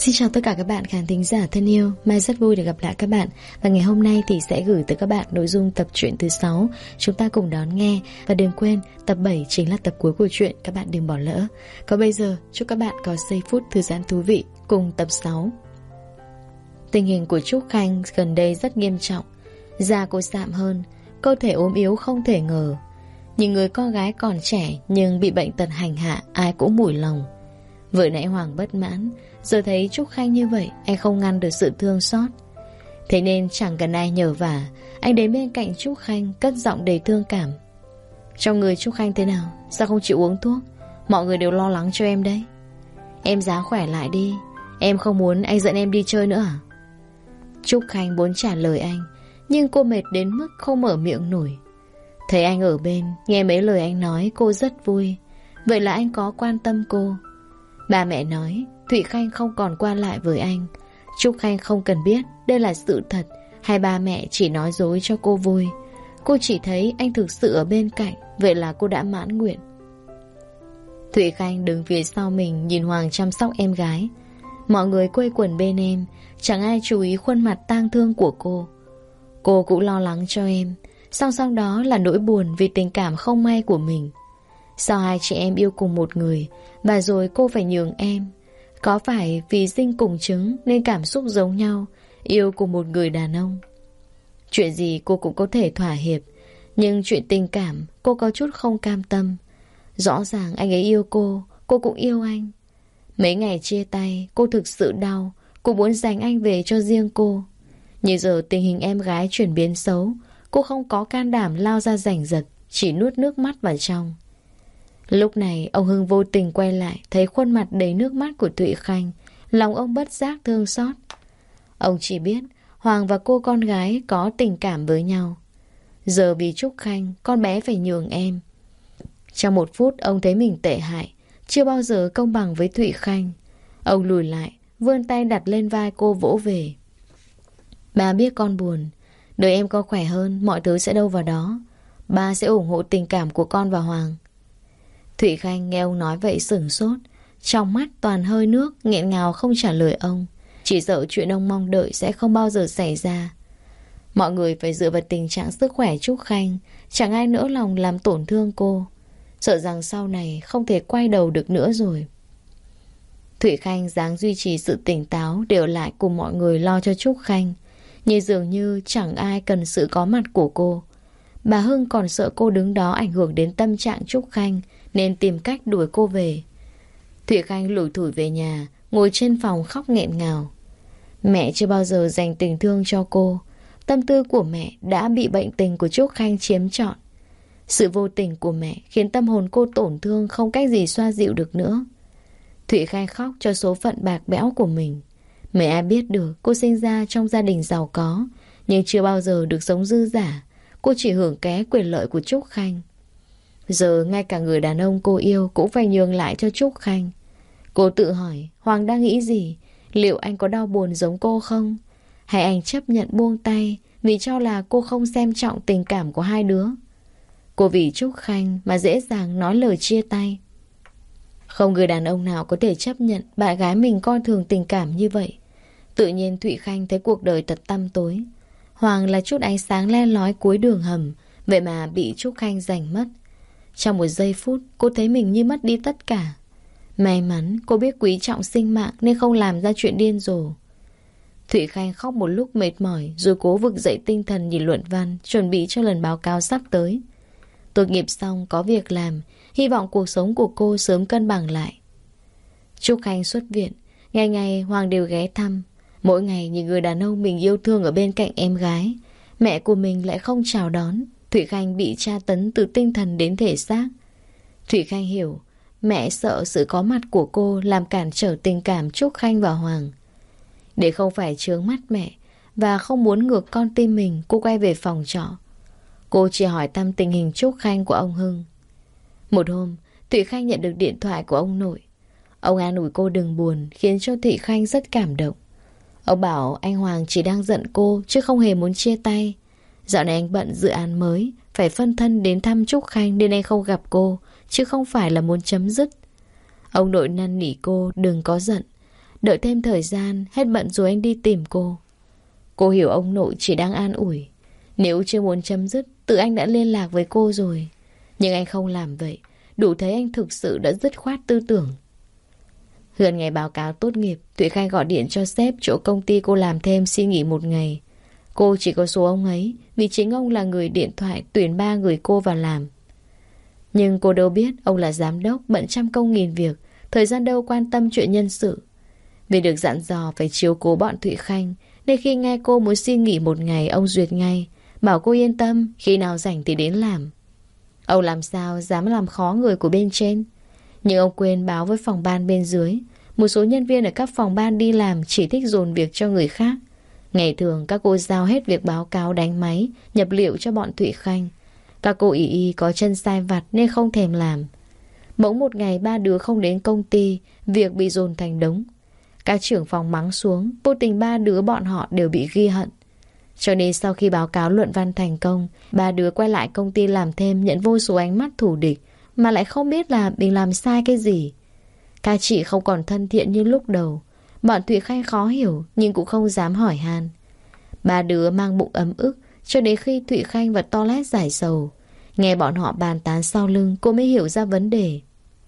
Xin chào tất cả các bạn khán thính giả thân yêu. Mai rất vui được gặp lại các bạn. Và ngày hôm nay thì sẽ gửi tới các bạn nội dung tập truyện thứ 6. Chúng ta cùng đón nghe. Và đừng quên tập 7 chính là tập cuối của truyện, các bạn đừng bỏ lỡ. Còn bây giờ chúc các bạn có giây phút thư giãn thú vị cùng tập 6. Tình hình của Trúc Khanh gần đây rất nghiêm trọng. Da cô sạm hơn, cơ thể ốm yếu không thể ngờ. Nhìn người con gái còn trẻ nhưng bị bệnh tật hành hạ, ai cũng mủi lòng. Vừa nãy Hoàng bất mãn, giờ thấy Trúc Khanh như vậy, anh không ngăn được sự thương xót. Thế nên chẳng cần ai nhờ vả, anh đến bên cạnh Trúc Khanh cất giọng đầy thương cảm. Trong người Trúc Khanh thế nào? Sao không chịu uống thuốc? Mọi người đều lo lắng cho em đấy. Em ráng khỏe lại đi. Em không muốn anh dẫn em đi chơi nữa à? Trúc Khanh muốn trả lời anh, nhưng cô mệt đến mức không mở miệng nổi. Thấy anh ở bên, nghe mấy lời anh nói, cô rất vui. Vậy là anh có quan tâm cô. Ba mẹ nói Thụy Khanh không còn qua lại với anh. Trúc Khanh không cần biết đây là sự thật hay ba mẹ chỉ nói dối cho cô vui. Cô chỉ thấy anh thực sự ở bên cạnh, vậy là cô đã mãn nguyện. Thụy Khanh đứng phía sau mình nhìn Hoàng chăm sóc em gái. Mọi người quây quần bên em, chẳng ai chú ý khuôn mặt tang thương của cô. Cô cũng lo lắng cho em. Song song đó là nỗi buồn vì tình cảm không may của mình. Sao hai chị em yêu cùng một người và rồi cô phải nhường em? Có phải vì sinh cùng trứng nên cảm xúc giống nhau, yêu cùng một người đàn ông? Chuyện gì cô cũng có thể thỏa hiệp, nhưng chuyện tình cảm cô có chút không cam tâm. Rõ ràng anh ấy yêu cô cũng yêu anh. Mấy ngày chia tay cô thực sự đau. Cô muốn giành anh về cho riêng cô. Nhưng giờ tình hình em gái chuyển biến xấu, cô không có can đảm lao ra giành giật, chỉ nuốt nước mắt vào trong. Lúc này ông Hưng vô tình quay lại, thấy khuôn mặt đầy nước mắt của Thụy Khanh, lòng ông bất giác thương xót. Ông chỉ biết Hoàng và cô con gái có tình cảm với nhau. Giờ vì Trúc Khanh, con bé phải nhường em. Trong một phút ông thấy mình tệ hại, chưa bao giờ công bằng với Thụy Khanh. Ông lùi lại, vươn tay đặt lên vai cô vỗ về. Ba biết con buồn, đợi em có khỏe hơn, mọi thứ sẽ đâu vào đó. Ba sẽ ủng hộ tình cảm của con và Hoàng. Thụy Khanh nghe ông nói vậy sửng sốt, trong mắt toàn hơi nước, nghẹn ngào không trả lời ông. Chỉ sợ chuyện ông mong đợi sẽ không bao giờ xảy ra. Mọi người phải dựa vào tình trạng sức khỏe Trúc Khanh, chẳng ai nỡ lòng làm tổn thương cô. Sợ rằng sau này không thể quay đầu được nữa rồi. Thụy Khanh dáng duy trì sự tỉnh táo để ở lại cùng mọi người lo cho Trúc Khanh. Nhưng dường như chẳng ai cần sự có mặt của cô. Bà Hưng còn sợ cô đứng đó ảnh hưởng đến tâm trạng Trúc Khanh, nên tìm cách đuổi cô về. Thụy Khanh lủi thủi về nhà, ngồi trên phòng khóc nghẹn ngào. Mẹ chưa bao giờ dành tình thương cho cô. Tâm tư của mẹ đã bị bệnh tình của Trúc Khanh chiếm trọn. Sự vô tình của mẹ khiến tâm hồn cô tổn thương không cách gì xoa dịu được nữa. Thụy Khanh khóc cho số phận bạc bẽo của mình. Mấy ai biết được cô sinh ra trong gia đình giàu có, nhưng chưa bao giờ được sống dư dả. Cô chỉ hưởng ké quyền lợi của Trúc Khanh. Giờ ngay cả người đàn ông cô yêu cũng phải nhường lại cho Trúc Khanh. Cô tự hỏi Hoàng đang nghĩ gì? Liệu anh có đau buồn giống cô không? Hay anh chấp nhận buông tay vì cho là cô không xem trọng tình cảm của hai đứa? Cô vì Trúc Khanh mà dễ dàng nói lời chia tay. Không người đàn ông nào có thể chấp nhận bạn gái mình coi thường tình cảm như vậy. Tự nhiên Thụy Khanh thấy cuộc đời thật tăm tối. Hoàng là chút ánh sáng le lói cuối đường hầm, vậy mà bị Trúc Khanh giành mất. Trong một giây phút cô thấy mình như mất đi tất cả. May mắn cô biết quý trọng sinh mạng nên không làm ra chuyện điên rồ. Thụy Khanh khóc một lúc mệt mỏi, rồi cố vực dậy tinh thần nhìn luận văn, chuẩn bị cho lần báo cáo sắp tới. Tốt nghiệp xong có việc làm, hy vọng cuộc sống của cô sớm cân bằng lại. Trúc Khanh xuất viện, ngày ngày Hoàng đều ghé thăm. Mỗi ngày nhìn người đàn ông mình yêu thương ở bên cạnh em gái, mẹ của mình lại không chào đón. Thụy Khanh bị tra tấn từ tinh thần đến thể xác. Thụy Khanh hiểu mẹ sợ sự có mặt của cô làm cản trở tình cảm Trúc Khanh và Hoàng. Để không phải chướng mắt mẹ và không muốn ngược con tim mình, cô quay về phòng trọ. Cô chỉ hỏi thăm tình hình Trúc Khanh của ông Hưng. Một hôm, Thụy Khanh nhận được điện thoại của ông nội. Ông an ủi cô đừng buồn, khiến cho Thụy Khanh rất cảm động. Ông bảo anh Hoàng chỉ đang giận cô chứ không hề muốn chia tay. Dạo này anh bận dự án mới, phải phân thân đến thăm Trúc Khanh nên anh không gặp cô, chứ không phải là muốn chấm dứt. Ông nội năn nỉ cô đừng có giận. Đợi thêm thời gian, hết bận rồi anh đi tìm cô. Cô hiểu ông nội chỉ đang an ủi. Nếu chưa muốn chấm dứt, tự anh đã liên lạc với cô rồi. Nhưng anh không làm vậy, đủ thấy anh thực sự đã dứt khoát tư tưởng. Gần ngày báo cáo tốt nghiệp, Thụy Khanh gọi điện cho sếp chỗ công ty cô làm thêm xin nghỉ 1 ngày. Cô chỉ có số ông ấy vì chính ông là người điện thoại tuyển 3 người cô vào làm. Nhưng cô đâu biết ông là giám đốc bận trăm công nghìn việc, thời gian đâu quan tâm chuyện nhân sự. Vì được dặn dò phải chiếu cố bọn Thụy Khanh nên khi nghe cô muốn xin nghỉ 1 ngày, ông duyệt ngay, bảo cô yên tâm, khi nào rảnh thì đến làm. Ông làm sao dám làm khó người của bên trên. Nhưng ông quên báo với phòng ban bên dưới. Một số nhân viên ở các phòng ban đi làm chỉ thích dồn việc cho người khác. Ngày thường các cô giao hết việc báo cáo, đánh máy, nhập liệu cho bọn Thụy Khanh. Các cô y có chân sai vặt nên không thèm làm. Bỗng một ngày 3 đứa không đến công ty, việc bị dồn thành đống. Các trưởng phòng mắng xuống, vô tình 3 đứa bọn họ đều bị ghi hận. Cho nên sau khi báo cáo luận văn thành công, 3 đứa quay lại công ty làm thêm, nhận vô số ánh mắt thù địch, mà lại không biết là mình làm sai cái gì. Các chị không còn thân thiện như lúc đầu. Bọn Thụy Khanh khó hiểu nhưng cũng không dám hỏi han. 3 đứa mang bụng ấm ức, cho đến khi Thụy Khanh vào toilet giải sầu. Nghe bọn họ bàn tán sau lưng, cô mới hiểu ra vấn đề.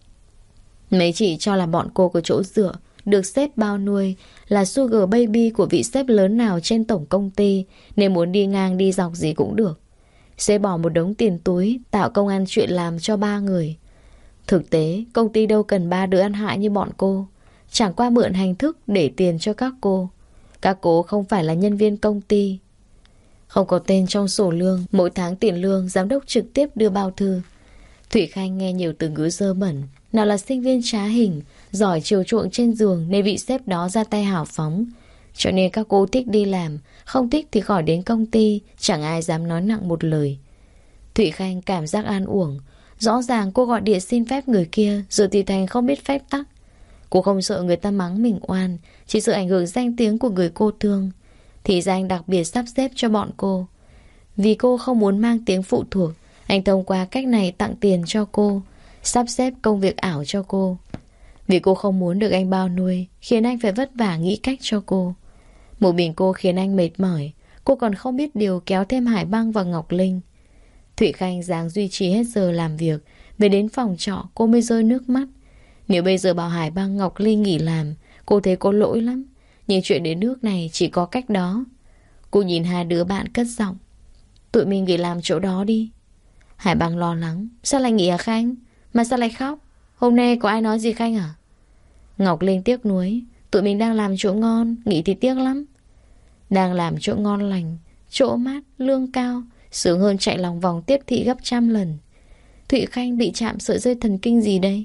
Mấy chị cho là bọn cô có chỗ dựa, được sếp bao nuôi, là sugar baby của vị sếp lớn nào trên tổng công ty, nên muốn đi ngang đi dọc gì cũng được. Sếp bỏ một đống tiền túi, tạo công ăn chuyện làm cho 3 người. Thực tế, công ty đâu cần 3 đứa ăn hại như bọn cô. Chẳng qua mượn hành thức để tiền cho các cô. Các cô không phải là nhân viên công ty. Không có tên trong sổ lương, mỗi tháng tiền lương giám đốc trực tiếp đưa bao thư. Thụy Khanh nghe nhiều từ ngữ dơ bẩn. Nào là sinh viên trá hình, giỏi chiều chuộng trên giường nên vị sếp đó ra tay hào phóng. Cho nên các cô thích đi làm, không thích thì khỏi đến công ty, chẳng ai dám nói nặng một lời. Thụy Khanh cảm giác an uổng. Rõ ràng cô gọi điện xin phép người kia, rồi thì thành không biết phép tắc. Cô không sợ người ta mắng mình oan, chỉ sợ ảnh hưởng danh tiếng của người cô thương. Thì ra anh đặc biệt sắp xếp cho bọn cô. Vì cô không muốn mang tiếng phụ thuộc, anh thông qua cách này tặng tiền cho cô, sắp xếp công việc ảo cho cô. Vì cô không muốn được anh bao nuôi, khiến anh phải vất vả nghĩ cách cho cô. Một mình cô khiến anh mệt mỏi. Cô còn không biết điều kéo thêm Hải Băng và Ngọc Linh. Thụy Khanh dáng duy trì hết giờ làm việc. Về đến phòng trọ cô mới rơi nước mắt. Nếu bây giờ bảo Hải Băng, Ngọc Linh nghỉ làm, cô thấy có lỗi lắm. Nhưng chuyện đến nước này chỉ có cách đó. Cô nhìn 2 đứa bạn cất giọng: tụi mình nghỉ làm chỗ đó đi. Hải Băng lo lắng: sao lại nghỉ hả Khanh? Mà sao lại khóc? Hôm nay có ai nói gì Khanh à? Ngọc Linh tiếc nuối: tụi mình đang làm chỗ ngon, nghỉ thì tiếc lắm. Đang làm chỗ ngon lành, chỗ mát, lương cao, sướng hơn chạy lòng vòng tiếp thị gấp 100 lần. Thụy Khanh bị chạm sợi dây thần kinh gì đây?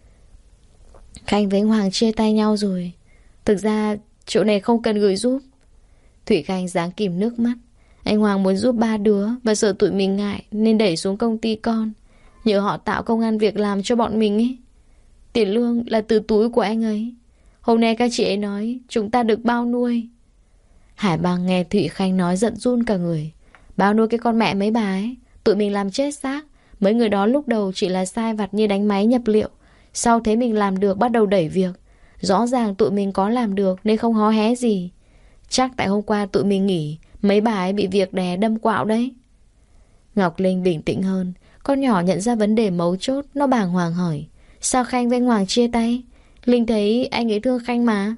Khanh với anh Hoàng chia tay nhau rồi. Thực ra chỗ này không cần gửi giúp. Thụy Khanh giáng kìm nước mắt. Anh Hoàng muốn giúp 3 đứa và sợ tụi mình ngại nên đẩy xuống công ty con, nhờ họ tạo công ăn việc làm cho bọn mình ấy. Tiền lương là từ túi của anh ấy. Hôm nay các chị ấy nói chúng ta được bao nuôi. Hải Băng nghe Thụy Khanh nói giận run cả người. Bao nuôi cái con mẹ mấy bà ấy. Tụi mình làm chết xác. Mấy người đó lúc đầu chỉ là sai vặt như đánh máy nhập liệu, sau thấy mình làm được bắt đầu đẩy việc. Rõ ràng tụi mình có làm được nên không hó hé gì. Chắc tại hôm qua tụi mình nghỉ, mấy bà ấy bị việc đè đâm quạo đấy. Ngọc Linh bình tĩnh hơn. Con nhỏ nhận ra vấn đề mấu chốt. Nó bàng hoàng hỏi: sao Khanh với anh Hoàng chia tay? Linh thấy anh ấy thương Khanh mà.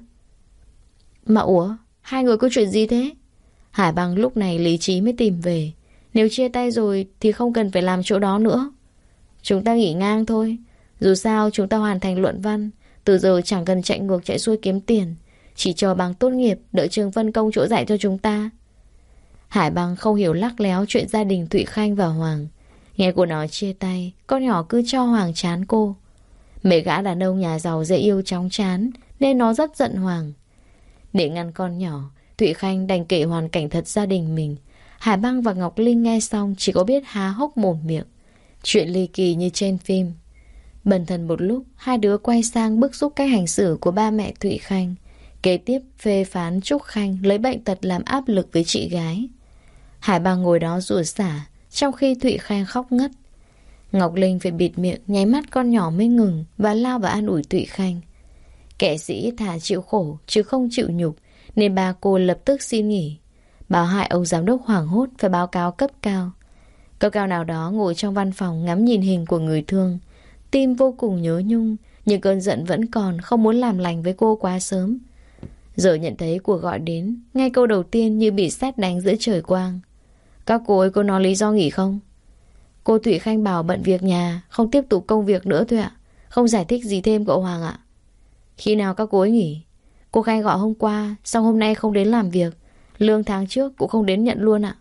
Mà ủa, 2 người có chuyện gì thế? Hải Băng lúc này lý trí mới tìm về. Nếu chia tay rồi thì không cần phải làm chỗ đó nữa. Chúng ta nghỉ ngang thôi. Dù sao chúng ta hoàn thành luận văn, từ giờ chẳng cần chạy ngược chạy xuôi kiếm tiền, chỉ chờ bằng tốt nghiệp, đợi trường phân công chỗ dạy cho chúng ta. Hải Băng không hiểu lắc léo chuyện gia đình Thụy Khanh và Hoàng. Nghe cô nói chia tay, con nhỏ cứ cho Hoàng chán cô. Mấy gã đàn ông nhà giàu dễ yêu chóng chán nên nó rất giận Hoàng. Để ngăn con nhỏ, Thụy Khanh đành kể hoàn cảnh thật gia đình mình. Hải Băng và Ngọc Linh nghe xong chỉ có biết há hốc mồm miệng. Chuyện ly kỳ như trên phim. Bần thần một lúc, 2 đứa quay sang bức xúc cách hành xử của ba mẹ Thụy Khanh. Kế tiếp phê phán Trúc Khanh lấy bệnh tật làm áp lực với chị gái. Hải Băng ngồi đó rủa xả, trong khi Thụy Khanh khóc ngất. Ngọc Linh phải bịt miệng, nháy mắt con nhỏ mới ngừng và lao vào an ủi Thụy Khanh. Kẻ sĩ thà chịu khổ chứ không chịu nhục, nên ba cô lập tức xin nghỉ. Báo hại ông giám đốc hoảng hốt phải báo cáo cấp cao. Cấp cao nào đó ngồi trong văn phòng ngắm nhìn hình của người thương, tim vô cùng nhớ nhung, nhưng cơn giận vẫn còn, không muốn làm lành với cô quá sớm. Giờ nhận thấy cuộc gọi đến, ngay câu đầu tiên như bị sét đánh giữa trời quang. Các cô ơi, cô nói lý do nghỉ không? Cô Thụy Khanh bảo bận việc nhà, không tiếp tục công việc nữa thôi ạ. Không giải thích gì thêm cậu Hoàng ạ. Khi nào các cô ấy nghỉ? Cô Khanh gọi hôm qua, xong hôm nay không đến làm việc. Lương tháng trước cũng không đến nhận luôn ạ.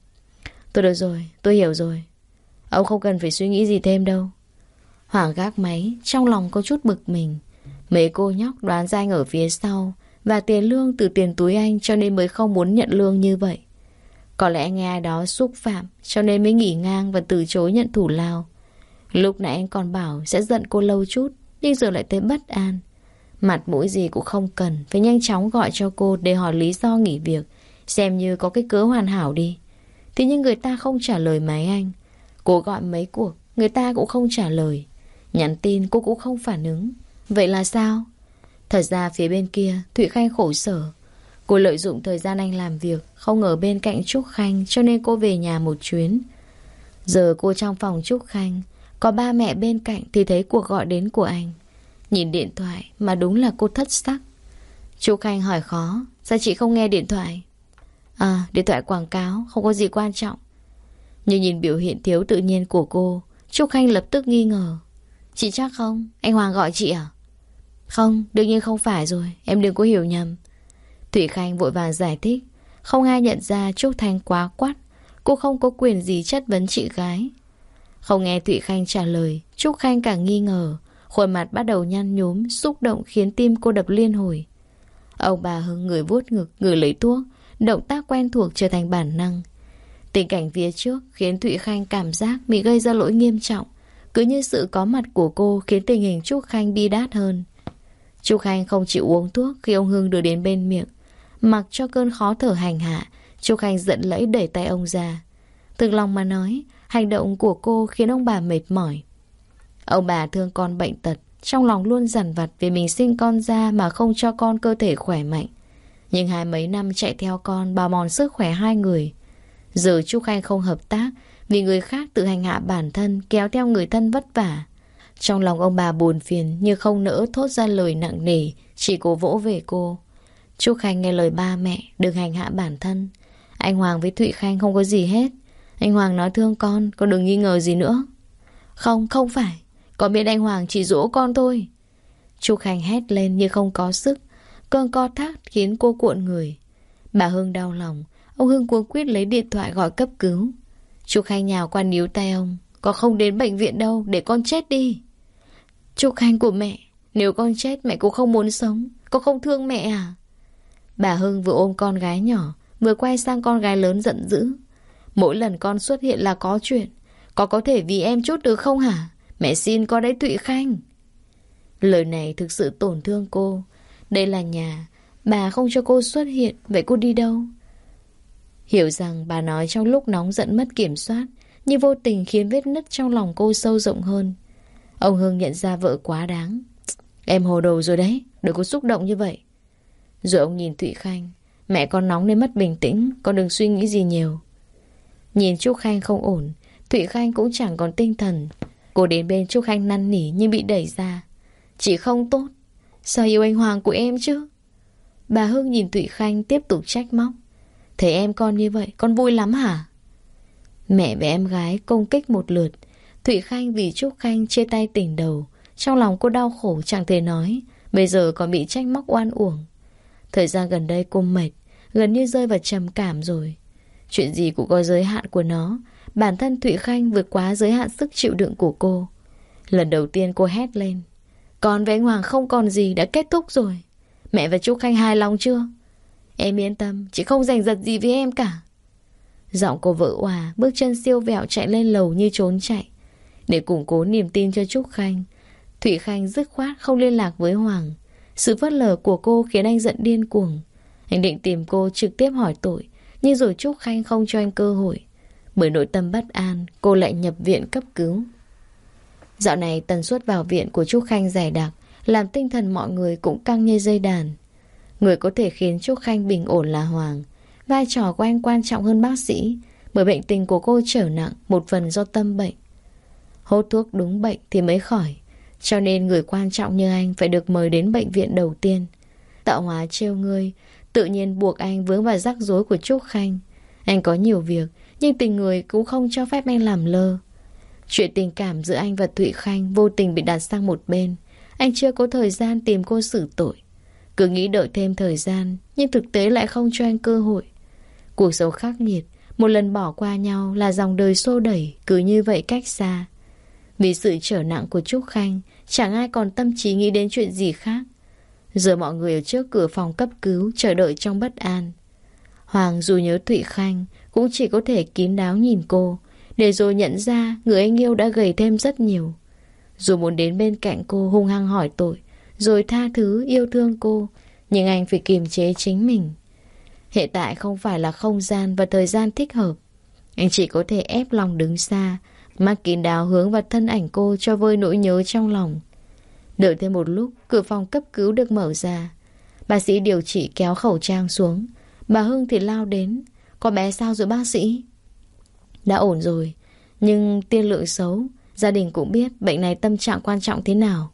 Tôi được rồi, tôi hiểu rồi. Ông không cần phải suy nghĩ gì thêm đâu. Hoàng gác máy, trong lòng có chút bực mình. Mấy cô nhóc đoán ra anh ở phía sau, và tiền lương từ tiền túi anh, cho nên mới không muốn nhận lương như vậy. Có lẽ nghe ai đó xúc phạm, cho nên mới nghỉ ngang và từ chối nhận thủ lao. Lúc nãy anh còn bảo sẽ giận cô lâu chút, nhưng giờ lại thấy bất an. Mặt mũi gì cũng không cần, phải nhanh chóng gọi cho cô để hỏi lý do nghỉ việc, xem như có cái cớ hoàn hảo đi. Thế nhưng người ta không trả lời máy anh. Cô gọi mấy cuộc, người ta cũng không trả lời. Nhắn tin cô cũng không phản ứng. Vậy là sao? Thật ra phía bên kia Thụy Khanh khổ sở. Cô lợi dụng thời gian anh làm việc, không ở bên cạnh Trúc Khanh, cho nên cô về nhà một chuyến. Giờ cô trong phòng Trúc Khanh, có ba mẹ bên cạnh thì thấy cuộc gọi đến của anh. Nhìn điện thoại mà đúng là cô thất sắc. Trúc Khanh hỏi khó: sao chị không nghe điện thoại? À, điện thoại quảng cáo, không có gì quan trọng. Nhưng nhìn biểu hiện thiếu tự nhiên của cô, Trúc Khanh lập tức nghi ngờ. Chị chắc không? Anh Hoàng gọi chị à? Không, đương nhiên không phải rồi, em đừng có hiểu nhầm. Thụy Khanh vội vàng giải thích. Không ai nhận ra Trúc Thanh quá quắt. Cô không có quyền gì chất vấn chị gái. Không nghe Thụy Khanh trả lời, Trúc Khanh càng nghi ngờ. Khuôn mặt bắt đầu nhăn nhúm, xúc động khiến tim cô đập liên hồi. Ông bà Hưng người vuốt ngực, người lấy thuốc. Động tác quen thuộc trở thành bản năng. Tình cảnh phía trước khiến Thụy Khanh cảm giác bị gây ra lỗi nghiêm trọng. Cứ như sự có mặt của cô khiến tình hình Trúc Khanh bi đát hơn. Trúc Khanh không chịu uống thuốc khi ông Hưng đưa đến bên miệng. Mặc cho cơn khó thở hành hạ, Trúc Khanh giận lẫy đẩy tay ông ra. Thực lòng mà nói, hành động của cô khiến ông bà mệt mỏi. Ông bà thương con bệnh tật, trong lòng luôn dằn vặt vì mình sinh con ra mà không cho con cơ thể khỏe mạnh. Nhưng 20 mấy năm chạy theo con bào mòn sức khỏe hai người. Giờ Trúc Khanh không hợp tác vì người khác tự hành hạ bản thân, kéo theo người thân vất vả. Trong lòng ông bà buồn phiền nhưng không nỡ thốt ra lời nặng nề, chỉ cố vỗ về cô. Trúc Khanh nghe lời ba mẹ, đừng hành hạ bản thân. Anh Hoàng với Thụy Khanh không có gì hết. Anh Hoàng nói thương con đừng nghi ngờ gì nữa. Không, không phải. Con biết anh Hoàng chỉ dỗ con thôi. Trúc Khanh hét lên như không có sức. Cơn co thắt khiến cô cuộn người. Bà Hưng đau lòng. Ông Hưng cuống quýt lấy điện thoại gọi cấp cứu. Trúc Khanh nhào qua níu tay ông. Con không đến bệnh viện đâu, để con chết đi. Trúc Khanh của mẹ, nếu con chết mẹ cũng không muốn sống. Con không thương mẹ à? Bà Hưng vừa ôm con gái nhỏ, vừa quay sang con gái lớn giận dữ. Mỗi lần con xuất hiện là có chuyện. Con có thể vì em chút được không hả? Mẹ xin con đấy Thụy Khanh. Lời này thực sự tổn thương cô. Đây là nhà, bà không cho cô xuất hiện, vậy cô đi đâu? Hiểu rằng bà nói trong lúc nóng giận mất kiểm soát, nhưng vô tình khiến vết nứt trong lòng cô sâu rộng hơn. Ông Hưng nhận ra vợ quá đáng. Em hồ đồ rồi đấy, đừng có xúc động như vậy. Rồi ông nhìn Thụy Khanh. Mẹ con nóng nên mất bình tĩnh, con đừng suy nghĩ gì nhiều. Nhìn Trúc Khanh không ổn, Thụy Khanh cũng chẳng còn tinh thần. Cô đến bên Trúc Khanh năn nỉ nhưng bị đẩy ra. Chị không tốt. Sao yêu anh Hoàng của em chứ? Bà Hưng nhìn Thụy Khanh tiếp tục trách móc. Thấy em con như vậy, con vui lắm hả? Mẹ và em gái công kích một lượt. Thụy Khanh vì Trúc Khanh chia tay tỉnh đầu. Trong lòng cô đau khổ chẳng thể nói. Bây giờ còn bị trách móc oan uổng. Thời gian gần đây cô mệt, gần như rơi vào trầm cảm rồi. Chuyện gì cũng có giới hạn của nó. Bản thân Thụy Khanh vượt quá giới hạn sức chịu đựng của cô. Lần đầu tiên cô hét lên. Con với anh Hoàng không còn gì, đã kết thúc rồi. Mẹ và Trúc Khanh hài lòng chưa? Em yên tâm, chị không giành giật gì với em cả. Giọng cô vỡ òa, bước chân siêu vẹo chạy lên lầu như trốn chạy. Để củng cố niềm tin cho Trúc Khanh, Thụy Khanh dứt khoát không liên lạc với Hoàng. Sự phớt lờ của cô khiến anh giận điên cuồng. Anh định tìm cô trực tiếp hỏi tội, nhưng rồi Trúc Khanh không cho anh cơ hội. Bởi nội tâm bất an, cô lại nhập viện cấp cứu. Dạo này tần suất vào viện của Trúc Khanh dày đặc, làm tinh thần mọi người cũng căng như dây đàn. Người có thể khiến Trúc Khanh bình ổn là Hoàng. Vai trò của anh quan trọng hơn bác sĩ, bởi bệnh tình của cô trở nặng một phần do tâm bệnh. Hốt thuốc đúng bệnh thì mới khỏi, cho nên người quan trọng như anh phải được mời đến bệnh viện đầu tiên. Tạo hóa trêu ngươi, tự nhiên buộc anh vướng vào rắc rối của Trúc Khanh. Anh có nhiều việc, nhưng tình người cũng không cho phép anh làm lơ. Chuyện tình cảm giữa anh và Thụy Khanh vô tình bị đặt sang một bên. Anh chưa có thời gian tìm cô xử tội. Cứ nghĩ đợi thêm thời gian, nhưng thực tế lại không cho anh cơ hội. Cuộc sống khắc nghiệt, một lần bỏ qua nhau là dòng đời xô đẩy, cứ như vậy cách xa. Vì sự trở nặng của Trúc Khanh, chẳng ai còn tâm trí nghĩ đến chuyện gì khác. Giờ mọi người ở trước cửa phòng cấp cứu chờ đợi trong bất an. Hoàng dù nhớ Thụy Khanh cũng chỉ có thể kín đáo nhìn cô, để rồi nhận ra người anh yêu đã gầy thêm rất nhiều. Dù muốn đến bên cạnh cô hung hăng hỏi tội, rồi tha thứ yêu thương cô, nhưng anh phải kiềm chế chính mình. Hiện tại không phải là không gian và thời gian thích hợp. Anh chỉ có thể ép lòng đứng xa, mắt kín đáo hướng vào thân ảnh cô cho vơi nỗi nhớ trong lòng. Đợi thêm một lúc, cửa phòng cấp cứu được mở ra. Bác sĩ điều trị kéo khẩu trang xuống. Bà Hưng thì lao đến. Có bé sao rồi bác sĩ? Đã ổn rồi, nhưng tiên lượng xấu. Gia đình cũng biết bệnh này tâm trạng quan trọng thế nào.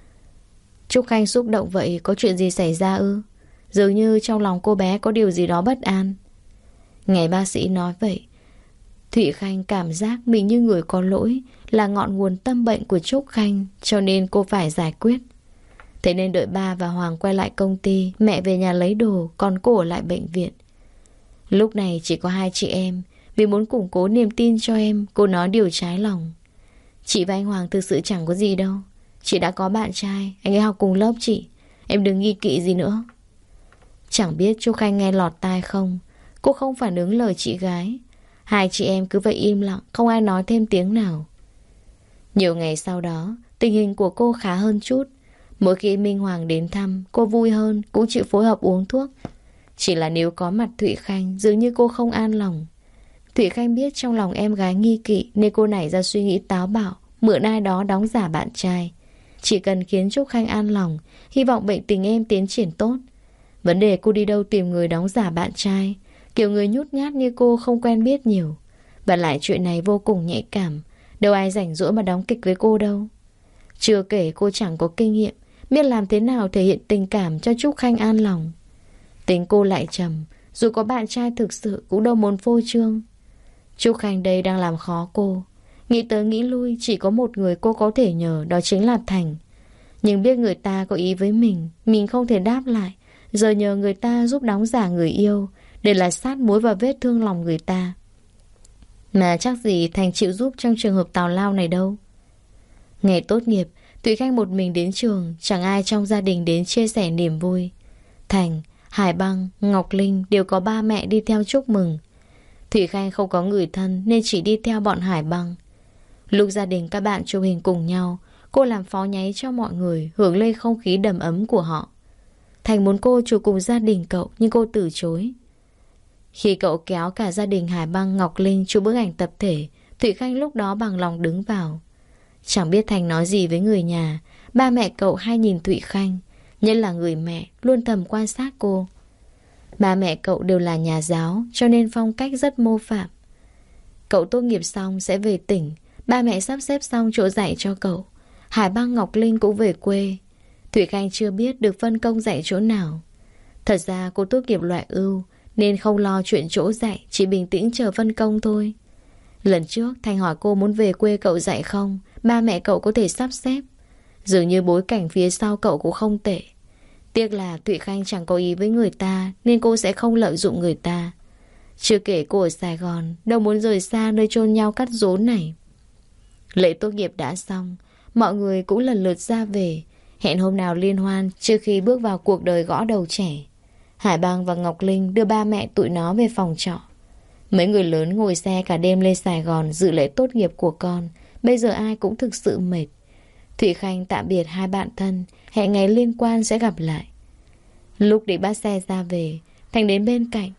Trúc Khanh xúc động vậy, có chuyện gì xảy ra ư? Dường như trong lòng cô bé có điều gì đó bất an. Nghe bác sĩ nói vậy, Thụy Khanh cảm giác mình như người có lỗi, là ngọn nguồn tâm bệnh của Trúc Khanh, cho nên cô phải giải quyết. Thế nên đợi ba và Hoàng quay lại công ty, mẹ về nhà lấy đồ, còn cô ở lại bệnh viện. Lúc này chỉ có hai chị em. Vì muốn củng cố niềm tin cho em, cô nói điều trái lòng. Chị và anh Hoàng thực sự chẳng có gì đâu. Chị đã có bạn trai, anh ấy học cùng lớp chị. Em đừng nghi kỵ gì nữa. Chẳng biết Trúc Khanh nghe lọt tai không. Cô không phản ứng lời chị gái. Hai chị em cứ vậy im lặng, không ai nói thêm tiếng nào. Nhiều ngày sau đó, tình hình của cô khá hơn chút. Mỗi khi Minh Hoàng đến thăm, cô vui hơn, cũng chịu phối hợp uống thuốc. Chỉ là nếu có mặt Thụy Khanh, dường như cô không an lòng. Thụy Khanh biết trong lòng em gái nghi kỵ, nên cô nảy ra suy nghĩ táo bạo, mượn ai đó đóng giả bạn trai. Chỉ cần khiến Trúc Khanh an lòng, hy vọng bệnh tình em tiến triển tốt. Vấn đề cô đi đâu tìm người đóng giả bạn trai, kiểu người nhút nhát như cô không quen biết nhiều. Và lại chuyện này vô cùng nhạy cảm, đâu ai rảnh rỗi mà đóng kịch với cô đâu. Chưa kể cô chẳng có kinh nghiệm, biết làm thế nào thể hiện tình cảm cho Trúc Khanh an lòng. Tính cô lại trầm, dù có bạn trai thực sự cũng đâu muốn phô trương. Trúc Khanh đây đang làm khó cô. Nghĩ tới nghĩ lui, chỉ có một người cô có thể nhờ, đó chính là Thành. Nhưng biết người ta có ý với mình không thể đáp lại. Giờ nhờ người ta giúp đóng giả người yêu, để là sát muối vào vết thương lòng người ta. Mà chắc gì Thành chịu giúp trong trường hợp tào lao này đâu. Ngày tốt nghiệp, Thụy Khanh một mình đến trường, chẳng ai trong gia đình đến chia sẻ niềm vui. Thành, Hải Băng, Ngọc Linh đều có ba mẹ đi theo chúc mừng. Thụy Khanh không có người thân nên chỉ đi theo bọn Hải Băng. Lúc gia đình các bạn chụp hình cùng nhau, cô làm phó nháy cho mọi người, hưởng lên không khí đầm ấm của họ. Thành muốn cô chụp cùng gia đình cậu, nhưng cô từ chối. Khi cậu kéo cả gia đình Hải Băng, Ngọc Linh chụp bức ảnh tập thể, Thụy Khanh lúc đó bằng lòng đứng vào. Chẳng biết Thành nói gì với người nhà. Ba mẹ cậu hay nhìn Thụy Khanh, nhất là người mẹ luôn thầm quan sát cô. Ba mẹ cậu đều là nhà giáo, cho nên phong cách rất mô phạm. Cậu tốt nghiệp xong sẽ về tỉnh. Ba mẹ sắp xếp xong chỗ dạy cho cậu. Hải Băng, Ngọc Linh cũng về quê. Thụy Khanh chưa biết được phân công dạy chỗ nào. Thật ra cô tốt nghiệp loại ưu, nên không lo chuyện chỗ dạy, chỉ bình tĩnh chờ phân công thôi. Lần trước Thành hỏi cô muốn về quê cậu dạy không, ba mẹ cậu có thể sắp xếp. Dường như bối cảnh phía sau cậu cũng không tệ. Tiếc là Thụy Khanh chẳng có ý với người ta, nên cô sẽ không lợi dụng người ta. Chưa kể cô ở Sài Gòn, đâu muốn rời xa nơi chôn nhau cắt rốn này. Lễ tốt nghiệp đã xong, mọi người cũng lần lượt ra về, hẹn hôm nào liên hoan trước khi bước vào cuộc đời gõ đầu trẻ. Hải Băng và Ngọc Linh đưa ba mẹ tụi nó về phòng trọ. Mấy người lớn ngồi xe cả đêm lên Sài Gòn dự lễ tốt nghiệp của con. Bây giờ ai cũng thực sự mệt. Thụy Khanh tạm biệt hai bạn thân, hẹn ngày liên quan sẽ gặp lại. Lúc định bắt xe ra về, Thành đến bên cạnh.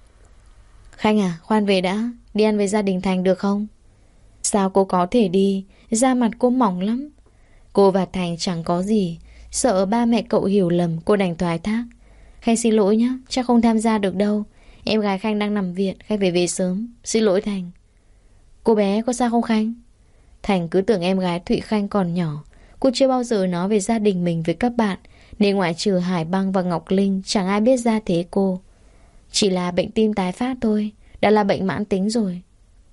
Khanh à, khoan về đã, đi ăn với gia đình Thành được không? Sao cô có thể đi, da mặt cô mỏng lắm. Cô và Thành chẳng có gì, Sợ ba mẹ cậu hiểu lầm, cô đành thoái thác. Khanh xin lỗi nhé, chắc không tham gia được đâu. Em gái Khanh đang nằm viện, Khanh phải về sớm. Xin lỗi Thành. Cô bé có sao không Khanh? Thành cứ tưởng em gái Thụy Khanh còn nhỏ. Cô chưa bao giờ nói về gia đình mình với các bạn, nên ngoại trừ Hải Băng và Ngọc Linh, chẳng ai biết ra thế cô. Chỉ là bệnh tim tái phát thôi, đã là bệnh mãn tính rồi.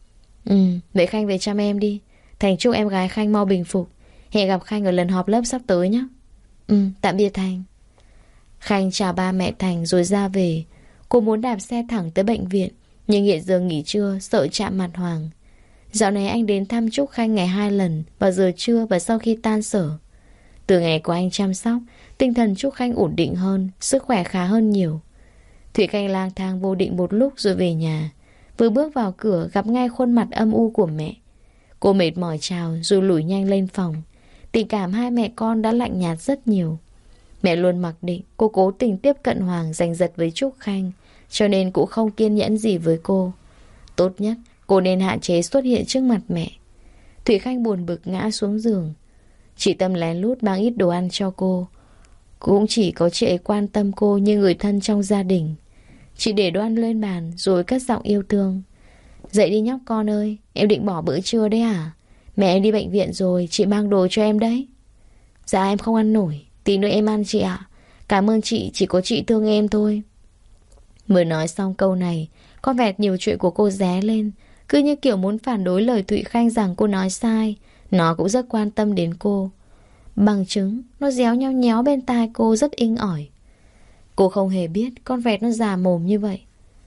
Vậy Khanh về chăm em đi. Thành chúc em gái Khanh mau bình phục. Hẹn gặp Khanh ở lần họp lớp sắp tới nhé. Tạm biệt Thành. Khanh chào ba mẹ Thành rồi ra về. Cô muốn đạp xe thẳng tới bệnh viện, nhưng hiện giờ nghỉ trưa, sợ chạm mặt Hoàng. Dạo này anh đến thăm Trúc Khanh ngày 2 lần, vào giờ trưa và sau khi tan sở. Từ ngày có anh chăm sóc, tinh thần Trúc Khanh ổn định hơn, sức khỏe khá hơn nhiều. Thụy Khanh lang thang vô định một lúc rồi về nhà. Vừa bước vào cửa gặp ngay khuôn mặt âm u của mẹ. Cô mệt mỏi chào rồi lủi nhanh lên phòng. Tình cảm hai mẹ con đã lạnh nhạt rất nhiều. Mẹ luôn mặc định cô cố tình tiếp cận Hoàng giành giật với Trúc Khanh, cho nên cũng không kiên nhẫn gì với cô. Tốt nhất cô nên hạn chế xuất hiện trước mặt mẹ. Thụy Khanh buồn bực ngã xuống giường. Chị Tâm lén lút mang ít đồ ăn cho cô. Cũng chỉ có chị ấy quan tâm cô như người thân trong gia đình. Chị để đồ ăn lên bàn rồi cất giọng yêu thương. Dậy đi nhóc con ơi, em định bỏ bữa trưa đấy à? Mẹ em đi bệnh viện rồi, chị mang đồ cho em đấy. Dạ em không ăn nổi, tí nữa em ăn chị ạ. Cảm ơn chị, chỉ có chị thương em thôi. Mới nói xong câu này, con vẹt nhiều chuyện của cô ré lên, cứ như kiểu muốn phản đối lời Thụy Khanh rằng cô nói sai. Nó cũng rất quan tâm đến cô. Bằng chứng, nó réo nhao nhéo bên tai cô rất inh ỏi. Cô không hề biết con vẹt nó già mồm như vậy.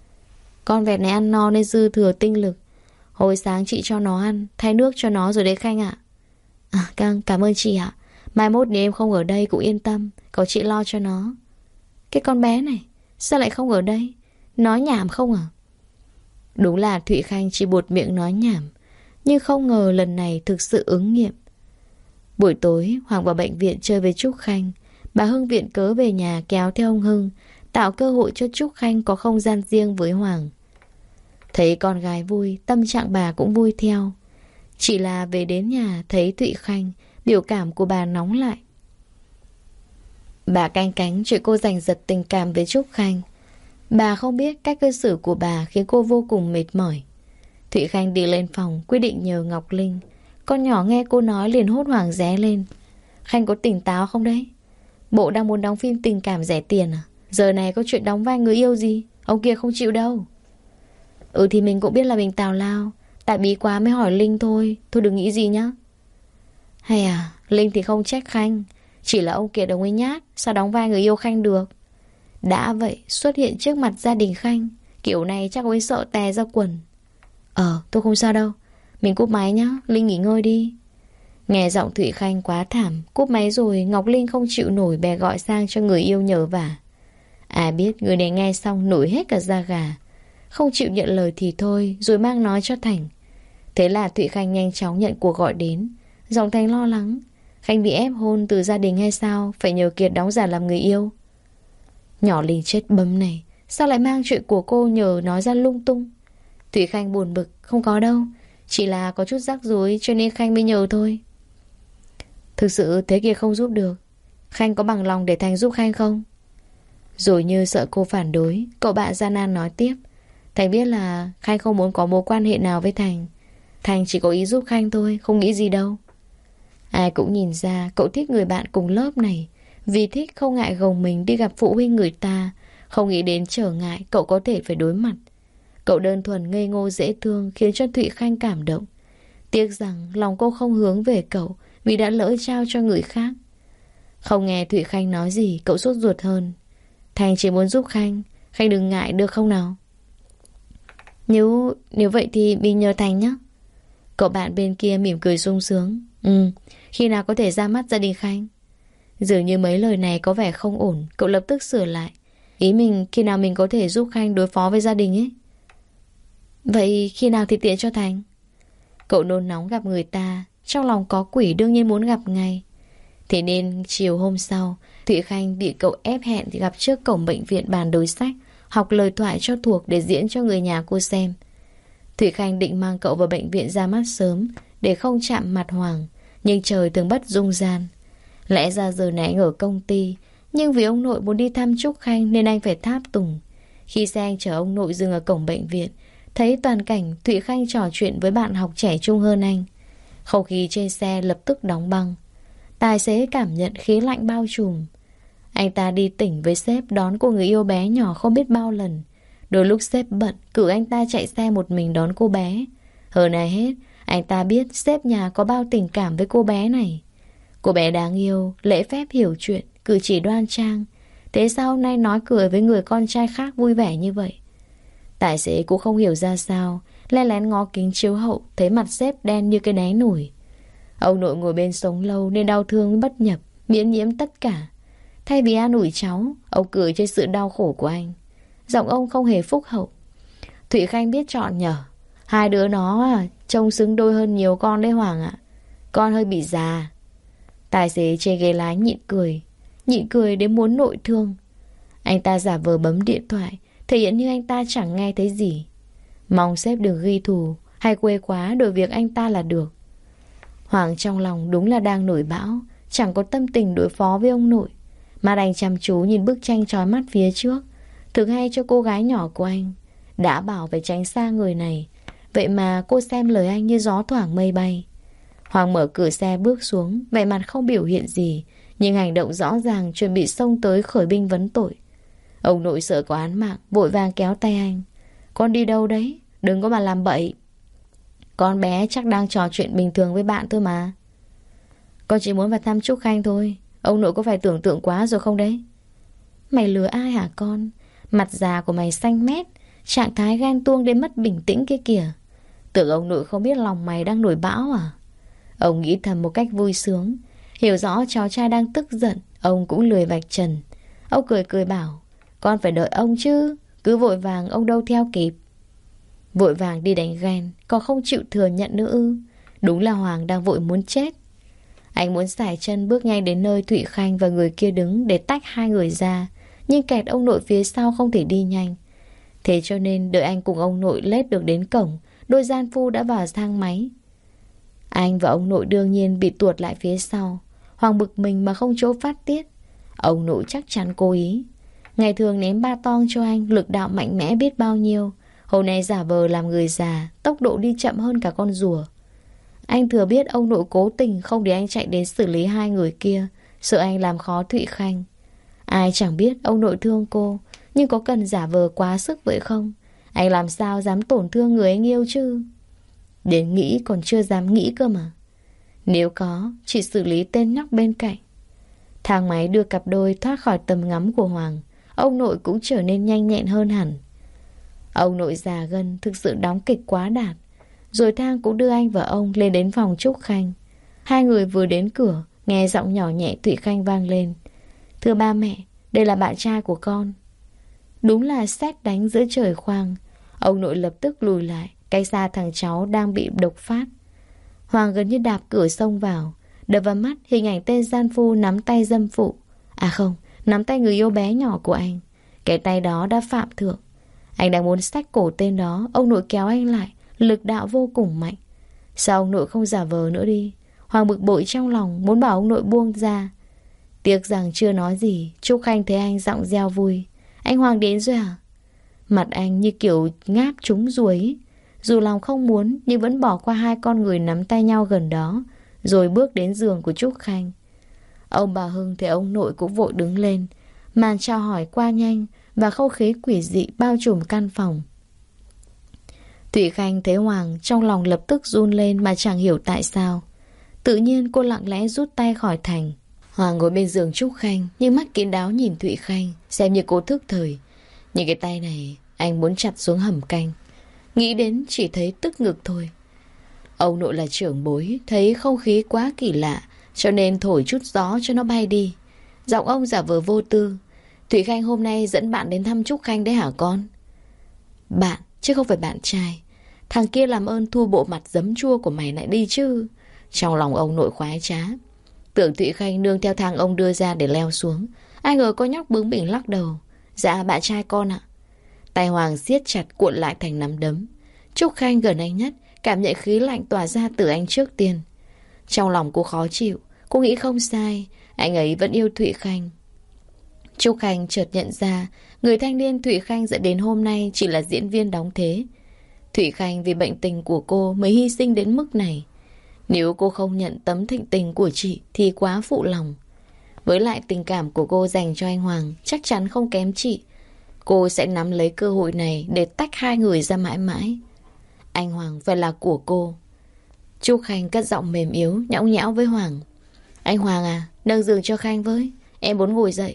Con vẹt này ăn no nên dư thừa tinh lực. Hồi sáng chị cho nó ăn, thay nước cho nó rồi đấy Khanh ạ. Cảm ơn chị ạ. Mai mốt nếu em không ở đây cũng yên tâm, có chị lo cho nó. Cái con bé này, sao lại không ở đây? Nói nhảm không à? Đúng là Thụy Khanh chỉ buột miệng nói nhảm, nhưng không ngờ lần này thực sự ứng nghiệm. Buổi tối Hoàng vào bệnh viện chơi với Trúc Khanh. Bà Hưng viện cớ về nhà kéo theo ông Hưng, tạo cơ hội cho Trúc Khanh có không gian riêng với Hoàng. Thấy con gái vui, tâm trạng bà cũng vui theo. Chỉ là về đến nhà thấy Thụy Khanh, biểu cảm của bà nóng lại. Bà canh cánh chuyện cô giành giật tình cảm với Trúc Khanh. Bà không biết cách cư xử của bà khiến cô vô cùng mệt mỏi. Thụy Khanh đi lên phòng quyết định nhờ Ngọc Linh. Con nhỏ nghe cô nói liền hốt hoảng ré lên. Khanh có tỉnh táo không đấy? Bộ đang muốn đóng phim tình cảm rẻ tiền à? Giờ này có chuyện đóng vai người yêu gì? Ông kia không chịu đâu. Thì mình cũng biết là mình tào lao, tại bí quá mới hỏi Linh thôi. Thôi đừng nghĩ gì nhá. Hay à, Linh thì không trách Khanh, chỉ là ông Kiệt ông ấy nhát, sao đóng vai người yêu Khanh được. Đã vậy xuất hiện trước mặt gia đình Khanh, kiểu này chắc ông ấy sợ tè ra quần. Tôi không sao đâu. Mình cúp máy nhá, Linh nghỉ ngơi đi. Nghe giọng Thụy Khanh quá thảm, cúp máy rồi Ngọc Linh không chịu nổi bè gọi sang cho người yêu nhờ vả. Ai biết người này nghe xong nổi hết cả da gà. Không chịu nhận lời thì thôi, rồi mang nói cho Thành. Thế là Thụy Khanh nhanh chóng nhận cuộc gọi đến. Giọng Thành lo lắng. Khanh bị ép hôn từ gia đình hay sao? Phải nhờ Kiệt đóng giả làm người yêu. Nhỏ Linh chết bấm này, sao lại mang chuyện của cô nhờ nói ra lung tung? Thụy Khanh buồn bực. Không có đâu, chỉ là có chút rắc rối cho nên Khanh mới nhờ thôi. Thực sự thế kia không giúp được. Khanh có bằng lòng để Thành giúp Khanh không? Rồi như sợ cô phản đối, cậu bạn gian nan nói tiếp. Thành biết là Khanh không muốn có mối quan hệ nào với Thành. Thành chỉ có ý giúp Khanh thôi, không nghĩ gì đâu. Ai cũng nhìn ra cậu thích người bạn cùng lớp này. Vì thích không ngại gồng mình đi gặp phụ huynh người ta, không nghĩ đến trở ngại cậu có thể phải đối mặt. Cậu đơn thuần ngây ngô dễ thương khiến cho Thụy Khanh cảm động. Tiếc rằng lòng cô không hướng về cậu vì đã lỡ trao cho người khác. Không nghe Thụy Khanh nói gì, cậu sốt ruột hơn. Thành chỉ muốn giúp Khanh, Khanh đừng ngại được không nào? Nếu vậy thì mình nhờ Thành nhé. Cậu bạn bên kia mỉm cười sung sướng. Khi nào có thể ra mắt gia đình Khanh? Dường như mấy lời này có vẻ không ổn, cậu lập tức sửa lại. Ý mình khi nào mình có thể giúp Khanh đối phó với gia đình ấy. Vậy khi nào thì tiện cho Thành? Cậu nôn nóng gặp người ta, trong lòng có quỷ đương nhiên muốn gặp ngay. Thế nên chiều hôm sau, Thụy Khanh bị cậu ép hẹn thì gặp trước cổng bệnh viện bàn đối sách, học lời thoại cho thuộc để diễn cho người nhà cô xem. Thụy Khanh định mang cậu vào bệnh viện ra mắt sớm để không chạm mặt Hoàng, nhưng trời thường bất dung gian. Lẽ ra giờ này anh ở công ty, nhưng vì ông nội muốn đi thăm Trúc Khanh nên anh phải tháp tùng. Khi xe anh chở ông nội dừng ở cổng bệnh viện, thấy toàn cảnh Thụy Khanh trò chuyện với bạn học trẻ trung hơn anh. Không khí trên xe lập tức đóng băng. Tài xế cảm nhận khí lạnh bao trùm. Anh ta đi tỉnh với sếp đón cô người yêu bé nhỏ không biết bao lần. Đôi lúc sếp bận cử anh ta chạy xe một mình đón cô bé. Hơn ai hết, anh ta biết sếp nhà có bao tình cảm với cô bé này. Cô bé đáng yêu, lễ phép hiểu chuyện, cử chỉ đoan trang. Thế sao hôm nay nói cười với người con trai khác vui vẻ như vậy? Tài xế cũng không hiểu ra sao, lén lén ngó kính chiếu hậu, thấy mặt sếp đen như cái đáy nổi. Ông nội ngồi bên sống lâu nên đau thương bất nhập, miễn nhiễm tất cả. Thay vì an ủi cháu, ông cười trên sự đau khổ của anh. Giọng ông không hề phúc hậu. Thụy Khanh biết chọn nhở. Hai đứa nó trông xứng đôi hơn nhiều con đấy Hoàng ạ. Con hơi bị già. Tài xế trên ghế lái nhịn cười đến muốn nội thương. Anh ta giả vờ bấm điện thoại, thể hiện như anh ta chẳng nghe thấy gì. Mong sếp đừng ghi thù hay quê quá đổi việc anh ta là được. Hoàng trong lòng đúng là đang nổi bão, chẳng có tâm tình đối phó với ông nội, mà đành chăm chú nhìn bức tranh chói mắt phía trước. Thực hay cho cô gái nhỏ của anh. Đã bảo phải tránh xa người này, vậy mà cô xem lời anh như gió thoảng mây bay. Hoàng mở cửa xe bước xuống, vẻ mặt không biểu hiện gì, nhưng hành động rõ ràng chuẩn bị xông tới khởi binh vấn tội. Ông nội sợ có án mạng, vội vàng kéo tay anh. Con đi đâu đấy? Đừng có mà làm bậy. Con bé chắc đang trò chuyện bình thường với bạn thôi mà. Con chỉ muốn vào thăm Trúc Khanh thôi. Ông nội có phải tưởng tượng quá rồi không đấy? Mày lừa ai hả con? Mặt già của mày xanh mét, trạng thái ghen tuông đến mất bình tĩnh kia kìa. Tưởng ông nội không biết lòng mày đang nổi bão à? Ông nghĩ thầm một cách vui sướng. Hiểu rõ cháu trai đang tức giận, ông cũng lười vạch trần. Ông cười bảo, con phải đợi ông chứ, cứ vội vàng ông đâu theo kịp. Vội vàng đi đánh ghen, còn không chịu thừa nhận nữa ư? Đúng là Hoàng đang vội muốn chết. Anh muốn sải chân bước nhanh đến nơi Thụy Khanh và người kia đứng để tách hai người ra, nhưng kẹt ông nội phía sau không thể đi nhanh. Thế cho nên đợi anh cùng ông nội lết được đến cổng, đôi gian phu đã vào thang máy. Anh và ông nội đương nhiên bị tuột lại phía sau. Hoàng bực mình mà không chỗ phát tiết. Ông nội chắc chắn cố ý. Ngày thường ném ba tong cho anh, lực đạo mạnh mẽ biết bao nhiêu. Hôm nay giả vờ làm người già, tốc độ đi chậm hơn cả con rùa. Anh thừa biết ông nội cố tình không để anh chạy đến xử lý hai người kia, sợ anh làm khó Thụy Khanh. Ai chẳng biết ông nội thương cô, nhưng có cần giả vờ quá sức vậy không? Anh làm sao dám tổn thương người anh yêu chứ? Đến nghĩ còn chưa dám nghĩ cơ mà. Nếu có, chỉ xử lý tên nhóc bên cạnh. Thang máy đưa cặp đôi thoát khỏi tầm ngắm của Hoàng. Ông nội cũng trở nên nhanh nhẹn hơn hẳn. Ông nội già gân thực sự đóng kịch quá đạt. Rồi thang cũng đưa anh và ông lên đến phòng Trúc Khanh. Hai người vừa đến cửa, nghe giọng nhỏ nhẹ Thụy Khanh vang lên. Thưa ba mẹ, đây là bạn trai của con. Đúng là sét đánh giữa trời khoang. Ông nội lập tức lùi lại, cách xa thằng cháu đang bị độc phát. Hoàng gần như đạp cửa xông vào, đập vào mắt hình ảnh tên gian phu nắm tay dâm phụ. À không, nắm tay người yêu bé nhỏ của anh. Cái tay đó đã phạm thượng. Anh đang muốn xách cổ tên đó, ông nội kéo anh lại, lực đạo vô cùng mạnh. Sao ông nội không giả vờ nữa đi? Hoàng bực bội trong lòng, muốn bảo ông nội buông ra. Tiếc rằng chưa nói gì. Trúc Khanh thấy anh giọng reo vui. Anh Hoàng đến rồi à? Mặt anh như kiểu ngáp trúng ruồi. Dù lòng không muốn, nhưng vẫn bỏ qua hai con người nắm tay nhau gần đó, rồi bước đến giường của Trúc Khanh. Ông bà Hưng thấy ông nội cũng vội đứng lên. Màn chào hỏi qua nhanh, và không khí quỷ dị bao trùm căn phòng. Thụy Khanh thấy Hoàng, trong lòng lập tức run lên mà chẳng hiểu tại sao. Tự nhiên cô lặng lẽ rút tay khỏi thành. Hoàng ngồi bên giường Trúc Khanh, nhưng mắt kín đáo nhìn Thụy Khanh, xem như cô thức thời. Những cái tay này anh muốn chặt xuống hầm canh. Nghĩ đến chỉ thấy tức ngực thôi. Ông nội là trưởng bối, thấy không khí quá kỳ lạ, cho nên thổi chút gió cho nó bay đi. Giọng ông giả vờ vô tư. Thụy Khanh hôm nay dẫn bạn đến thăm Trúc Khanh đấy hả con? Bạn, chứ không phải bạn trai. Thằng kia làm ơn thu bộ mặt giấm chua của mày lại đi chứ. Trong lòng ông nội khoái trá. Tưởng Thụy Khanh nương theo thang ông đưa ra để leo xuống. Ai ngờ có nhóc bướng bỉnh lắc đầu. Dạ bạn trai con ạ. Tay Hoàng siết chặt cuộn lại thành nắm đấm. Trúc Khanh gần anh nhất, cảm nhận khí lạnh tỏa ra từ anh trước tiên. Trong lòng cô khó chịu. Cô nghĩ không sai. Anh ấy vẫn yêu Thụy Khanh. Trúc Khanh chợt nhận ra người thanh niên Thụy Khanh dẫn đến hôm nay chỉ là diễn viên đóng thế. Thụy Khanh vì bệnh tình của cô mới hy sinh đến mức này. Nếu cô không nhận tấm thịnh tình của chị thì quá phụ lòng. Với lại tình cảm của cô dành cho anh Hoàng chắc chắn không kém chị. Cô sẽ nắm lấy cơ hội này để tách hai người ra mãi mãi. Anh Hoàng phải là của cô. Trúc Khanh cất giọng mềm yếu nhõng nhẽo với Hoàng. Anh Hoàng à, nâng giường cho Khanh với. Em muốn ngồi dậy.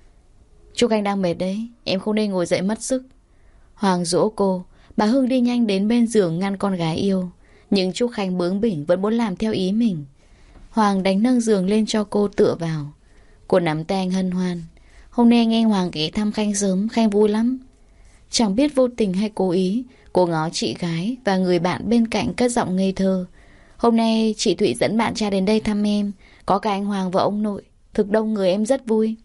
Trúc Khanh đang mệt đấy, em không nên ngồi dậy mất sức. Hoàng dỗ cô. Bà Hưng đi nhanh đến bên giường ngăn con gái yêu. Nhưng Trúc Khanh bướng bỉnh vẫn muốn làm theo ý mình. Hoàng đánh nâng giường lên cho cô tựa vào. Cô nắm tay anh hân hoan. Hôm nay nghe Hoàng ghé thăm Khanh sớm, Khanh vui lắm. Chẳng biết vô tình hay cố ý, cô ngó chị gái và người bạn bên cạnh cất giọng ngây thơ. Hôm nay chị Thụy dẫn bạn trai đến đây thăm em. Có cả anh Hoàng và ông nội. Thực đông người, em rất vui.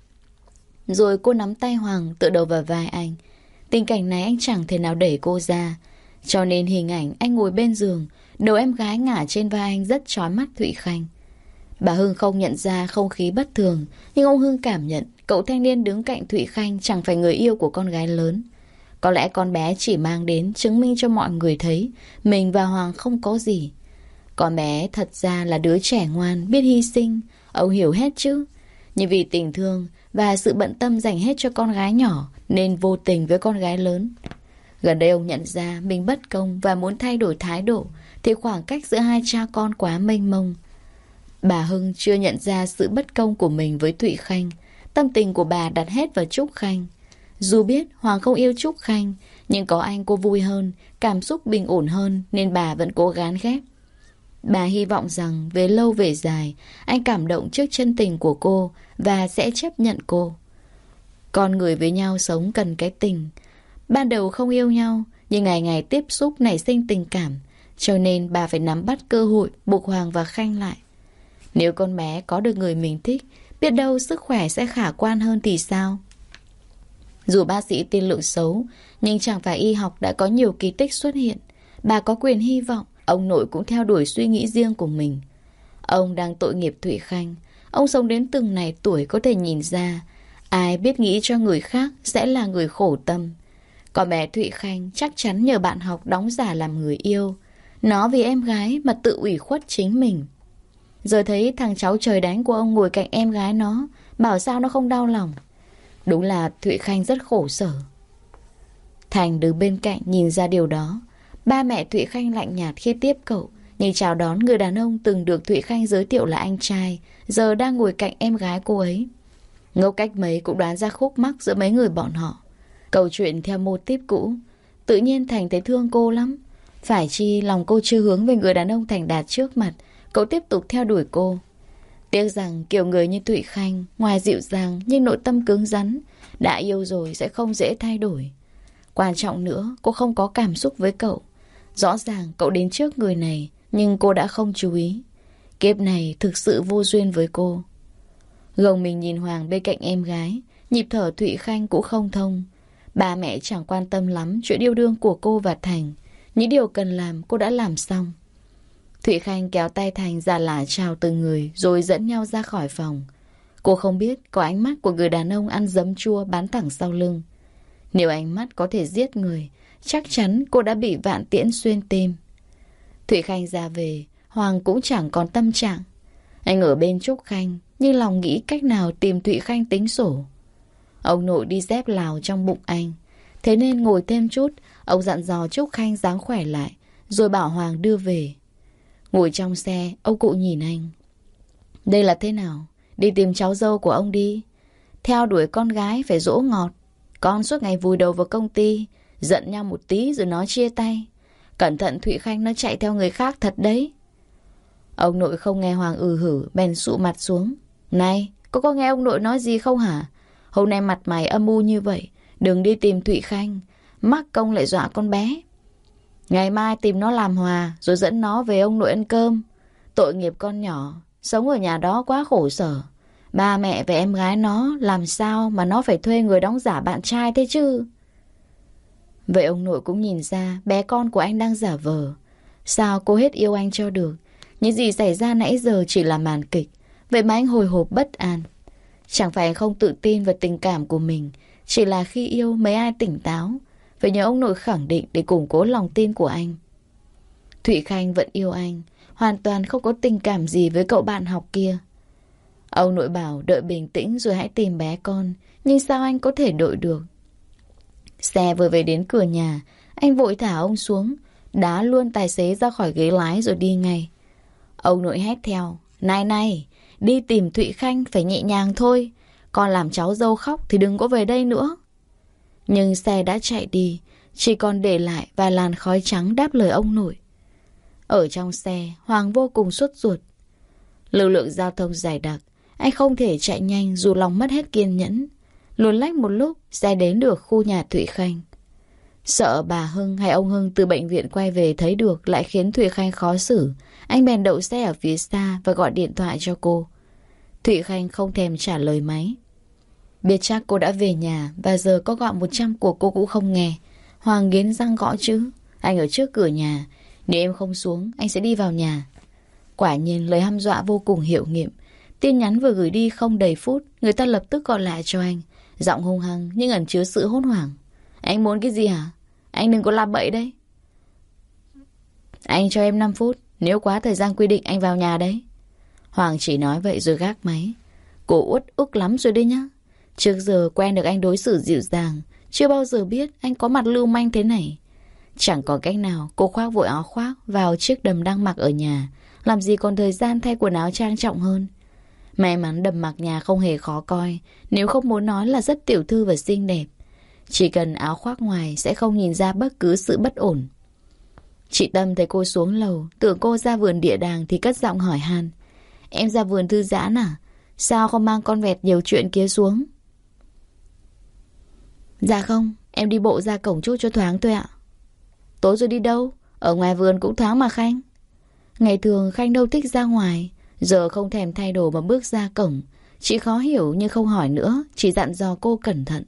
Rồi cô nắm tay Hoàng tựa đầu vào vai anh. Tình cảnh này anh chẳng thể nào đẩy cô ra. Cho nên hình ảnh anh ngồi bên giường, đầu em gái ngả trên vai anh rất chói mắt Thụy Khanh. Bà Hưng không nhận ra không khí bất thường, nhưng ông Hưng cảm nhận cậu thanh niên đứng cạnh Thụy Khanh chẳng phải người yêu của con gái lớn. Có lẽ con bé chỉ mang đến chứng minh cho mọi người thấy mình và Hoàng không có gì. Con bé thật ra là đứa trẻ ngoan, biết hy sinh, ông hiểu hết chứ. Nhưng vì tình thương và sự bận tâm dành hết cho con gái nhỏ nên vô tình với con gái lớn. Gần đây ông nhận ra mình bất công và muốn thay đổi thái độ, thì khoảng cách giữa hai cha con quá mênh mông. Bà Hưng chưa nhận ra sự bất công của mình với Thụy Khanh. Tâm tình của bà đặt hết vào Trúc Khanh. Dù biết Hoàng không yêu Trúc Khanh, nhưng có anh cô vui hơn, cảm xúc bình ổn hơn, nên bà vẫn cố gắng ghép. Bà hy vọng rằng về lâu về dài, anh cảm động trước chân tình của cô và sẽ chấp nhận cô. Con người với nhau sống cần cái tình. Ban đầu không yêu nhau, nhưng ngày ngày tiếp xúc nảy sinh tình cảm, cho nên bà phải nắm bắt cơ hội buộc Hoàng và Khanh lại. Nếu con bé có được người mình thích, biết đâu sức khỏe sẽ khả quan hơn thì sao? Dù bác sĩ tiên lượng xấu, nhưng chẳng phải y học đã có nhiều kỳ tích xuất hiện. Bà có quyền hy vọng. Ông nội cũng theo đuổi suy nghĩ riêng của mình. Ông đang tội nghiệp Thụy Khanh. Ông sống đến từng này tuổi có thể nhìn ra, ai biết nghĩ cho người khác sẽ là người khổ tâm. Còn bé Thụy Khanh chắc chắn nhờ bạn học đóng giả làm người yêu. Nó vì em gái mà tự ủy khuất chính mình. Giờ thấy thằng cháu trời đánh của ông ngồi cạnh em gái nó, bảo sao nó không đau lòng. Đúng là Thụy Khanh rất khổ sở. Thành đứng bên cạnh nhìn ra điều đó. Ba mẹ Thụy Khanh lạnh nhạt khi tiếp cậu, nhưng chào đón người đàn ông từng được Thụy Khanh giới thiệu là anh trai, giờ đang ngồi cạnh em gái cô ấy. Ngốc cách mấy cũng đoán ra khúc mắc giữa mấy người bọn họ. Câu chuyện theo mô típ cũ. Tự nhiên Thành thấy thương cô lắm. Phải chi lòng cô chưa hướng về người đàn ông thành đạt trước mặt, cậu tiếp tục theo đuổi cô. Tiếc rằng kiểu người như Thụy Khanh, ngoài dịu dàng nhưng nội tâm cứng rắn, đã yêu rồi sẽ không dễ thay đổi. Quan trọng nữa, cô không có cảm xúc với cậu. Rõ ràng cậu đến trước người này, nhưng cô đã không chú ý. Kiếp này thực sự vô duyên với cô. Gồng mình nhìn Hoàng bên cạnh em gái, nhịp thở Thụy Khanh cũng không thông. Ba mẹ chẳng quan tâm lắm chuyện yêu đương của cô và Thành. Những điều cần làm cô đã làm xong. Thụy Khanh kéo tay Thành ra lả chào từng người rồi dẫn nhau ra khỏi phòng. Cô không biết có ánh mắt của người đàn ông ăn giấm chua bắn thẳng sau lưng. Nếu ánh mắt có thể giết người, chắc chắn cô đã bị vạn tiễn xuyên tim. Thụy Khanh ra về, Hoàng cũng chẳng còn tâm trạng. Anh ở bên Trúc Khanh, nhưng lòng nghĩ cách nào tìm Thụy Khanh tính sổ. Ông nội đi dép Lào trong bụng anh, thế nên ngồi thêm chút, ông dặn dò Trúc Khanh dáng khỏe lại, rồi bảo Hoàng đưa về. Ngồi trong xe, ông cụ nhìn anh. Đây là thế nào? Đi tìm cháu dâu của ông đi. Theo đuổi con gái phải dỗ ngọt. Con suốt ngày vùi đầu vào công ty, giận nhau một tí rồi nó chia tay. Cẩn thận Thụy Khanh nó chạy theo người khác thật đấy. Ông nội không nghe Hoàng hử, bèn sụ mặt xuống. Này, cô có nghe ông nội nói gì không hả? Hôm nay mặt mày âm u như vậy, đừng đi tìm Thụy Khanh, mắc công lại dọa con bé. Ngày mai tìm nó làm hòa, rồi dẫn nó về ông nội ăn cơm. Tội nghiệp con nhỏ, sống ở nhà đó quá khổ sở. Ba mẹ và em gái nó làm sao mà nó phải thuê người đóng giả bạn trai thế chứ? Vậy ông nội cũng nhìn ra bé con của anh đang giả vờ. Sao cô hết yêu anh cho được? Những gì xảy ra nãy giờ chỉ là màn kịch. Vậy mà anh hồi hộp bất an. Chẳng phải anh không tự tin vào tình cảm của mình, chỉ là khi yêu mấy ai tỉnh táo. Phải nhờ ông nội khẳng định để củng cố lòng tin của anh. Thụy Khanh vẫn yêu anh, hoàn toàn không có tình cảm gì với cậu bạn học kia. Ông nội bảo đợi bình tĩnh rồi hãy tìm bé con, nhưng sao anh có thể đợi được? Xe vừa về đến cửa nhà, anh vội thả ông xuống, đá luôn tài xế ra khỏi ghế lái rồi đi ngay. Ông nội hét theo: Này này, đi tìm Thụy Khanh phải nhẹ nhàng thôi, còn làm cháu dâu khóc thì đừng có về đây nữa. Nhưng xe đã chạy đi, chỉ còn để lại vài làn khói trắng đáp lời ông nội. Ở trong xe, Hoàng vô cùng sốt ruột. Lưu lượng giao thông dày đặc, anh không thể chạy nhanh dù lòng mất hết kiên nhẫn. Luồn lách một lúc, xe đến được khu nhà Thụy Khanh. Sợ bà Hưng hay ông Hưng từ bệnh viện quay về thấy được lại khiến Thụy Khanh khó xử, anh bèn đậu xe ở phía xa và gọi điện thoại cho cô. Thụy Khanh không thèm trả lời máy. Biết chắc cô đã về nhà và giờ có gọi 100 của cô cũng không nghe. Hoàng nghiến răng gõ chữ: Anh ở trước cửa nhà, nếu em không xuống anh sẽ đi vào nhà. Quả nhiên lời hăm dọa vô cùng hiệu nghiệm. Tin nhắn vừa gửi đi không đầy phút, người ta lập tức gọi lại cho anh, giọng hung hăng nhưng ẩn chứa sự hốt hoảng. Anh muốn cái gì hả? Anh đừng có làm bậy đấy. Anh cho em 5 phút, nếu quá thời gian quy định anh vào nhà đấy. Hoàng chỉ nói vậy rồi gác máy. Cô uất ức lắm rồi đấy nhá. Trước giờ quen được anh đối xử dịu dàng, chưa bao giờ biết anh có mặt lưu manh thế này. Chẳng có cách nào, cô khoác vội áo khoác vào chiếc đầm đang mặc ở nhà. Làm gì còn thời gian thay quần áo trang trọng hơn. May mắn đầm mặc nhà không hề khó coi, nếu không muốn nói là rất tiểu thư và xinh đẹp. Chỉ cần áo khoác ngoài sẽ không nhìn ra bất cứ sự bất ổn. Chị Tâm thấy cô xuống lầu, tưởng cô ra vườn địa đàng thì cất giọng hỏi han: Em ra vườn thư giãn à? Sao không mang con vẹt nhiều chuyện kia xuống? Dạ không, em đi bộ ra cổng chút cho thoáng thôi ạ. Tối rồi đi đâu? Ở ngoài vườn cũng thoáng mà Khanh. Ngày thường Khanh đâu thích ra ngoài, giờ không thèm thay đồ mà bước ra cổng. Chị khó hiểu nhưng không hỏi nữa, chỉ dặn dò cô cẩn thận.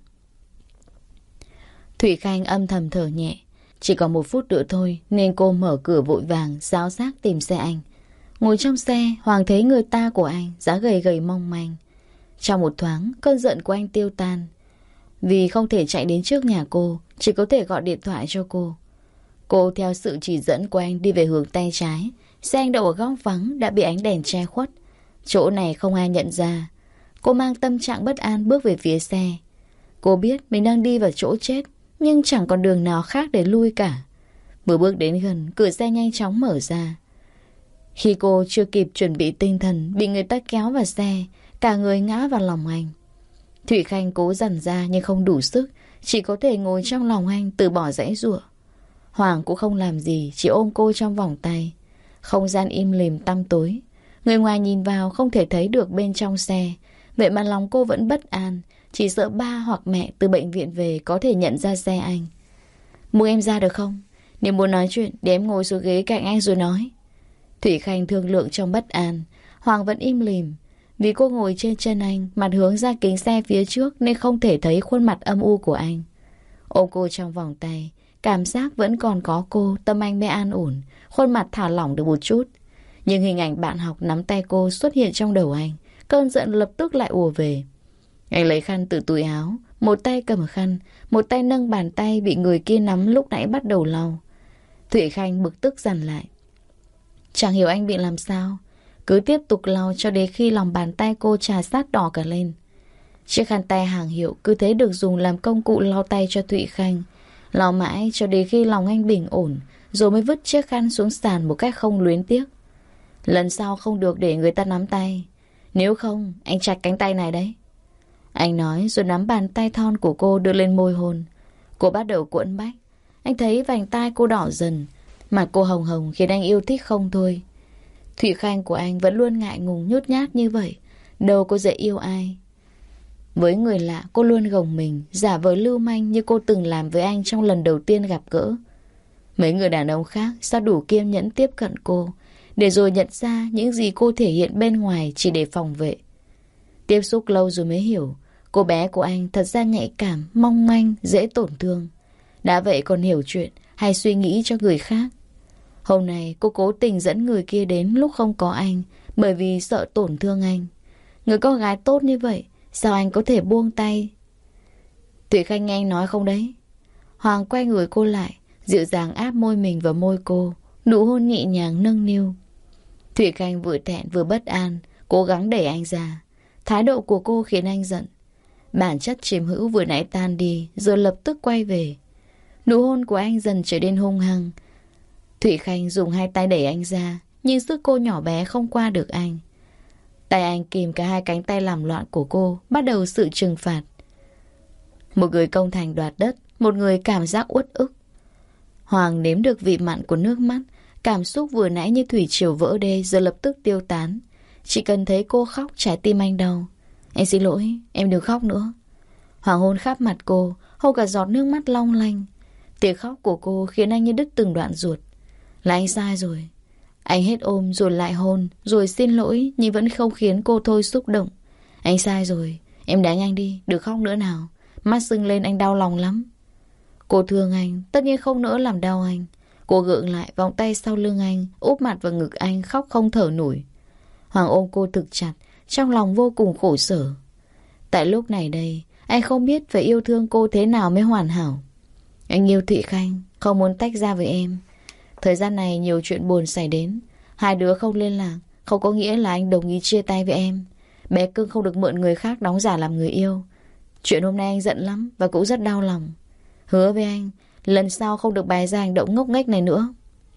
Thụy Khanh âm thầm thở nhẹ. Chỉ còn 1 phút nữa thôi nên cô mở cửa vội vàng ráo xác tìm xe anh. Ngồi trong xe, Hoàng thấy người ta của anh, dáng gầy gầy mong manh. Trong một thoáng, cơn giận của anh tiêu tan. Vì không thể chạy đến trước nhà cô, chỉ có thể gọi điện thoại cho cô. Cô theo sự chỉ dẫn của anh đi về hướng tay trái. Xe anh đậu ở góc vắng đã bị ánh đèn che khuất. Chỗ này không ai nhận ra. Cô mang tâm trạng bất an bước về phía xe. Cô biết mình đang đi vào chỗ chết, nhưng chẳng còn đường nào khác để lui cả. Vừa bước đến gần, cửa xe nhanh chóng mở ra. Khi cô chưa kịp chuẩn bị tinh thần, bị người ta kéo vào xe, cả người ngã vào lòng anh. Thụy Khanh cố dằn ra nhưng không đủ sức, chỉ có thể ngồi trong lòng anh từ bỏ giãy giụa. Hoàng cũng không làm gì, chỉ ôm cô trong vòng tay. Không gian im lìm tăm tối. Người ngoài nhìn vào không thể thấy được bên trong xe. Vậy mà lòng cô vẫn bất an, chỉ sợ ba hoặc mẹ từ bệnh viện về có thể nhận ra xe anh. Muốn em ra được không? Nếu muốn nói chuyện để em ngồi xuống ghế cạnh anh rồi nói. Thụy Khanh thương lượng trong bất an. Hoàng vẫn im lìm. Vì cô ngồi trên chân anh, mặt hướng ra kính xe phía trước nên không thể thấy khuôn mặt âm u của anh. Ôm cô trong vòng tay, cảm giác vẫn còn có cô, tâm anh mới an ổn, khuôn mặt thả lỏng được một chút. Nhưng hình ảnh bạn học nắm tay cô xuất hiện trong đầu anh, cơn giận lập tức lại ùa về. Anh lấy khăn từ túi áo, một tay cầm khăn, một tay nâng bàn tay bị người kia nắm lúc nãy bắt đầu lau. Thụy Khanh bực tức dằn lại. Chẳng hiểu anh bị làm sao, cứ tiếp tục lau cho đến khi lòng bàn tay cô trà sát đỏ cả lên. Chiếc khăn tay hàng hiệu cứ thế được dùng làm công cụ lau tay cho Thụy Khanh. Lau mãi cho đến khi lòng anh bình ổn, rồi mới vứt chiếc khăn xuống sàn một cách không luyến tiếc. Lần sau không được để người ta nắm tay, nếu không anh chặt cánh tay này đấy. Anh nói rồi nắm bàn tay thon của cô đưa lên môi hôn. Cô bắt đầu cuộn bách. Anh thấy vành tai cô đỏ dần, mặt cô hồng hồng khiến anh yêu thích không thôi. Thụy Khanh của anh vẫn luôn ngại ngùng nhút nhát như vậy, đâu có dễ yêu ai. Với người lạ cô luôn gồng mình, giả vờ lưu manh như cô từng làm với anh trong lần đầu tiên gặp gỡ. Mấy người đàn ông khác sao đủ kiên nhẫn tiếp cận cô, để rồi nhận ra những gì cô thể hiện bên ngoài chỉ để phòng vệ. Tiếp xúc lâu rồi mới hiểu, cô bé của anh thật ra nhạy cảm, mong manh, dễ tổn thương. Đã vậy còn hiểu chuyện hay suy nghĩ cho người khác. Hôm nay cô cố tình dẫn người kia đến lúc không có anh, Bởi vì sợ tổn thương anh. Người con gái tốt như vậy, sao anh có thể buông tay? Thụy Khanh nghe anh nói không đấy? Hoàng quay người cô lại, dịu dàng áp môi mình vào môi cô, nụ hôn nhẹ nhàng nâng niu. Thụy Khanh vừa thẹn vừa bất an, cố gắng đẩy anh ra. Thái độ của cô khiến anh giận. Bản chất chiếm hữu vừa nãy tan đi, rồi lập tức quay về. Nụ hôn của anh dần trở nên hung hăng. Thụy Khanh dùng hai tay đẩy anh ra, nhưng sức cô nhỏ bé không qua được anh. Tay anh kìm cả hai cánh tay làm loạn của cô, bắt đầu sự trừng phạt. Một người công thành đoạt đất, một người cảm giác uất ức. Hoàng nếm được vị mặn của nước mắt. Cảm xúc vừa nãy như thủy triều vỡ đê, giờ lập tức tiêu tán. Chỉ cần thấy cô khóc, trái tim anh đau. Anh xin lỗi, em đừng khóc nữa. Hoàng hôn khắp mặt cô, hôn cả giọt nước mắt long lanh. Tiếng khóc của cô khiến anh như đứt từng đoạn ruột. Là anh sai rồi. Anh hết ôm rồi lại hôn, rồi xin lỗi, nhưng vẫn không khiến cô thôi xúc động. Anh sai rồi, em đánh anh đi, đừng khóc nữa nào. Mắt sưng lên anh đau lòng lắm. Cô thương anh, tất nhiên không nỡ làm đau anh. Cô gượng lại, vòng tay sau lưng anh, úp mặt vào ngực anh, khóc không thở nổi. Hoàng ôm cô thực chặt, trong lòng vô cùng khổ sở. Tại lúc này đây, anh không biết phải yêu thương cô thế nào mới hoàn hảo. Anh yêu Thụy Khanh, không muốn tách ra với em. Thời gian này nhiều chuyện buồn xảy đến. Hai đứa không liên lạc, không có nghĩa là anh đồng ý chia tay với em. Bé cưng không được mượn người khác đóng giả làm người yêu. Chuyện hôm nay anh giận lắm và cũng rất đau lòng. Hứa với anh, lần sau không được bày ra hành động ngốc nghếch này nữa.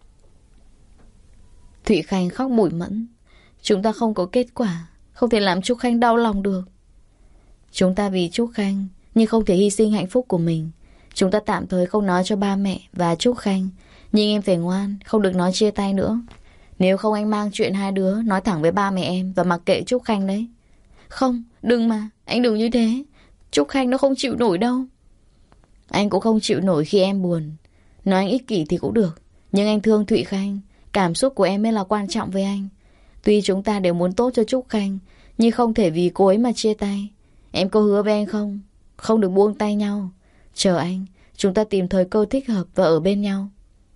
Thụy Khanh khóc bủi mẫn. Chúng ta không có kết quả, không thể làm Trúc Khanh đau lòng được. Chúng ta vì Trúc Khanh, nhưng không thể hy sinh hạnh phúc của mình. Chúng ta tạm thời không nói cho ba mẹ và Trúc Khanh, nhưng em phải ngoan, không được nói chia tay nữa. Nếu không anh mang chuyện hai đứa nói thẳng với ba mẹ em và mặc kệ Trúc Khanh đấy. Không, đừng mà, anh đừng như thế. Trúc Khanh nó không chịu nổi đâu. Anh cũng không chịu nổi khi em buồn. Nói anh ích kỷ thì cũng được, nhưng anh thương Thụy Khanh. Cảm xúc của em mới là quan trọng với anh. Tuy chúng ta đều muốn tốt cho Trúc Khanh, nhưng không thể vì cô ấy mà chia tay. Em có hứa với anh không? Không được buông tay nhau. Chờ anh, chúng ta tìm thời cơ thích hợp và ở bên nhau.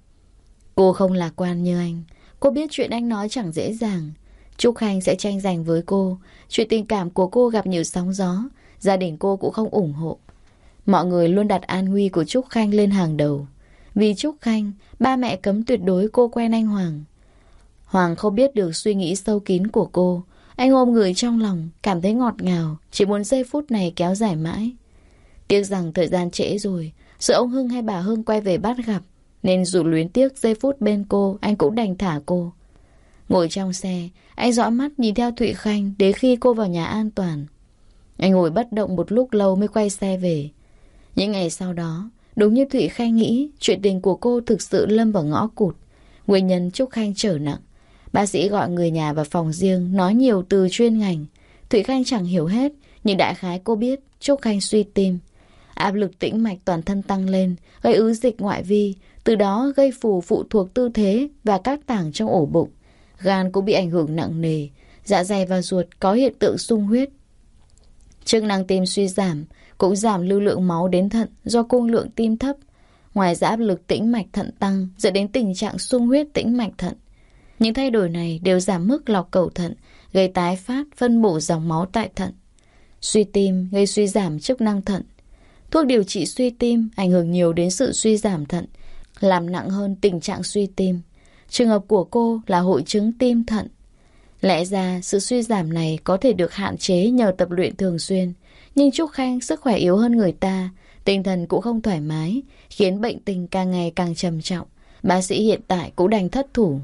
Cô không lạc quan như anh. Cô biết chuyện anh nói chẳng dễ dàng. Trúc Khanh sẽ tranh giành với cô. Chuyện tình cảm của cô gặp nhiều sóng gió. Gia đình cô cũng không ủng hộ. Mọi người luôn đặt an nguy của Trúc Khanh lên hàng đầu. Vì Trúc Khanh, ba mẹ cấm tuyệt đối cô quen anh Hoàng. Hoàng không biết được suy nghĩ sâu kín của cô. Anh ôm người trong lòng, cảm thấy ngọt ngào, chỉ muốn giây phút này kéo dài mãi. Tiếc rằng thời gian trễ rồi, sợ ông Hưng hay bà Hưng quay về bắt gặp, nên dù luyến tiếc giây phút bên cô, anh cũng đành thả cô. Ngồi trong xe, anh dõi mắt nhìn theo Thụy Khanh đến khi cô vào nhà an toàn. Anh ngồi bất động một lúc lâu mới quay xe về. Những ngày sau đó, đúng như Thụy Khanh nghĩ, chuyện tình của cô thực sự lâm vào ngõ cụt. Nguyên nhân Trúc Khanh trở nặng. Bác sĩ gọi người nhà vào phòng riêng, nói nhiều từ chuyên ngành. Thụy Khanh chẳng hiểu hết, nhưng đại khái cô biết Trúc Khanh suy tim. Áp lực tĩnh mạch toàn thân tăng lên, gây ứ dịch ngoại vi, từ đó gây phù phụ thuộc tư thế và các tảng trong ổ bụng. Gan cũng bị ảnh hưởng nặng nề, dạ dày và ruột có hiện tượng sung huyết. Chức năng tim suy giảm, cũng giảm lưu lượng máu đến thận do cung lượng tim thấp. Ngoài ra áp lực tĩnh mạch thận tăng dẫn đến tình trạng sung huyết tĩnh mạch thận. Những thay đổi này đều giảm mức lọc cầu thận, gây tái phát phân bổ dòng máu tại thận. Suy tim gây suy giảm chức năng thận. Thuốc điều trị suy tim ảnh hưởng nhiều đến sự suy giảm thận, làm nặng hơn tình trạng suy tim. Trường hợp của cô là hội chứng tim thận. Lẽ ra sự suy giảm này có thể được hạn chế nhờ tập luyện thường xuyên, nhưng Trúc Khanh sức khỏe yếu hơn người ta, tinh thần cũng không thoải mái, khiến bệnh tình càng ngày càng trầm trọng. Bác sĩ hiện tại cũng đành thất thủ.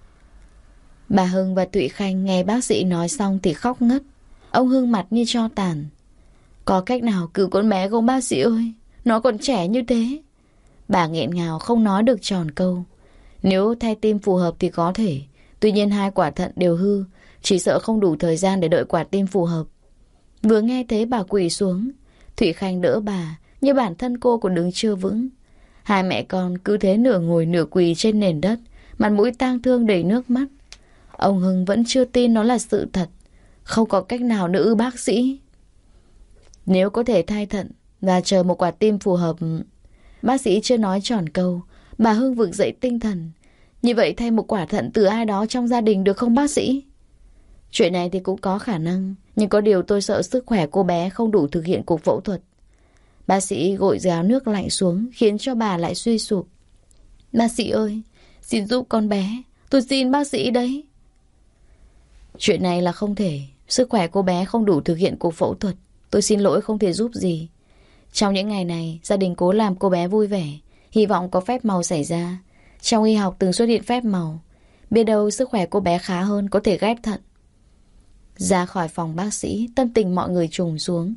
Bà Hưng và Thụy Khanh nghe bác sĩ nói xong thì khóc ngất. Ông Hưng mặt như tro tàn. Có cách nào cứu con bé không bác sĩ ơi? Nó còn trẻ như thế. Bà nghẹn ngào không nói được tròn câu. Nếu thay tim phù hợp thì có thể. Tuy nhiên hai quả thận đều hư, chỉ sợ không đủ thời gian để đợi quả tim phù hợp. Vừa nghe thế bà quỳ xuống. Thụy Khanh đỡ bà, như bản thân cô còn đứng chưa vững. Hai mẹ con cứ thế nửa ngồi nửa quỳ trên nền đất, mặt mũi tang thương đầy nước mắt. Ông Hưng vẫn chưa tin nó là sự thật. Không có cách nào nữa ư bác sĩ? Nếu có thể thay thận và chờ một quả tim phù hợp. Bác sĩ chưa nói tròn câu, bà Hưng vực dậy tinh thần. Như vậy thay một quả thận từ ai đó trong gia đình được không bác sĩ? Chuyện này thì cũng có khả năng, nhưng có điều tôi sợ sức khỏe cô bé không đủ thực hiện cuộc phẫu thuật. Bác sĩ gội gáo nước lạnh xuống, khiến cho bà lại suy sụp. Bác sĩ ơi, xin giúp con bé. Tôi xin bác sĩ đấy. Chuyện này là không thể. Sức khỏe cô bé không đủ thực hiện cuộc phẫu thuật. Tôi xin lỗi không thể giúp gì. Trong những ngày này, gia đình cố làm cô bé vui vẻ, hy vọng có phép màu xảy ra. Trong y học từng xuất hiện phép màu. Biết đâu sức khỏe cô bé khá hơn, có thể ghép thận. Ra khỏi phòng bác sĩ, tâm tình mọi người trùng xuống.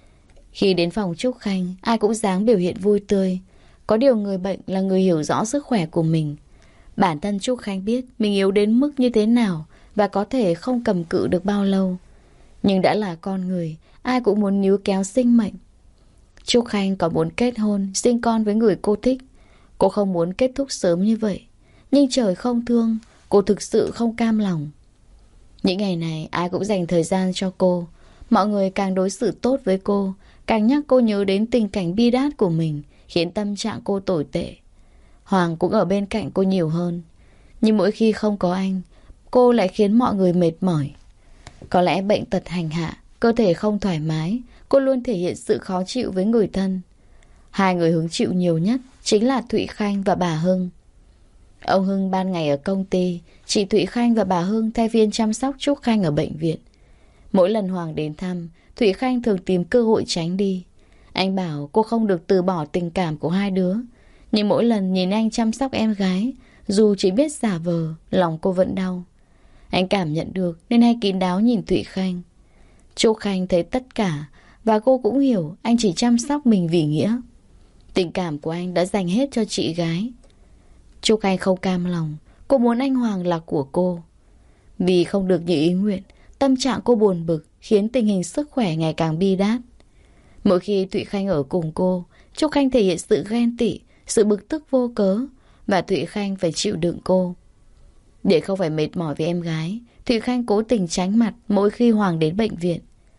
Khi đến phòng Trúc Khanh, ai cũng dáng biểu hiện vui tươi. Có điều người bệnh là người hiểu rõ sức khỏe của mình. Bản thân Trúc Khanh biết mình yếu đến mức như thế nào và có thể không cầm cự được bao lâu. Nhưng đã là con người, ai cũng muốn níu kéo sinh mệnh. Trúc Khanh có muốn kết hôn, sinh con với người cô thích. Cô không muốn kết thúc sớm như vậy. Nhưng trời không thương, cô thực sự không cam lòng. Những ngày này ai cũng dành thời gian cho cô. Mọi người càng đối xử tốt với cô, càng nhắc cô nhớ đến tình cảnh bi đát của mình, khiến tâm trạng cô tồi tệ. Hoàng cũng ở bên cạnh cô nhiều hơn. Nhưng mỗi khi không có anh, cô lại khiến mọi người mệt mỏi. Có lẽ bệnh tật hành hạ, cơ thể không thoải mái, cô luôn thể hiện sự khó chịu với người thân. Hai người hứng chịu nhiều nhất chính là Thụy Khanh và bà Hưng. Ông Hưng ban ngày ở công ty, chị Thụy Khanh và bà Hưng thay phiên chăm sóc Trúc Khanh ở bệnh viện. Mỗi lần Hoàng đến thăm, Thụy Khanh thường tìm cơ hội tránh đi. Anh bảo cô không được từ bỏ tình cảm của hai đứa. Nhưng mỗi lần nhìn anh chăm sóc em gái, dù chỉ biết giả vờ, lòng cô vẫn đau. Anh cảm nhận được nên hay kín đáo nhìn Thụy Khanh. Trúc Khanh thấy tất cả và cô cũng hiểu anh chỉ chăm sóc mình vì nghĩa. Tình cảm của anh đã dành hết cho chị gái. Trúc Khanh không cam lòng, cô muốn anh Hoàng là của cô. Vì không được như ý nguyện, tâm trạng cô buồn bực khiến tình hình sức khỏe ngày càng bi đát. Mỗi khi Thụy Khanh ở cùng cô, Trúc Khanh thể hiện sự ghen tị, sự bực tức vô cớ, và Thụy Khanh phải chịu đựng cô. Để không phải mệt mỏi với em gái, Thụy Khanh cố tình tránh mặt mỗi khi Hoàng đến bệnh viện.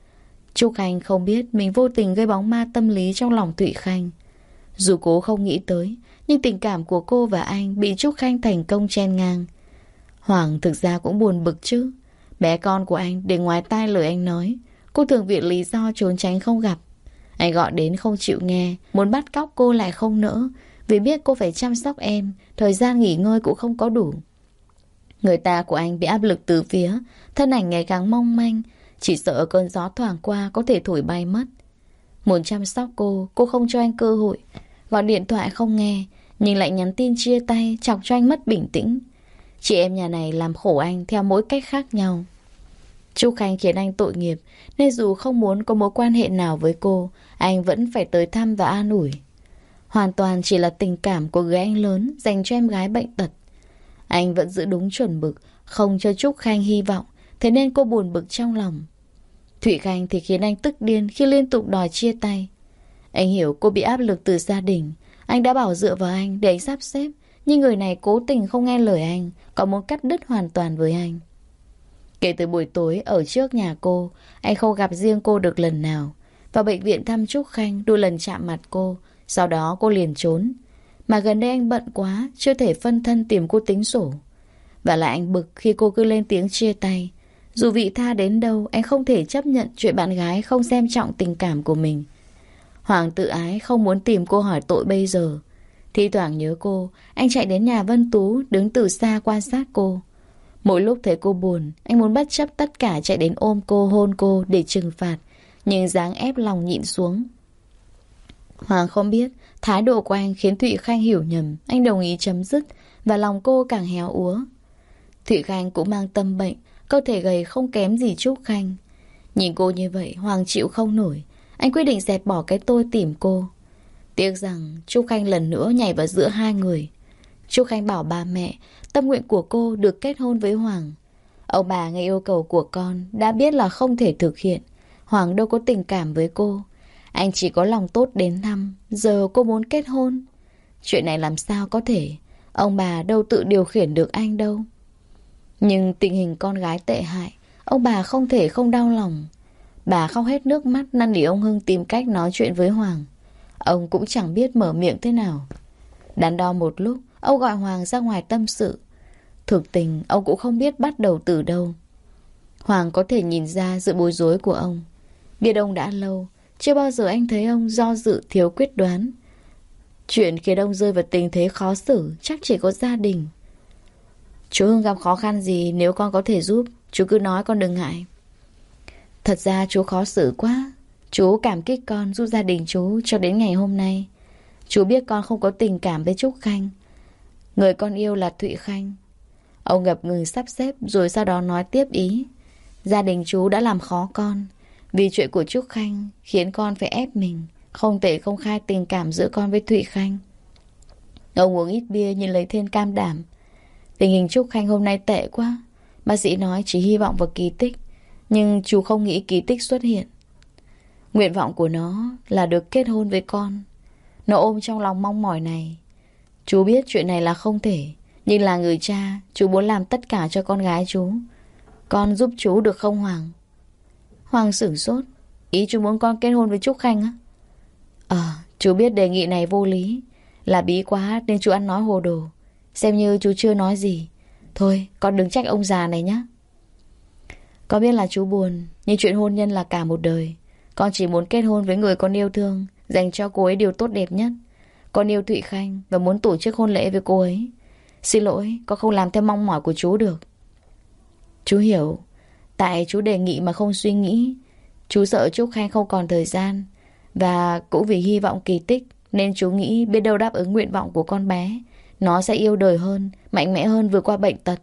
Trúc Khanh không biết mình vô tình gây bóng ma tâm lý trong lòng Thụy Khanh. Dù cố không nghĩ tới, nhưng tình cảm của cô và anh bị Trúc Khanh thành công chen ngang. Hoàng thực ra cũng buồn bực chứ. Bé con của anh để ngoài tai lời anh nói, cô thường viện lý do trốn tránh không gặp. Anh gọi đến không chịu nghe, muốn bắt cóc cô lại không nỡ, vì biết cô phải chăm sóc em, thời gian nghỉ ngơi cũng không có đủ. Người ta của anh bị áp lực từ phía, thân ảnh ngày càng mong manh, chỉ sợ cơn gió thoảng qua có thể thổi bay mất. Muốn chăm sóc cô không cho anh cơ hội. Gọi điện thoại không nghe, nhưng lại nhắn tin chia tay, chọc cho anh mất bình tĩnh. Chị em nhà này làm khổ anh theo mỗi cách khác nhau. Trúc Khanh khiến anh tội nghiệp, nên dù không muốn có mối quan hệ nào với cô, anh vẫn phải tới thăm và an ủi. Hoàn toàn chỉ là tình cảm của người anh lớn dành cho em gái bệnh tật. Anh vẫn giữ đúng chuẩn mực, không cho Trúc Khanh hy vọng, thế nên cô buồn bực trong lòng. Thụy Khanh thì khiến anh tức điên khi liên tục đòi chia tay. Anh hiểu cô bị áp lực từ gia đình. Anh đã bảo dựa vào anh để anh sắp xếp, nhưng người này cố tình không nghe lời anh, còn muốn cắt đứt hoàn toàn với anh. Kể từ buổi tối ở trước nhà cô, anh không gặp riêng cô được lần nào. Vào bệnh viện thăm Trúc Khanh, đôi lần chạm mặt cô, sau đó cô liền trốn. Mà gần đây anh bận quá, chưa thể phân thân tìm cô tính sổ. Và lại anh bực khi cô cứ lên tiếng chia tay. Dù vị tha đến đâu, anh không thể chấp nhận chuyện bạn gái không xem trọng tình cảm của mình. Hoàng tự ái không muốn tìm cô hỏi tội bây giờ. Thi thoảng nhớ cô, anh chạy đến nhà Vân Tú, đứng từ xa quan sát cô. Mỗi lúc thấy cô buồn, anh muốn bất chấp tất cả chạy đến ôm cô, hôn cô để trừng phạt, nhưng dáng ép lòng nhịn xuống. Hoàng không biết, thái độ của anh khiến Thụy Khanh hiểu nhầm, anh đồng ý chấm dứt, và lòng cô càng héo úa. Thụy Khanh cũng mang tâm bệnh, cơ thể gầy không kém gì Trúc Khanh. Nhìn cô như vậy, Hoàng chịu không nổi. Anh quyết định dẹp bỏ cái tôi tìm cô. Tiếc rằng Trúc Khanh lần nữa nhảy vào giữa hai người. Trúc Khanh bảo ba mẹ tâm nguyện của cô được kết hôn với Hoàng. Ông bà nghe yêu cầu của con đã biết là không thể thực hiện. Hoàng đâu có tình cảm với cô. Anh chỉ có lòng tốt đến thăm. Giờ cô muốn kết hôn. Chuyện này làm sao có thể. Ông bà đâu tự điều khiển được anh đâu. Nhưng tình hình con gái tệ hại, ông bà không thể không đau lòng. Bà khóc hết nước mắt năn nỉ ông Hưng tìm cách nói chuyện với Hoàng. Ông cũng chẳng biết mở miệng thế nào. Đắn đo một lúc, ông gọi Hoàng ra ngoài tâm sự. Thực tình ông cũng không biết bắt đầu từ đâu. Hoàng có thể nhìn ra sự bối rối của ông. Biết ông đã lâu, chưa bao giờ anh thấy ông do dự thiếu quyết đoán. Chuyện khiến ông rơi vào tình thế khó xử chắc chỉ có gia đình. Chú Hưng gặp khó khăn gì, nếu con có thể giúp, chú cứ nói, con đừng ngại. Thật ra chú khó xử quá. Chú cảm kích con giúp gia đình chú cho đến ngày hôm nay. Chú biết con không có tình cảm với Trúc Khanh. Người con yêu là Thụy Khanh. Ông ngập ngừng sắp xếp rồi sau đó nói tiếp ý. Gia đình chú đã làm khó con. Vì chuyện của Trúc Khanh khiến con phải ép mình không thể công khai tình cảm giữa con với Thụy Khanh. Ông uống ít bia nhưng lấy thêm cam đảm. Tình hình Trúc Khanh hôm nay tệ quá. Bác sĩ nói chỉ hy vọng vào kỳ tích, nhưng chú không nghĩ kỳ tích xuất hiện. Nguyện vọng của nó là được kết hôn với con. Nó ôm trong lòng mong mỏi này. Chú biết chuyện này là không thể, nhưng là người cha, chú muốn làm tất cả cho con gái chú. Con giúp chú được không Hoàng? Hoàng sửng sốt. Ý chú muốn con kết hôn với Trúc Khanh á? Chú biết đề nghị này vô lý, là bí quá nên chú ăn nói hồ đồ. Xem như chú chưa nói gì. Thôi con đừng trách ông già này nhé. Con biết là chú buồn, nhưng chuyện hôn nhân là cả một đời. Con chỉ muốn kết hôn với người con yêu thương, dành cho cô ấy điều tốt đẹp nhất. Con yêu Thụy Khanh và muốn tổ chức hôn lễ với cô ấy. Xin lỗi, con không làm theo mong mỏi của chú được. Chú hiểu. Tại chú đề nghị mà không suy nghĩ. Chú sợ Trúc Khanh không còn thời gian. Và cũng vì hy vọng kỳ tích nên chú nghĩ biết đâu đáp ứng nguyện vọng của con bé, nó sẽ yêu đời hơn, mạnh mẽ hơn vượt qua bệnh tật.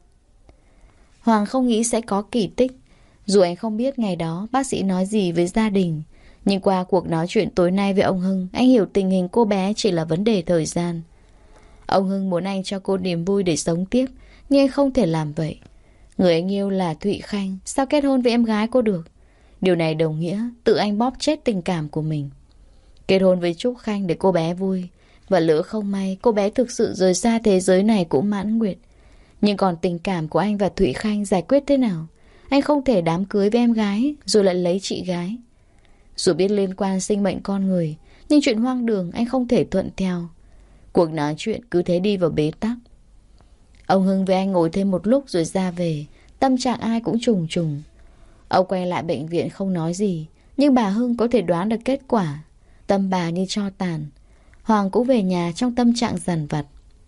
Hoàng không nghĩ sẽ có kỳ tích. Dù anh không biết ngày đó bác sĩ nói gì với gia đình, nhưng qua cuộc nói chuyện tối nay với ông Hưng, anh hiểu tình hình cô bé chỉ là vấn đề thời gian. Ông Hưng muốn anh cho cô niềm vui để sống tiếp, nhưng anh không thể làm vậy. Người anh yêu là Thụy Khanh, sao kết hôn với em gái cô được? Điều này đồng nghĩa tự anh bóp chết tình cảm của mình. Kết hôn với Trúc Khanh để cô bé vui, và lỡ không may cô bé thực sự rời xa thế giới này cũng mãn nguyện. Nhưng còn tình cảm của anh và Thụy Khanh giải quyết thế nào? Anh không thể đám cưới với em gái rồi lại lấy chị gái. Dù biết liên quan sinh mệnh con người, nhưng chuyện hoang đường anh không thể thuận theo. Cuộc nói chuyện cứ thế đi vào bế tắc. Ông Hưng với anh ngồi thêm một lúc rồi ra về. Tâm trạng ai cũng trùng trùng. Ông quay lại bệnh viện không nói gì, nhưng bà Hưng có thể đoán được kết quả. Tâm bà như tro tàn. Hoàng cũng về nhà trong tâm trạng dằn vặt.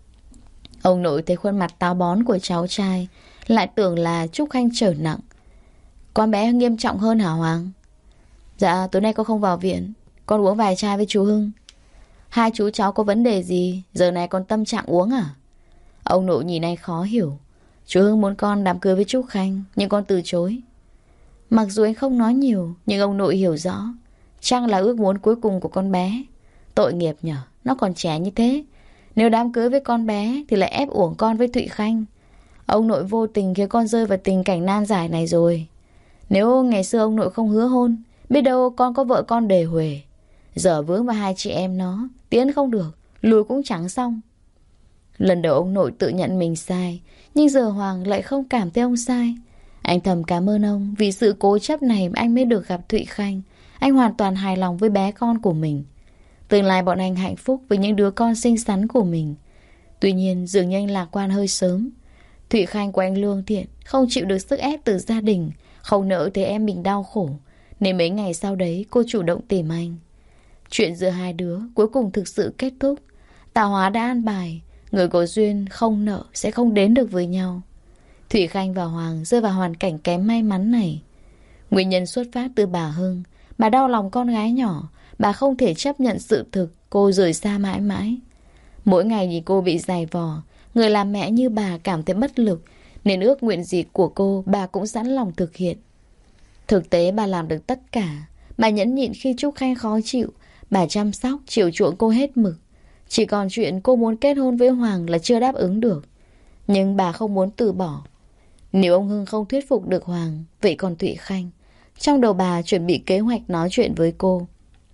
Ông nội thấy khuôn mặt táo bón của cháu trai, lại tưởng là Trúc Khanh trở nặng. Con bé nghiêm trọng hơn hả Hoàng? Dạ, tối nay con không vào viện. Con uống vài chai với chú Hưng. Hai chú cháu có vấn đề gì? Giờ này còn tâm trạng uống à? Ông nội nhìn anh khó hiểu. Chú Hưng muốn con đám cưới với Trúc Khanh, nhưng con từ chối. Mặc dù anh không nói nhiều, nhưng ông nội hiểu rõ. Chắc là ước muốn cuối cùng của con bé. Tội nghiệp nhở, nó còn trẻ như thế. Nếu đám cưới với con bé thì lại ép uổng con với Thụy Khanh. Ông nội vô tình khiến con rơi vào tình cảnh nan giải này rồi. Nếu ngày xưa ông nội không hứa hôn, biết đâu con có vợ con đề huề. Giờ vướng vào hai chị em nó, tiến không được, lùi cũng chẳng xong. Lần đầu ông nội tự nhận mình sai, nhưng giờ Hoàng lại không cảm thấy ông sai. Anh thầm cảm ơn ông vì sự cố chấp này mà anh mới được gặp Thụy Khanh. Anh hoàn toàn hài lòng với bé con của mình. Tương lai bọn anh hạnh phúc với những đứa con xinh xắn của mình. Tuy nhiên dường như anh lạc quan hơi sớm. Thụy Khanh của anh lương thiện, không chịu được sức ép từ gia đình, không nỡ thấy em mình đau khổ, nên mấy ngày sau đấy cô chủ động tìm anh. Chuyện giữa hai đứa cuối cùng thực sự kết thúc. Tạo hóa đã an bài, người có duyên không nợ sẽ không đến được với nhau. Thụy Khanh và Hoàng rơi vào hoàn cảnh kém may mắn này. Nguyên nhân xuất phát từ bà Hưng. Bà đau lòng con gái nhỏ. Bà không thể chấp nhận sự thực cô rời xa mãi mãi. Mỗi ngày nhìn cô bị dày vò, người làm mẹ như bà cảm thấy bất lực, nên ước nguyện gì của cô bà cũng sẵn lòng thực hiện. Thực tế bà làm được tất cả. Bà nhẫn nhịn khi Trúc Khanh khó chịu. Bà chăm sóc, chiều chuộng cô hết mực. Chỉ còn chuyện cô muốn kết hôn với Hoàng là chưa đáp ứng được. Nhưng bà không muốn từ bỏ. Nếu ông Hưng không thuyết phục được Hoàng, vậy còn Thụy Khanh? Trong đầu bà chuẩn bị kế hoạch nói chuyện với cô.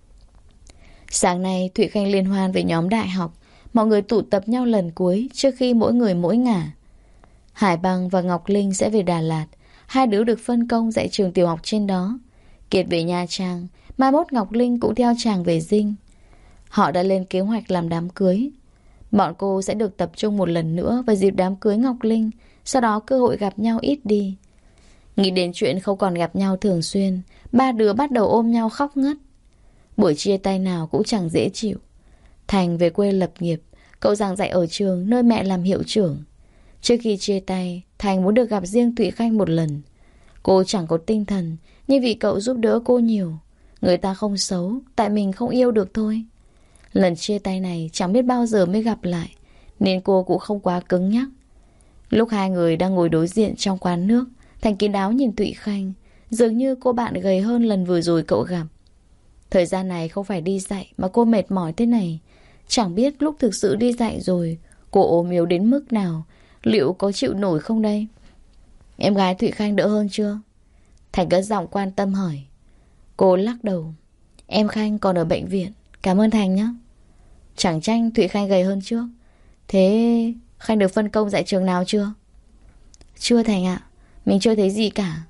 Sáng nay Thụy Khanh liên hoan với nhóm đại học. Mọi người tụ tập nhau lần cuối trước khi mỗi người mỗi ngả. Hải Bằng và Ngọc Linh sẽ về Đà Lạt. Hai đứa được phân công dạy trường tiểu học trên đó. Kiệt về Nha Trang. Mai mốt Ngọc Linh cũng theo chàng về Dinh. Họ đã lên kế hoạch làm đám cưới. Bọn cô sẽ được tập trung một lần nữa vào dịp đám cưới Ngọc Linh. Sau đó cơ hội gặp nhau ít đi. Nghĩ đến chuyện không còn gặp nhau thường xuyên, ba đứa bắt đầu ôm nhau khóc ngất. Buổi chia tay nào cũng chẳng dễ chịu. Thành về quê lập nghiệp, cậu giảng dạy ở trường nơi mẹ làm hiệu trưởng. Trước khi chia tay, Thành muốn được gặp riêng Thụy Khanh một lần. Cô chẳng có tinh thần, nhưng vì cậu giúp đỡ cô nhiều. Người ta không xấu, tại mình không yêu được thôi. Lần chia tay này chẳng biết bao giờ mới gặp lại, nên cô cũng không quá cứng nhắc. Lúc hai người đang ngồi đối diện trong quán nước, Thành kín đáo nhìn Thụy Khanh. Dường như cô bạn gầy hơn lần vừa rồi cậu gặp. Thời gian này không phải đi dạy mà cô mệt mỏi thế này. Chẳng biết lúc thực sự đi dạy rồi cô ốm yếu đến mức nào, liệu có chịu nổi không đây? Em gái Thụy Khanh đỡ hơn chưa? Thành cất giọng quan tâm hỏi. Cô lắc đầu. Em Khanh còn ở bệnh viện. Cảm ơn Thành nhé. Chẳng tranh Thụy Khanh gầy hơn trước. Thế Khanh được phân công dạy trường nào chưa? Chưa Thành ạ. Mình chưa thấy gì cả.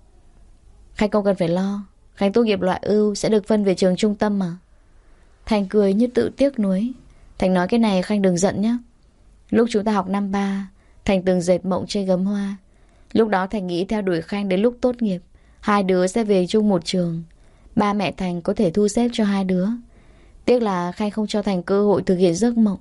Khanh không cần phải lo. Khanh tốt nghiệp loại ưu sẽ được phân về trường trung tâm mà. Thành cười như tự tiếc nuối. Thành nói cái này Khanh đừng giận nhé. Lúc chúng ta học năm 3, Thành từng dệt mộng trên gấm hoa. Lúc đó Thành nghĩ theo đuổi Khanh đến lúc tốt nghiệp, hai đứa sẽ về chung một trường. Ba mẹ Thành có thể thu xếp cho hai đứa. Tiếc là Khanh không cho Thành cơ hội thực hiện giấc mộng.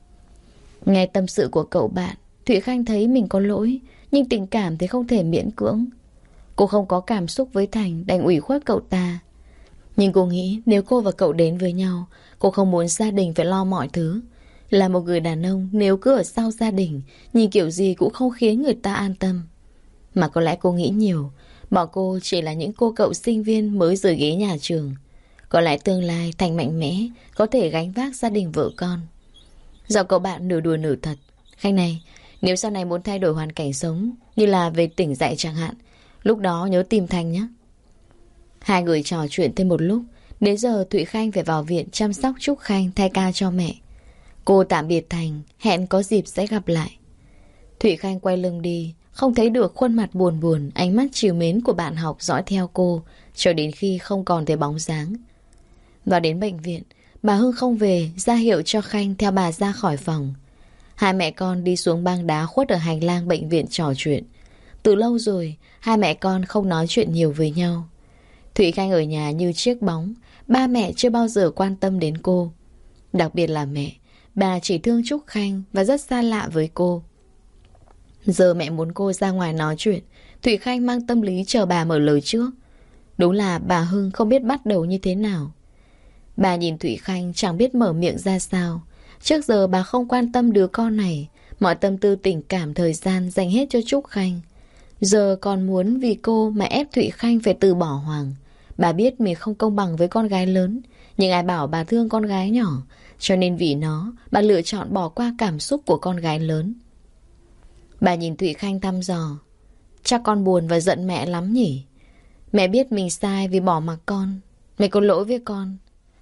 Nghe tâm sự của cậu bạn, Thụy Khanh thấy mình có lỗi, nhưng tình cảm thì không thể miễn cưỡng. Cô không có cảm xúc với Thành, đành ủy khuất cậu ta. Nhưng cô nghĩ nếu cô và cậu đến với nhau, cô không muốn gia đình phải lo mọi thứ. Là một người đàn ông, nếu cứ ở sau gia đình, nhìn kiểu gì cũng không khiến người ta an tâm. Mà có lẽ cô nghĩ nhiều. Bọn cô chỉ là những cô cậu sinh viên mới rời ghế nhà trường. Có lẽ tương lai Thành mạnh mẽ, có thể gánh vác gia đình vợ con. Giọng cậu bạn nửa đùa nửa thật. Khanh này, nếu sau này muốn thay đổi hoàn cảnh sống, như là về tỉnh dạy chẳng hạn, lúc đó nhớ tìm Thành nhé. Hai người trò chuyện thêm một lúc. Đến giờ Thụy Khanh phải vào viện chăm sóc Trúc Khanh thay ca cho mẹ. Cô tạm biệt Thành, hẹn có dịp sẽ gặp lại. Thụy Khanh quay lưng đi, không thấy được khuôn mặt buồn buồn, ánh mắt trìu mến của bạn học dõi theo cô, cho đến khi không còn thấy bóng dáng. Vào đến bệnh viện, bà Hương không về, ra hiệu cho Khanh theo bà ra khỏi phòng. Hai mẹ con đi xuống băng đá khuất ở hành lang bệnh viện trò chuyện. Từ lâu rồi, hai mẹ con không nói chuyện nhiều với nhau. Thụy Khanh ở nhà như chiếc bóng, ba mẹ chưa bao giờ quan tâm đến cô. Đặc biệt là mẹ, bà chỉ thương Trúc Khanh và rất xa lạ với cô. Giờ mẹ muốn cô ra ngoài nói chuyện, Thụy Khanh mang tâm lý chờ bà mở lời trước. Đúng là bà Hưng không biết bắt đầu như thế nào. Bà nhìn Thụy Khanh chẳng biết mở miệng ra sao. Trước giờ bà không quan tâm đứa con này, mọi tâm tư tình cảm thời gian dành hết cho Trúc Khanh. Giờ còn muốn vì cô mà ép Thụy Khanh phải từ bỏ Hoàng. Bà biết mình không công bằng với con gái lớn, nhưng ai bảo bà thương con gái nhỏ, cho nên vì nó, bà lựa chọn bỏ qua cảm xúc của con gái lớn. Bà nhìn Thụy Khanh thăm dò. Chắc con buồn và giận mẹ lắm nhỉ? Mẹ biết mình sai vì bỏ mặc con. Mẹ có lỗi với con.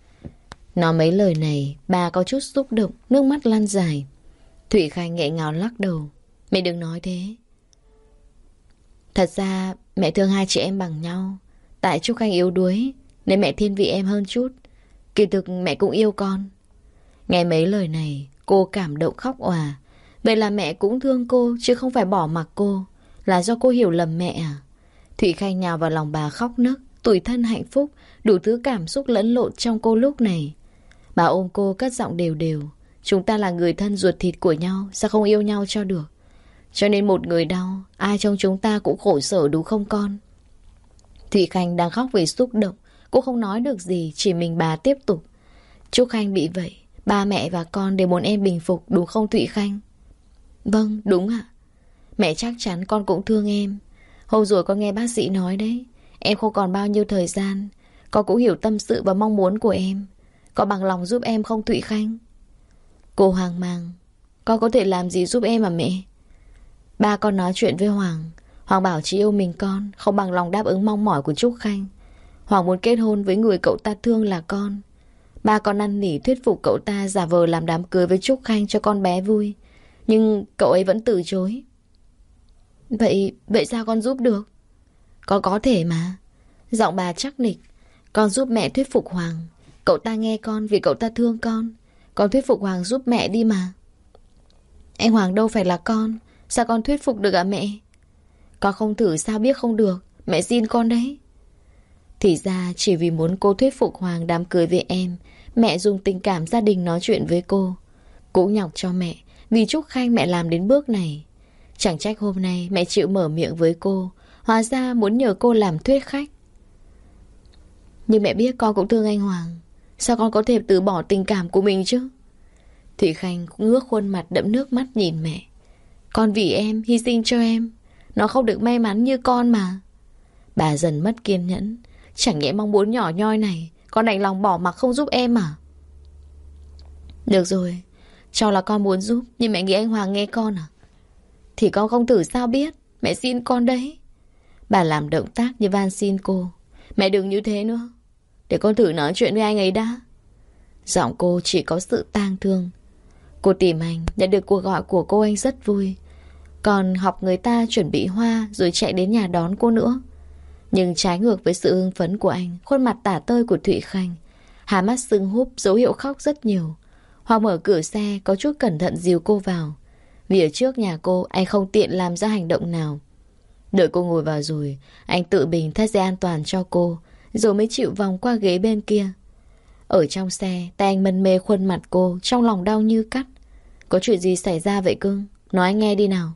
Nói mấy lời này, bà có chút xúc động, nước mắt lăn dài. Thụy Khanh nghẹn ngào lắc đầu. Mẹ đừng nói thế. Thật ra mẹ thương hai chị em bằng nhau. Tại Trúc Khanh yếu đuối nên mẹ thiên vị em hơn chút. Kỳ thực mẹ cũng yêu con. Nghe mấy lời này, cô cảm động khóc òa. Vậy là mẹ cũng thương cô chứ không phải bỏ mặc cô. Là do cô hiểu lầm mẹ à? Thụy Khanh nhào vào lòng bà khóc nức, tủi thân hạnh phúc, đủ thứ cảm xúc lẫn lộn trong cô lúc này. Bà ôm cô cất giọng đều đều. Chúng ta là người thân ruột thịt của nhau, sao không yêu nhau cho được? Cho nên một người đau, ai trong chúng ta cũng khổ sở đúng không con? Thụy Khanh đang khóc vì xúc động. Cô không nói được gì, chỉ mình bà tiếp tục. Trúc Khanh bị vậy, ba mẹ và con đều muốn em bình phục đúng không Thụy Khanh? Vâng, đúng ạ. Mẹ chắc chắn con cũng thương em. Hôm rồi con nghe bác sĩ nói đấy, em không còn bao nhiêu thời gian. Con cũng hiểu tâm sự và mong muốn của em. Con bằng lòng giúp em không Thụy Khanh? Cô hoang mang. Con có thể làm gì giúp em à mẹ? Ba con nói chuyện với Hoàng. Hoàng bảo chỉ yêu mình con, không bằng lòng đáp ứng mong mỏi của Trúc Khanh. Hoàng muốn kết hôn với người cậu ta thương là con. Ba con năn nỉ thuyết phục cậu ta giả vờ làm đám cưới với Trúc Khanh cho con bé vui. Nhưng cậu ấy vẫn từ chối. Vậy sao con giúp được? Con có thể mà. Giọng bà chắc nịch. Con giúp mẹ thuyết phục Hoàng. Cậu ta nghe con vì cậu ta thương con. Con thuyết phục Hoàng giúp mẹ đi mà. Anh Hoàng đâu phải là con. Sao con thuyết phục được ạ mẹ? Con không thử sao biết không được. Mẹ xin con đấy. Thì ra chỉ vì muốn cô thuyết phục Hoàng đám cưới với em, mẹ dùng tình cảm gia đình nói chuyện với cô. Cũng nhọc cho mẹ. Vì Trúc Khanh mẹ làm đến bước này. Chẳng trách hôm nay mẹ chịu mở miệng với cô. Hóa ra muốn nhờ cô làm thuyết khách. Nhưng mẹ biết con cũng thương anh Hoàng. Sao con có thể từ bỏ tình cảm của mình chứ? Thủy Khanh cũng ngước khuôn mặt đẫm nước mắt nhìn mẹ. Con vì em, hy sinh cho em. Nó không được may mắn như con mà. Bà dần mất kiên nhẫn. Chẳng nhẽ mong muốn nhỏ nhoi này con đành lòng bỏ mặc không giúp em à? Được rồi, cho là con muốn giúp, nhưng mẹ nghĩ anh Hoàng nghe con à? Thì con không thử sao biết. Mẹ xin con đấy. Bà làm động tác như van xin cô. Mẹ đừng như thế nữa. Để con thử nói chuyện với anh ấy đã. Giọng cô chỉ có sự tang thương. Cô tìm anh, nhận được cuộc gọi của cô anh rất vui. Còn học người ta chuẩn bị hoa rồi chạy đến nhà đón cô nữa. Nhưng trái ngược với sự hưng phấn của anh, khuôn mặt tả tơi của Thụy Khanh, hai mắt sưng húp, dấu hiệu khóc rất nhiều. Hoàng mở cửa xe, có chút cẩn thận dìu cô vào. Vì ở trước nhà cô, anh không tiện làm ra hành động nào. Đợi cô ngồi vào rồi, anh tự mình thắt dây an toàn cho cô, rồi mới chịu vòng qua ghế bên kia. Ở trong xe, tay anh mân mê khuôn mặt cô, trong lòng đau như cắt. Có chuyện gì xảy ra vậy cưng? Nói anh nghe đi nào.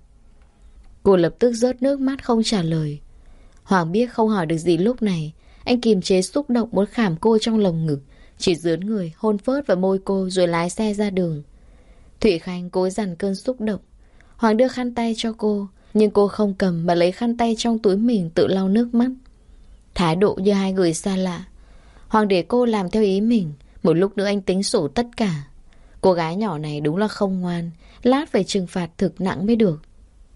Cô lập tức rớt nước mắt không trả lời. Hoàng biết không hỏi được gì lúc này. Anh kiềm chế xúc động muốn khảm cô trong lồng ngực, chỉ dướn người hôn phớt vào môi cô rồi lái xe ra đường. Thủy Khanh cố dằn cơn xúc động. Hoàng đưa khăn tay cho cô, nhưng cô không cầm mà lấy khăn tay trong túi mình tự lau nước mắt. Thái độ như hai người xa lạ. Hoàng để cô làm theo ý mình. Một lúc nữa anh tính sổ tất cả. Cô gái nhỏ này đúng là không ngoan. Lát phải trừng phạt thực nặng mới được.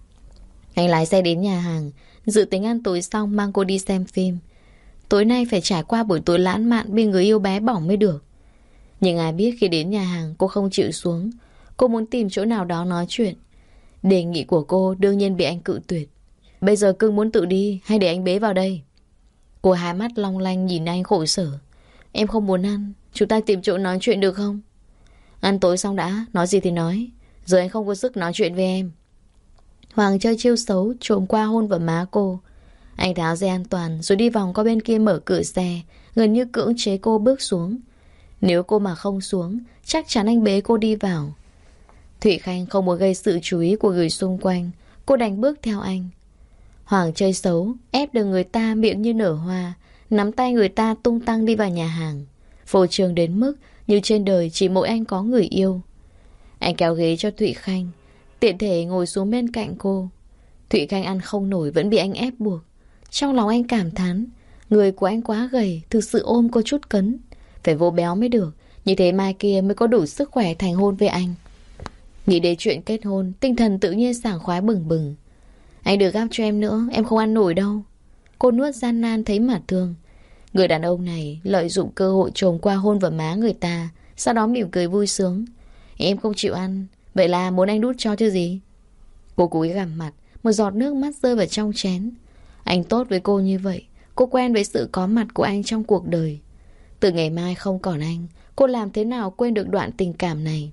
Anh lái xe đến nhà hàng, dự tính ăn tối xong mang cô đi xem phim. Tối nay phải trải qua buổi tối lãng mạn bên người yêu bé bỏng mới được. Nhưng ai biết khi đến nhà hàng cô không chịu xuống. Cô muốn tìm chỗ nào đó nói chuyện. Đề nghị của cô đương nhiên bị anh cự tuyệt. Bây giờ cưng muốn tự đi hay để anh bế vào đây? Cô hai mắt long lanh nhìn anh khổ sở. Em không muốn ăn. Chúng ta tìm chỗ nói chuyện được không? Ăn tối xong đã, nói gì thì nói. Giờ anh không có sức nói chuyện với em. Hoàng chơi chiêu xấu, trộm qua hôn vào má cô. Anh tháo dây an toàn rồi đi vòng qua bên kia mở cửa xe, gần như cưỡng chế cô bước xuống. Nếu cô mà không xuống, chắc chắn anh bế cô đi vào. Thụy Khanh không muốn gây sự chú ý của người xung quanh. Cô đành bước theo anh. Hoàng chơi xấu, ép được người ta miệng như nở hoa, nắm tay người ta tung tăng đi vào nhà hàng. Phô trương đến mức như trên đời chỉ mỗi anh có người yêu. Anh kéo ghế cho Thụy Khanh, tiện thể ngồi xuống bên cạnh cô. Thụy Khanh ăn không nổi vẫn bị anh ép buộc. Trong lòng anh cảm thán, người của anh quá gầy, thực sự ôm có chút cấn. Phải vô béo mới được, như thế mai kia mới có đủ sức khỏe thành hôn với anh. Nghĩ đến chuyện kết hôn, tinh thần tự nhiên sảng khoái bừng bừng. Anh đừng gắp cho em nữa, em không ăn nổi đâu. Cô nuốt gian nan thấy mà thương. Người đàn ông này lợi dụng cơ hội trồm qua hôn vào má người ta, sau đó mỉm cười vui sướng. Em không chịu ăn, vậy là muốn anh đút cho chứ gì? Cô cúi gằm mặt, một giọt nước mắt rơi vào trong chén. Anh tốt với cô như vậy, cô quen với sự có mặt của anh trong cuộc đời. Từ ngày mai không còn anh, cô làm thế nào quên được đoạn tình cảm này?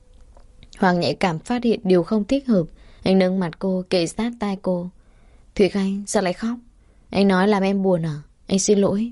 Hoàng nhạy cảm phát hiện điều không thích hợp. Anh nâng mặt cô, kề sát tai cô. Thủy Khanh, sao lại khóc? Anh nói làm em buồn à? Anh xin lỗi.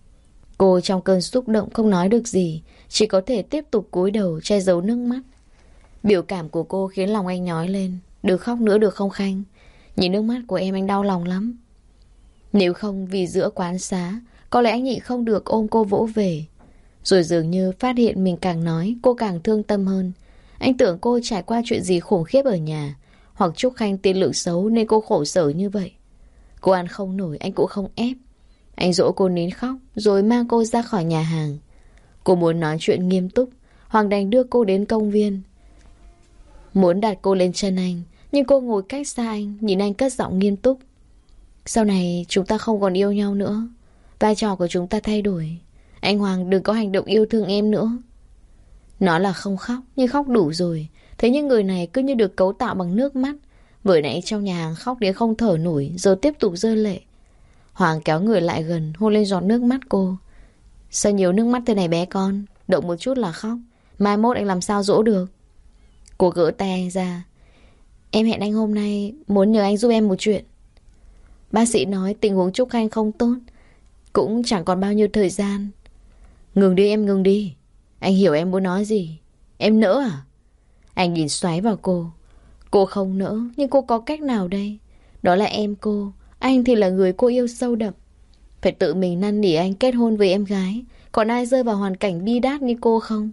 Cô trong cơn xúc động không nói được gì, chỉ có thể tiếp tục cúi đầu che giấu nước mắt. Biểu cảm của cô khiến lòng anh nhói lên. Đừng khóc nữa được không Khanh? Nhìn nước mắt của em anh đau lòng lắm. Nếu không vì giữa quán xá, có lẽ anh nhịn không được ôm cô vỗ về. Rồi dường như phát hiện mình càng nói, cô càng thương tâm hơn. Anh tưởng cô trải qua chuyện gì khủng khiếp ở nhà, hoặc Trúc Khanh tiên lượng xấu nên cô khổ sở như vậy. Cô ăn không nổi, anh cũng không ép. Anh dỗ cô nín khóc, rồi mang cô ra khỏi nhà hàng. Cô muốn nói chuyện nghiêm túc, Hoàng đành đưa cô đến công viên. Muốn đặt cô lên chân anh, nhưng cô ngồi cách xa anh, nhìn anh cất giọng nghiêm túc. Sau này chúng ta không còn yêu nhau nữa. Vai trò của chúng ta thay đổi. Anh Hoàng đừng có hành động yêu thương em nữa. Nói là không khóc, nhưng khóc đủ rồi. Thế nhưng người này cứ như được cấu tạo bằng nước mắt. Vừa nãy trong nhà hàng khóc đến không thở nổi, rồi tiếp tục rơi lệ. Hoàng kéo người lại gần, hôn lên giọt nước mắt cô. Sao nhiều nước mắt thế này bé con? Động một chút là khóc. Mai mốt anh làm sao dỗ được? Cô gỡ tay anh ra. Em hẹn anh hôm nay, muốn nhờ anh giúp em một chuyện. Bác sĩ nói tình huống Trúc Khanh không tốt, cũng chẳng còn bao nhiêu thời gian. Ngừng đi em, ngừng đi. Anh hiểu em muốn nói gì. Em nỡ à? Anh nhìn xoáy vào cô. Cô không nỡ, nhưng cô có cách nào đây? Đó là em cô. Anh thì là người cô yêu sâu đậm. Phải tự mình năn nỉ anh kết hôn với em gái. Còn ai rơi vào hoàn cảnh bi đát như cô không?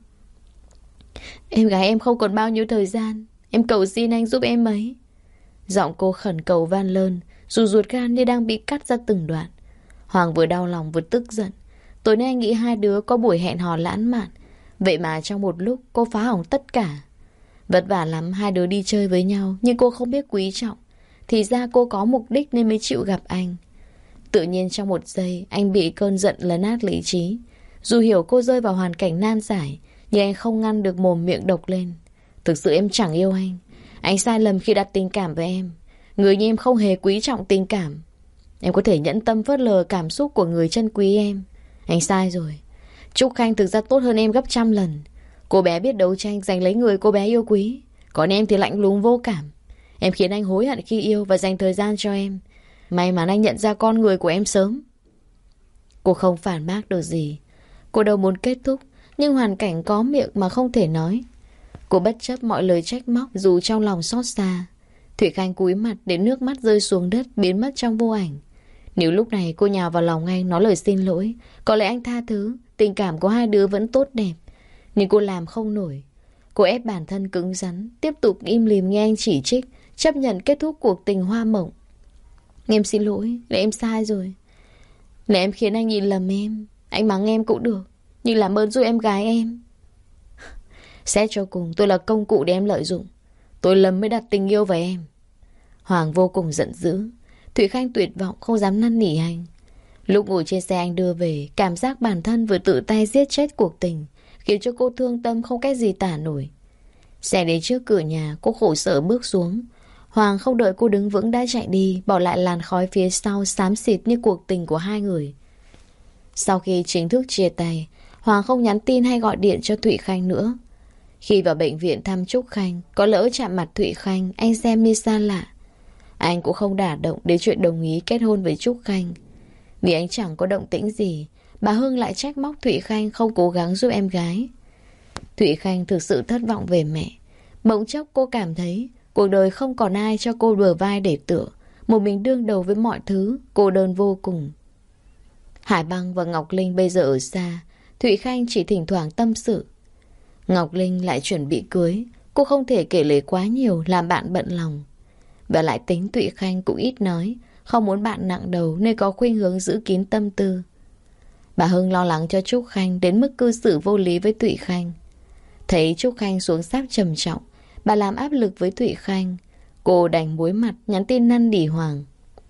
Em gái em không còn bao nhiêu thời gian. Em cầu xin anh giúp em ấy. Giọng cô khẩn cầu van lơn, dù ruột gan như đang bị cắt ra từng đoạn. Hoàng vừa đau lòng vừa tức giận. Tối nay anh nghĩ hai đứa có buổi hẹn hò lãng mạn, vậy mà trong một lúc cô phá hỏng tất cả. Vất vả lắm hai đứa đi chơi với nhau, nhưng cô không biết quý trọng. Thì ra cô có mục đích nên mới chịu gặp anh. Tự nhiên trong một giây anh bị cơn giận lấn át lý trí. Dù hiểu cô rơi vào hoàn cảnh nan giải, nhưng anh không ngăn được mồm miệng độc lên. Thực sự em chẳng yêu anh. Anh sai lầm khi đặt tình cảm với em. Người như em không hề quý trọng tình cảm. Em có thể nhẫn tâm phớt lờ cảm xúc của người chân quý em. Anh sai rồi. Trúc Khanh thực ra tốt hơn em gấp trăm lần. Cô bé biết đấu tranh giành lấy người cô bé yêu quý. Còn em thì lạnh lùng vô cảm. Em khiến anh hối hận khi yêu và dành thời gian cho em. May mắn anh nhận ra con người của em sớm. Cô không phản bác được gì. Cô đâu muốn kết thúc, nhưng hoàn cảnh có miệng mà không thể nói. Cô bất chấp mọi lời trách móc dù trong lòng xót xa. Thủy Khanh cúi mặt để nước mắt rơi xuống đất, biến mất trong vô ảnh. Nếu lúc này cô nhào vào lòng anh nói lời xin lỗi, có lẽ anh tha thứ. Tình cảm của hai đứa vẫn tốt đẹp. Nhưng cô làm không nổi. Cô ép bản thân cứng rắn, tiếp tục im lìm nghe anh chỉ trích, chấp nhận kết thúc cuộc tình hoa mộng. Em xin lỗi, là em sai rồi. Là em khiến anh nhìn lầm em. Anh mắng em cũng được, nhưng làm ơn giúp em gái em. Xét cho cùng tôi là công cụ để em lợi dụng. Tôi lầm mới đặt tình yêu vào em. Hoàng vô cùng giận dữ. Thủy Khanh tuyệt vọng không dám năn nỉ anh. Lúc ngồi trên xe anh đưa về, cảm giác bản thân vừa tự tay giết chết cuộc tình khiến cho cô thương tâm không cách gì tả nổi. Xe đến trước cửa nhà, cô khổ sở bước xuống. Hoàng không đợi cô đứng vững đã chạy đi, bỏ lại làn khói phía sau xám xịt như cuộc tình của hai người. Sau khi chính thức chia tay, Hoàng không nhắn tin hay gọi điện cho Thụy Khanh nữa. Khi vào bệnh viện thăm Trúc Khanh, có lỡ chạm mặt Thụy Khanh, anh xem như xa lạ. Anh cũng không đả động đến chuyện đồng ý kết hôn với Trúc Khanh. Vì anh chẳng có động tĩnh gì, bà Hương lại trách móc Thụy Khanh không cố gắng giúp em gái. Thụy Khanh thực sự thất vọng về mẹ. Bỗng chốc cô cảm thấy cuộc đời không còn ai cho cô bờ vai để tựa. Một mình đương đầu với mọi thứ, cô đơn vô cùng. Hải Băng và Ngọc Linh bây giờ ở xa, Thụy Khanh chỉ thỉnh thoảng tâm sự. Ngọc Linh lại chuẩn bị cưới, cô không thể kể lể quá nhiều làm bạn bận lòng. Và lại tính Thụy Khanh cũng ít nói, không muốn bạn nặng đầu nên có khuynh hướng giữ kín tâm tư. Bà Hưng lo lắng cho Trúc Khanh đến mức cư xử vô lý với Thụy Khanh. Thấy Trúc Khanh xuống sắc trầm trọng, bà làm áp lực với Thụy Khanh. Cô đành muối mặt nhắn tin năn nỉ Hoàng.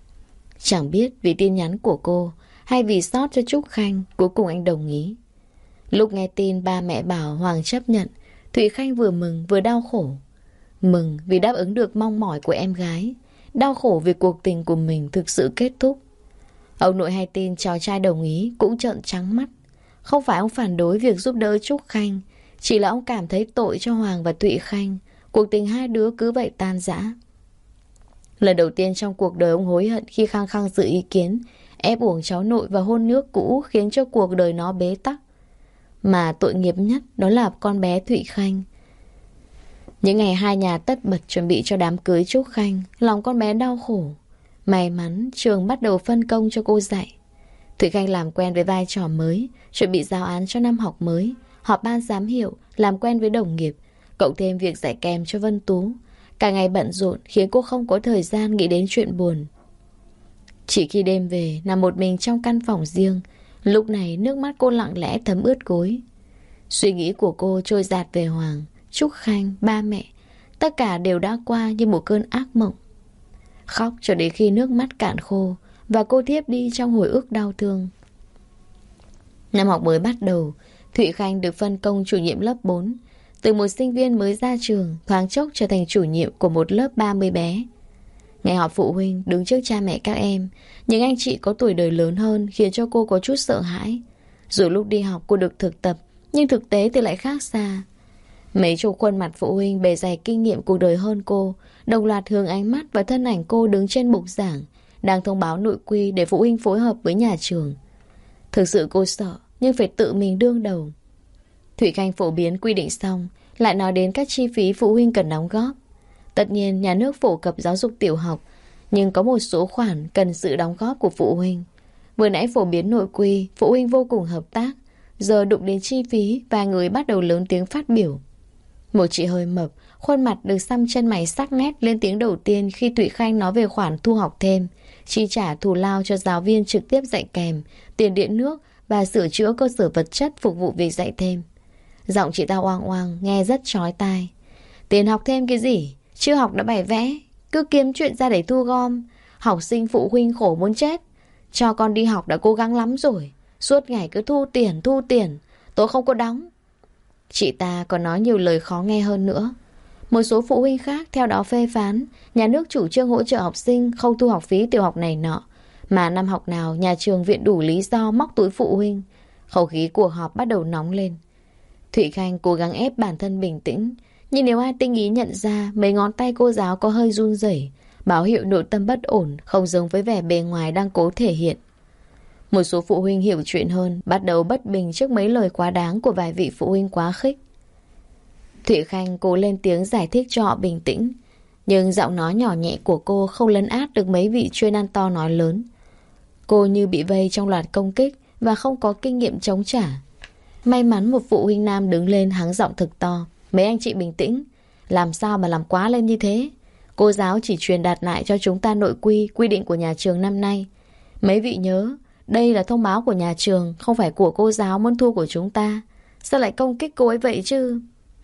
Chẳng biết vì tin nhắn của cô hay vì xót cho Trúc Khanh, cuối cùng anh đồng ý. Lúc nghe tin ba mẹ bảo Hoàng chấp nhận, Thụy Khanh vừa mừng vừa đau khổ. Mừng vì đáp ứng được mong mỏi của em gái, đau khổ vì cuộc tình của mình thực sự kết thúc. Ông nội hay tin cháu trai đồng ý cũng trợn trắng mắt. Không phải ông phản đối việc giúp đỡ Trúc Khanh, chỉ là ông cảm thấy tội cho Hoàng và Thụy Khanh. Cuộc tình hai đứa cứ vậy tan rã. Lần đầu tiên trong cuộc đời ông hối hận khi khăng khăng giữ ý kiến, ép uổng cháu nội và hôn nước cũ khiến cho cuộc đời nó bế tắc. Mà tội nghiệp nhất đó là con bé Thụy Khanh. Những ngày hai nhà tất bật chuẩn bị cho đám cưới Trúc Khanh, lòng con bé đau khổ. May mắn trường bắt đầu phân công cho cô dạy. Thụy Khanh làm quen với vai trò mới, chuẩn bị giáo án cho năm học mới, họp ban giám hiệu, làm quen với đồng nghiệp, cộng thêm việc dạy kèm cho Vân Tú. Cả ngày bận rộn khiến cô không có thời gian nghĩ đến chuyện buồn. Chỉ khi đêm về, nằm một mình trong căn phòng riêng, lúc này nước mắt cô lặng lẽ thấm ướt gối. Suy nghĩ của cô trôi dạt về Hoàng, Trúc Khanh, ba mẹ. Tất cả đều đã qua như một cơn ác mộng. Khóc cho đến khi nước mắt cạn khô và cô thiếp đi trong hồi ức đau thương. Năm học mới bắt đầu, Thụy Khanh được phân công chủ nhiệm lớp 4. Từ một sinh viên mới ra trường, thoáng chốc trở thành chủ nhiệm của một lớp 30 bé. Ngày họp phụ huynh đứng trước cha mẹ các em, những anh chị có tuổi đời lớn hơn khiến cho cô có chút sợ hãi. Dù lúc đi học cô được thực tập, nhưng thực tế thì lại khác xa. Mấy chục khuôn mặt phụ huynh bề dày kinh nghiệm cuộc đời hơn cô, đồng loạt hướng ánh mắt và thân ảnh cô đứng trên bục giảng đang thông báo nội quy để phụ huynh phối hợp với nhà trường. Thực sự cô sợ, nhưng phải tự mình đương đầu. Thụy Khanh phổ biến quy định xong, lại nói đến các chi phí phụ huynh cần đóng góp. Tất nhiên nhà nước phổ cập giáo dục tiểu học, nhưng có một số khoản cần sự đóng góp của phụ huynh. Vừa nãy phổ biến nội quy, phụ huynh vô cùng hợp tác. Giờ đụng đến chi phí, vài người bắt đầu lớn tiếng phát biểu. Một chị hơi mập, khuôn mặt được xăm chân mày sắc nét lên tiếng đầu tiên khi Thụy Khanh nói về khoản thu học thêm, chi trả thù lao cho giáo viên trực tiếp dạy kèm, tiền điện nước và sửa chữa cơ sở vật chất phục vụ việc dạy thêm. Giọng chị ta oang oang, nghe rất chói tai. Tiền học thêm cái gì? Chưa học đã bày vẽ, cứ kiếm chuyện ra để thu gom. Học sinh phụ huynh khổ muốn chết. Cho con đi học đã cố gắng lắm rồi, suốt ngày cứ thu tiền, tôi không có đóng. Chị ta còn nói nhiều lời khó nghe hơn nữa. Một số phụ huynh khác theo đó phê phán nhà nước chủ trương hỗ trợ học sinh không thu học phí tiểu học này nọ, mà năm học nào nhà trường viện đủ lý do móc túi phụ huynh. Khẩu khí cuộc họp bắt đầu nóng lên. Thụy Khanh cố gắng ép bản thân bình tĩnh, nhưng nếu ai tinh ý nhận ra mấy ngón tay cô giáo có hơi run rẩy, báo hiệu nội tâm bất ổn, không giống với vẻ bề ngoài đang cố thể hiện. Một số phụ huynh hiểu chuyện hơn, bắt đầu bất bình trước mấy lời quá đáng của vài vị phụ huynh quá khích. Thụy Khanh cố lên tiếng giải thích cho họ bình tĩnh, nhưng giọng nói nhỏ nhẹ của cô không lấn át được mấy vị chuyên ăn to nói lớn. Cô như bị vây trong loạt công kích và không có kinh nghiệm chống trả. May mắn một phụ huynh nam đứng lên hắng giọng thực to. Mấy anh chị bình tĩnh, làm sao mà làm quá lên như thế? Cô giáo chỉ truyền đạt lại cho chúng ta nội quy định của nhà trường năm nay. Mấy vị nhớ, đây là thông báo của nhà trường, không phải của cô giáo muốn thu của chúng ta. Sao lại công kích cô ấy vậy chứ?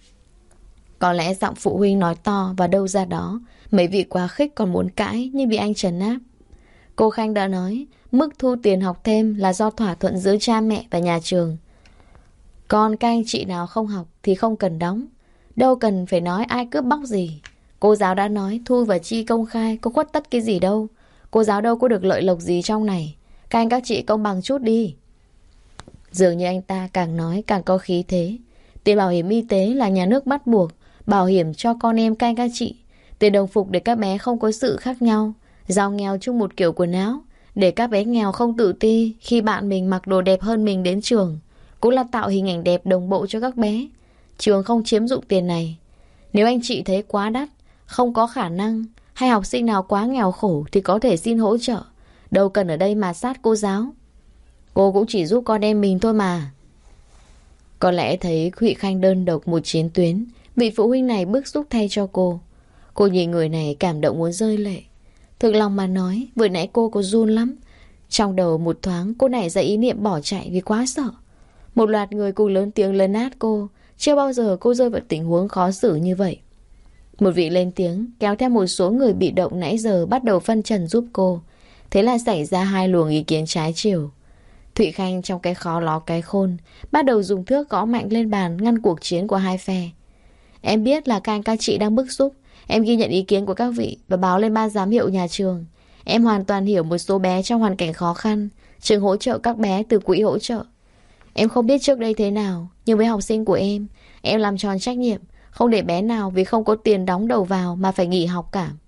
Có lẽ giọng phụ huynh nói to và đâu ra đó. Mấy vị quá khích còn muốn cãi nhưng bị anh trấn áp. Cô Khanh đã nói, mức thu tiền học thêm là do thỏa thuận giữa cha mẹ và nhà trường. Còn các anh chị nào không học thì không cần đóng. Đâu cần phải nói ai cướp bóc gì. Cô giáo đã nói thu và chi công khai, có khuất tất cái gì đâu. Cô giáo đâu có được lợi lộc gì trong này. Các anh các chị công bằng chút đi. Dường như anh ta càng nói càng có khí thế. Tiền bảo hiểm y tế là nhà nước bắt buộc, bảo hiểm cho con em các anh các chị. Tiền đồng phục để các bé không có sự khác nhau, giàu nghèo chung một kiểu quần áo, để các bé nghèo không tự ti khi bạn mình mặc đồ đẹp hơn mình đến trường. Cũng là tạo hình ảnh đẹp đồng bộ cho các bé. Trường không chiếm dụng tiền này. Nếu anh chị thấy quá đắt, không có khả năng, hay học sinh nào quá nghèo khổ thì có thể xin hỗ trợ. Đâu cần ở đây mà sát cô giáo. Cô cũng chỉ giúp con em mình thôi mà. Có lẽ thấy Thụy Khanh đơn độc một chiến tuyến, vị phụ huynh này bức xúc thay cho cô. Cô nhìn người này cảm động muốn rơi lệ. Thực lòng mà nói, vừa nãy cô có run lắm. Trong đầu một thoáng cô nảy ra ý niệm bỏ chạy vì quá sợ. Một loạt người cùng lớn tiếng lấn át cô. Chưa bao giờ cô rơi vào tình huống khó xử như vậy. Một vị lên tiếng kéo theo một số người bị động nãy giờ bắt đầu phân trần giúp cô. Thế là xảy ra hai luồng ý kiến trái chiều. Thụy Khanh trong cái khó ló cái khôn bắt đầu dùng thước gõ mạnh lên bàn ngăn cuộc chiến của hai phe. Em biết là các anh các chị đang bức xúc. Em ghi nhận ý kiến của các vị và báo lên ban giám hiệu nhà trường. Em hoàn toàn hiểu một số bé trong hoàn cảnh khó khăn. Trường hỗ trợ các bé từ quỹ hỗ trợ. Em không biết trước đây thế nào, nhưng với học sinh của em làm tròn trách nhiệm, không để bé nào vì không có tiền đóng đầu vào mà phải nghỉ học cả.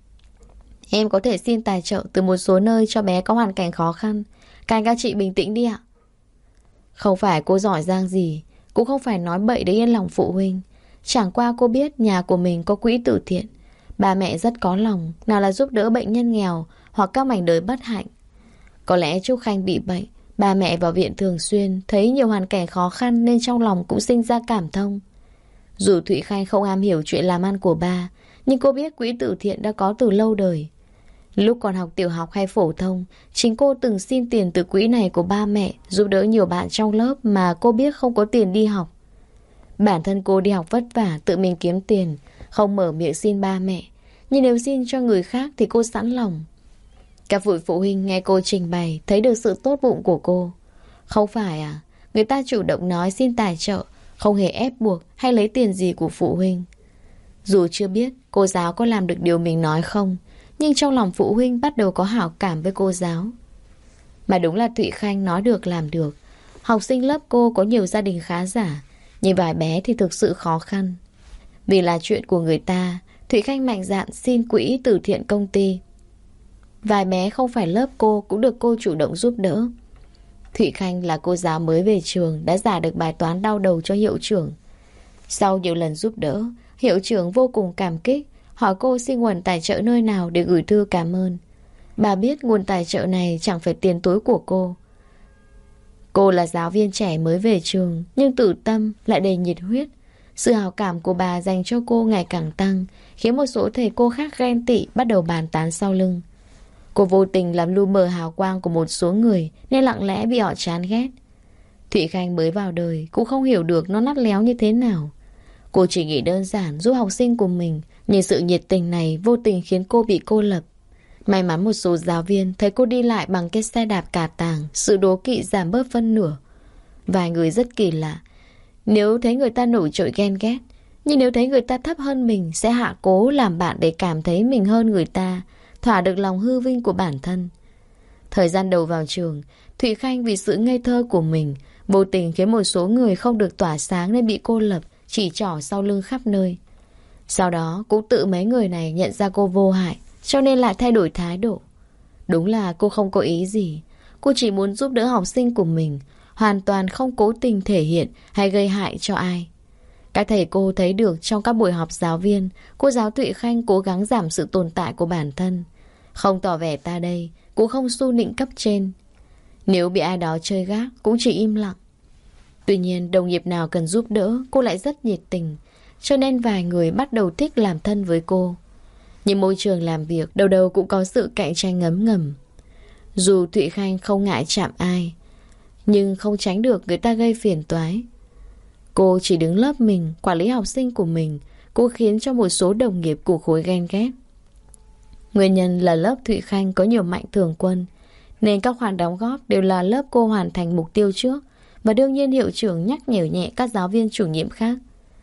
Em có thể xin tài trợ từ một số nơi cho bé có hoàn cảnh khó khăn. Các anh các chị bình tĩnh đi ạ. Không phải cô giỏi giang gì, cũng không phải nói bậy để yên lòng phụ huynh. Chẳng qua cô biết nhà của mình có quỹ từ thiện. Bà mẹ rất có lòng, nào là giúp đỡ bệnh nhân nghèo hoặc các mảnh đời bất hạnh. Có lẽ Trúc Khanh bị bệnh, bà mẹ vào viện thường xuyên, thấy nhiều hoàn cảnh khó khăn nên trong lòng cũng sinh ra cảm thông. Dù Thụy Khanh không am hiểu chuyện làm ăn của bà, nhưng cô biết quỹ từ thiện đã có từ lâu đời. Lúc còn học tiểu học hay phổ thông, chính cô từng xin tiền từ quỹ này của ba mẹ, giúp đỡ nhiều bạn trong lớp mà cô biết không có tiền đi học. Bản thân cô đi học vất vả, tự mình kiếm tiền, không mở miệng xin ba mẹ. Nhưng nếu xin cho người khác thì cô sẵn lòng. Các vị phụ huynh nghe cô trình bày thấy được sự tốt bụng của cô. Không phải à, người ta chủ động nói xin tài trợ, không hề ép buộc hay lấy tiền gì của phụ huynh. Dù chưa biết cô giáo có làm được điều mình nói không, nhưng trong lòng phụ huynh bắt đầu có hảo cảm với cô giáo. Mà đúng là Thụy Khanh nói được làm được. Học sinh lớp cô có nhiều gia đình khá giả, nhưng vài bé thì thực sự khó khăn. Vì là chuyện của người ta, Thụy Khanh mạnh dạn xin quỹ từ thiện công ty. Vài bé không phải lớp cô cũng được cô chủ động giúp đỡ. Thụy Khanh là cô giáo mới về trường, đã giải được bài toán đau đầu cho hiệu trưởng. Sau nhiều lần giúp đỡ, hiệu trưởng vô cùng cảm kích, hỏi cô xin nguồn tài trợ nơi nào để gửi thư cảm ơn. Bà biết nguồn tài trợ này chẳng phải tiền túi của cô. Cô là giáo viên trẻ mới về trường, nhưng tự tâm lại đầy nhiệt huyết. Sự hào cảm của bà dành cho cô ngày càng tăng, khiến một số thầy cô khác ghen tị, bắt đầu bàn tán sau lưng. Cô vô tình làm lu mờ hào quang của một số người, nên lặng lẽ bị họ chán ghét. Thụy Khanh mới vào đời, cũng không hiểu được nó nát léo như thế nào. Cô chỉ nghĩ đơn giản giúp học sinh của mình, nhưng sự nhiệt tình này vô tình khiến cô bị cô lập. May mắn một số giáo viên thấy cô đi lại bằng cái xe đạp cà tàng, sự đố kỵ giảm bớt phân nửa. Vài người rất kỳ lạ, nếu thấy người ta nổi trội ghen ghét, nhưng nếu thấy người ta thấp hơn mình sẽ hạ cố làm bạn để cảm thấy mình hơn người ta, thỏa được lòng hư vinh của bản thân. Thời gian đầu vào trường, Thụy Khanh vì sự ngây thơ của mình vô tình khiến một số người không được tỏa sáng nên bị cô lập, chỉ trỏ sau lưng khắp nơi. Sau đó cũng tự mấy người này nhận ra cô vô hại, cho nên lại thay đổi thái độ. Đúng là cô không có ý gì, cô chỉ muốn giúp đỡ học sinh của mình, hoàn toàn không cố tình thể hiện hay gây hại cho ai. Các thầy cô thấy được trong các buổi họp giáo viên, cô giáo Thụy Khanh cố gắng giảm sự tồn tại của bản thân, không tỏ vẻ ta đây, cũng không xu nịnh cấp trên. Nếu bị ai đó chơi gác cũng chỉ im lặng. Tuy nhiên đồng nghiệp nào cần giúp đỡ cô lại rất nhiệt tình, cho nên vài người bắt đầu thích làm thân với cô. Nhưng môi trường làm việc đầu đầu cũng có sự cạnh tranh ngấm ngầm. Dù Thụy Khanh không ngại chạm ai, nhưng không tránh được người ta gây phiền toái. Cô chỉ đứng lớp mình, quản lý học sinh của mình, cô khiến cho một số đồng nghiệp của khối ghen ghét. Nguyên nhân là lớp Thụy Khanh có nhiều mạnh thường quân, nên các khoản đóng góp đều là lớp cô hoàn thành mục tiêu trước, và đương nhiên hiệu trưởng nhắc nhở nhẹ các giáo viên chủ nhiệm khác.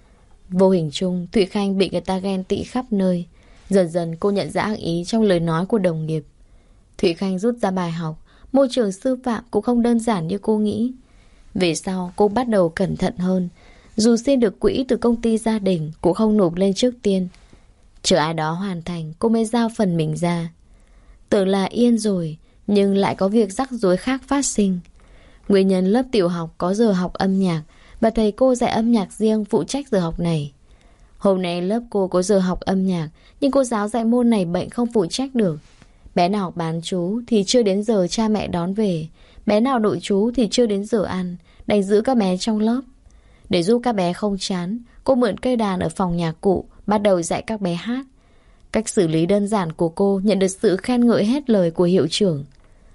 Vô hình chung, Thụy Khanh bị người ta ghen tị khắp nơi. Dần dần cô nhận ra ác ý trong lời nói của đồng nghiệp. Thụy Khanh rút ra bài học, môi trường sư phạm cũng không đơn giản như cô nghĩ. Về sau cô bắt đầu cẩn thận hơn. Dù xin được quỹ từ công ty gia đình cũng không nộp lên trước tiên. Chờ ai đó hoàn thành cô mới giao phần mình ra. Tưởng là yên rồi, nhưng lại có việc rắc rối khác phát sinh. Nguyên nhân lớp tiểu học có giờ học âm nhạc, và thầy cô dạy âm nhạc riêng phụ trách giờ học này. Hôm nay lớp cô có giờ học âm nhạc, nhưng cô giáo dạy môn này bệnh không phụ trách được. Bé nào học bán trú thì chưa đến giờ cha mẹ đón về, bé nào nội trú thì chưa đến giờ ăn, đành giữ các bé trong lớp. Để giúp các bé không chán, cô mượn cây đàn ở phòng nhạc cụ, bắt đầu dạy các bé hát. Cách xử lý đơn giản của cô nhận được sự khen ngợi hết lời của hiệu trưởng.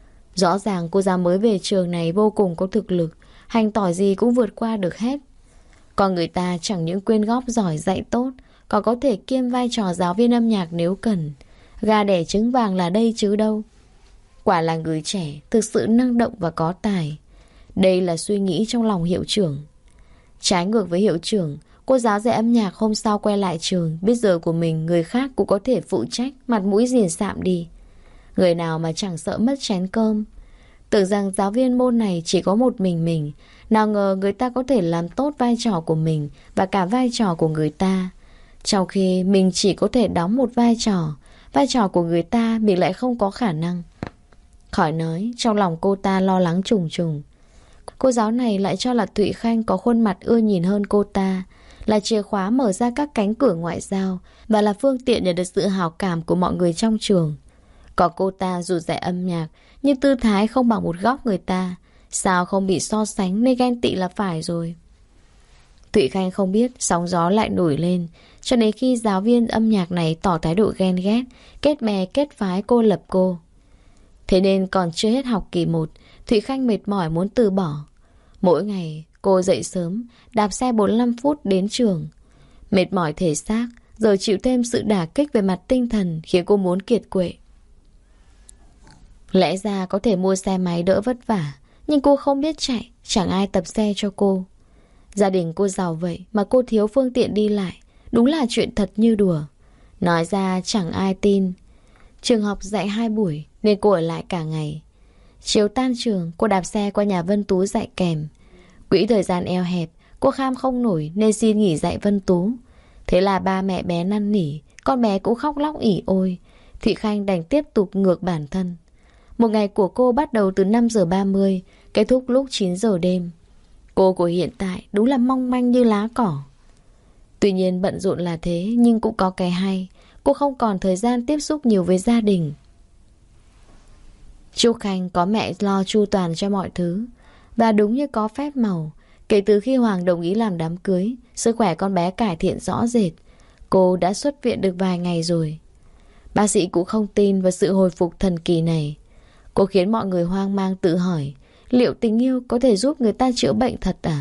Rõ ràng cô giáo mới về trường này vô cùng có thực lực, hành tỏi gì cũng vượt qua được hết. Còn người ta chẳng những quyên góp giỏi dạy tốt, còn có thể kiêm vai trò giáo viên âm nhạc nếu cần. Gà đẻ trứng vàng là đây chứ đâu. Quả là người trẻ, thực sự năng động và có tài. Đây là suy nghĩ trong lòng hiệu trưởng. Trái ngược với hiệu trưởng, cô giáo dạy âm nhạc hôm sau quay lại trường, biết giờ của mình người khác cũng có thể phụ trách, mặt mũi diền sạm đi. Người nào mà chẳng sợ mất chén cơm. Tưởng rằng giáo viên môn này chỉ có một mình, nào ngờ người ta có thể làm tốt vai trò của mình và cả vai trò của người ta. Trong khi mình chỉ có thể đóng một vai trò của người ta mình lại không có khả năng. Khỏi nói, trong lòng cô ta lo lắng trùng trùng. Cô giáo này lại cho là Thụy Khanh có khuôn mặt ưa nhìn hơn cô ta, là chìa khóa mở ra các cánh cửa ngoại giao và là phương tiện nhận được sự hào cảm của mọi người trong trường. Còn cô ta dù dạy âm nhạc, nhưng tư thái không bằng một góc người ta. Sao không bị so sánh nên ghen tị là phải rồi. Thụy Khanh không biết sóng gió lại nổi lên, cho đến khi giáo viên âm nhạc này tỏ thái độ ghen ghét, kết bè kết phái cô lập cô. Thế nên còn chưa hết học kỳ 1, Thụy Khanh mệt mỏi muốn từ bỏ. Mỗi ngày cô dậy sớm, đạp xe 45 phút đến trường. Mệt mỏi thể xác, giờ chịu thêm sự đả kích về mặt tinh thần khiến cô muốn kiệt quệ. Lẽ ra có thể mua xe máy đỡ vất vả, nhưng cô không biết chạy, chẳng ai tập xe cho cô. Gia đình cô giàu vậy mà cô thiếu phương tiện đi lại, đúng là chuyện thật như đùa. Nói ra chẳng ai tin. Trường học dạy 2 buổi nên cô ở lại cả ngày. Chiều tan trường cô đạp xe qua nhà Vân Tú dạy kèm. Quỹ thời gian eo hẹp, cô kham không nổi nên xin nghỉ dạy Vân Tú. Thế là ba mẹ bé năn nỉ, con bé cũng khóc lóc ỉ ôi. Thụy Khanh đành tiếp tục ngược bản thân. Một ngày của cô bắt đầu từ 5 giờ 30, kết thúc lúc 9 giờ đêm. Cô của hiện tại đúng là mong manh như lá cỏ. Tuy nhiên bận rộn là thế, nhưng cũng có cái hay. Cô không còn thời gian tiếp xúc nhiều với gia đình. Trúc Khanh có mẹ lo chu toàn cho mọi thứ. Và đúng như có phép màu, kể từ khi Hoàng đồng ý làm đám cưới, sức khỏe con bé cải thiện rõ rệt. Cô đã xuất viện được vài ngày rồi. Bác sĩ cũng không tin vào sự hồi phục thần kỳ này. Cô khiến mọi người hoang mang tự hỏi, liệu tình yêu có thể giúp người ta chữa bệnh thật à?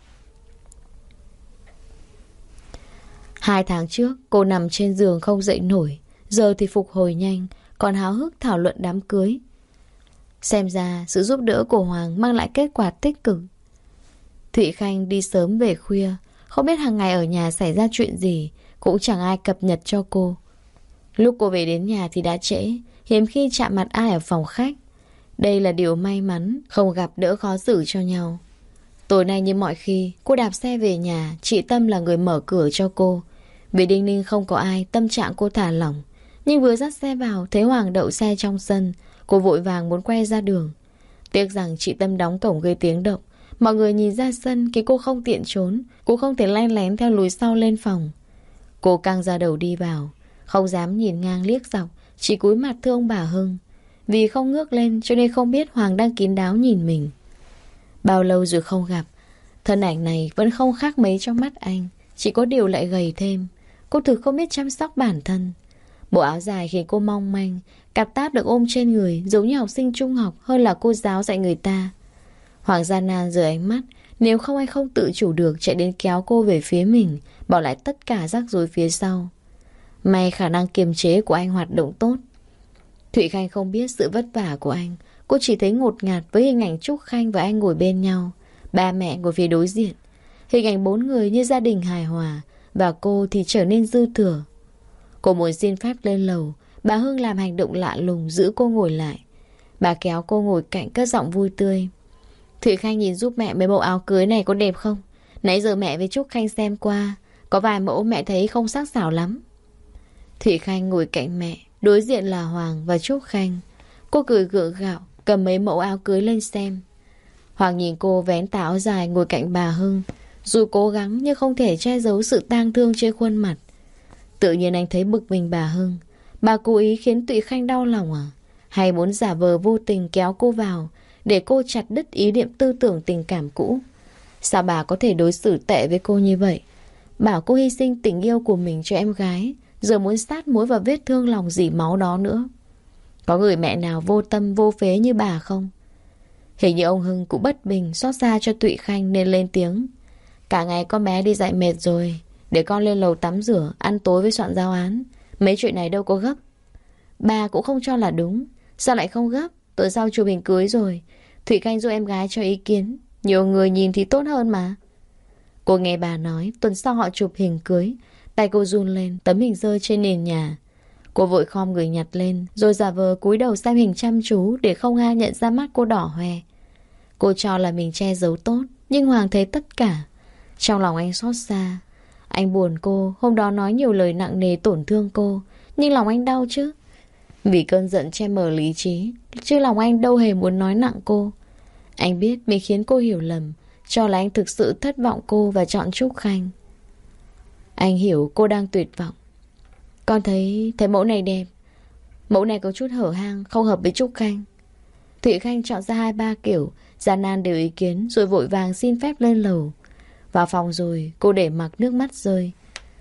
2 tháng trước, cô nằm trên giường không dậy nổi. Giờ thì phục hồi nhanh, còn háo hức thảo luận đám cưới. Xem ra sự giúp đỡ của Hoàng mang lại kết quả tích cực. Thụy Khanh đi sớm về khuya, không biết hàng ngày ở nhà xảy ra chuyện gì, cũng chẳng ai cập nhật cho cô. Lúc cô về đến nhà thì đã trễ, hiếm khi chạm mặt ai ở phòng khách. Đây là điều may mắn, không gặp đỡ khó xử cho nhau. Tối nay như mọi khi, cô đạp xe về nhà, chị Tâm là người mở cửa cho cô. Vì đinh ninh không có ai, tâm trạng cô thả lỏng. Nhưng vừa dắt xe vào, thấy Hoàng đậu xe trong sân, cô vội vàng muốn quay ra đường. Tiếc rằng chị Tâm đóng cổng gây tiếng động. Mọi người nhìn ra sân khi cô không tiện trốn, cũng không thể len lén theo lối sau lên phòng. Cô căng ra đầu đi vào, không dám nhìn ngang liếc dọc, chỉ cúi mặt thưa ông bà Hưng. Vì không ngước lên cho nên không biết Hoàng đang kín đáo nhìn mình. Bao lâu rồi không gặp, thân ảnh này vẫn không khác mấy trong mắt anh, chỉ có điều lại gầy thêm. Cô thực không biết chăm sóc bản thân. Bộ áo dài khiến cô mong manh, cặp táp được ôm trên người giống như học sinh trung học hơn là cô giáo dạy người ta. Hoàng gian nan rời ánh mắt, nếu không anh không tự chủ được chạy đến kéo cô về phía mình, bỏ lại tất cả rắc rối phía sau. May khả năng kiềm chế của anh hoạt động tốt. Thụy Khanh không biết sự vất vả của anh. Cô chỉ thấy ngột ngạt với hình ảnh Trúc Khanh và anh ngồi bên nhau, ba mẹ ngồi phía đối diện. Hình ảnh 4 người như gia đình hài hòa, và cô thì trở nên dư thừa. Cô muốn xin phép lên lầu. Bà Hưng làm hành động lạ lùng giữ cô ngồi lại. Bà kéo cô ngồi cạnh cất giọng vui tươi. Thụy Khanh nhìn giúp mẹ mấy mẫu áo cưới này có đẹp không? Nãy giờ mẹ với Trúc Khanh xem qua, có vài mẫu mẹ thấy không sắc sảo lắm. Thụy Khanh ngồi cạnh mẹ, đối diện là Hoàng và Trúc Khanh. Cô cười gượng gạo, cầm mấy mẫu áo cưới lên xem. Hoàng nhìn cô vén tà áo dài ngồi cạnh bà Hưng, dù cố gắng nhưng không thể che giấu sự tang thương trên khuôn mặt. Tự nhiên anh thấy bực mình bà Hưng. Bà cố ý khiến Thụy Khanh đau lòng à? Hay muốn giả vờ vô tình kéo cô vào để cô chặt đứt ý niệm tư tưởng tình cảm cũ? Sao bà có thể đối xử tệ với cô như vậy? Bảo cô hy sinh tình yêu của mình cho em gái, giờ muốn sát muối vào vết thương lòng dỉ máu đó nữa. Có người mẹ nào vô tâm vô phế như bà không? Hình như ông Hưng cũng bất bình, xót xa cho Thụy Khanh nên lên tiếng. Cả ngày con bé đi dạy mệt rồi, để con lên lầu tắm rửa, ăn tối với soạn giáo án. Mấy chuyện này đâu có gấp. Bà cũng không cho là đúng. Sao lại không gấp? Tuần sau chụp hình cưới rồi, Thụy Khanh giúp em gái cho ý kiến. Nhiều người nhìn thì tốt hơn mà. Cô nghe bà nói tuần sau họ chụp hình cưới. Tay cô run lên, tấm hình rơi trên nền nhà. Cô vội khom người nhặt lên, rồi giả vờ cúi đầu xem hình chăm chú để không ai nhận ra mắt cô đỏ hoe. Cô cho là mình che giấu tốt, nhưng Hoàng thấy tất cả. Trong lòng anh xót xa. Anh buồn cô, hôm đó nói nhiều lời nặng nề tổn thương cô, nhưng lòng anh đau chứ. Vì cơn giận che mờ lý trí, chứ lòng anh đâu hề muốn nói nặng cô. Anh biết mình khiến cô hiểu lầm, cho là anh thực sự thất vọng cô và chọn Trúc Khanh. Anh hiểu cô đang tuyệt vọng. Con thấy mẫu này đẹp. Mẫu này có chút hở hang, không hợp với Trúc Khanh. Thụy Khanh chọn ra 2-3 kiểu, gian nan đều ý kiến, rồi vội vàng xin phép lên lầu. Vào phòng rồi, cô để mặc nước mắt rơi,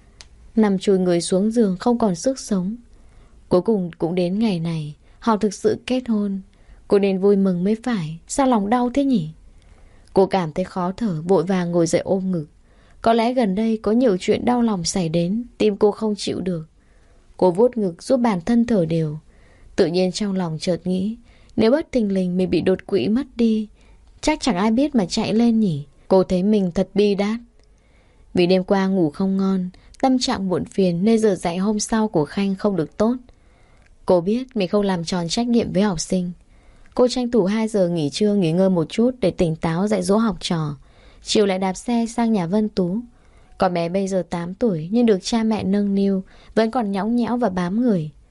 nằm chùi người xuống giường không còn sức sống. Cuối cùng cũng đến ngày này, họ thực sự kết hôn. Cô nên vui mừng mới phải, sao lòng đau thế nhỉ? Cô cảm thấy khó thở, vội vàng ngồi dậy ôm ngực. Có lẽ gần đây có nhiều chuyện đau lòng xảy đến, tim cô không chịu được. Cô vuốt ngực giúp bản thân thở đều. Tự nhiên trong lòng chợt nghĩ, nếu bất thình lình mình bị đột quỵ mất đi, chắc chẳng ai biết mà chạy lên nhỉ. Cô thấy mình thật bi đát. Vì đêm qua ngủ không ngon, tâm trạng muộn phiền nên giờ dạy hôm sau của Khanh không được tốt. Cô biết mình không làm tròn trách nhiệm với học sinh. Cô tranh thủ 2 giờ nghỉ trưa nghỉ ngơi một chút để tỉnh táo dạy dỗ học trò. Chiều lại đạp xe sang nhà Vân Tú. Con bé bây giờ 8 tuổi nhưng được cha mẹ nâng niu, vẫn còn nhõng nhẽo và bám người.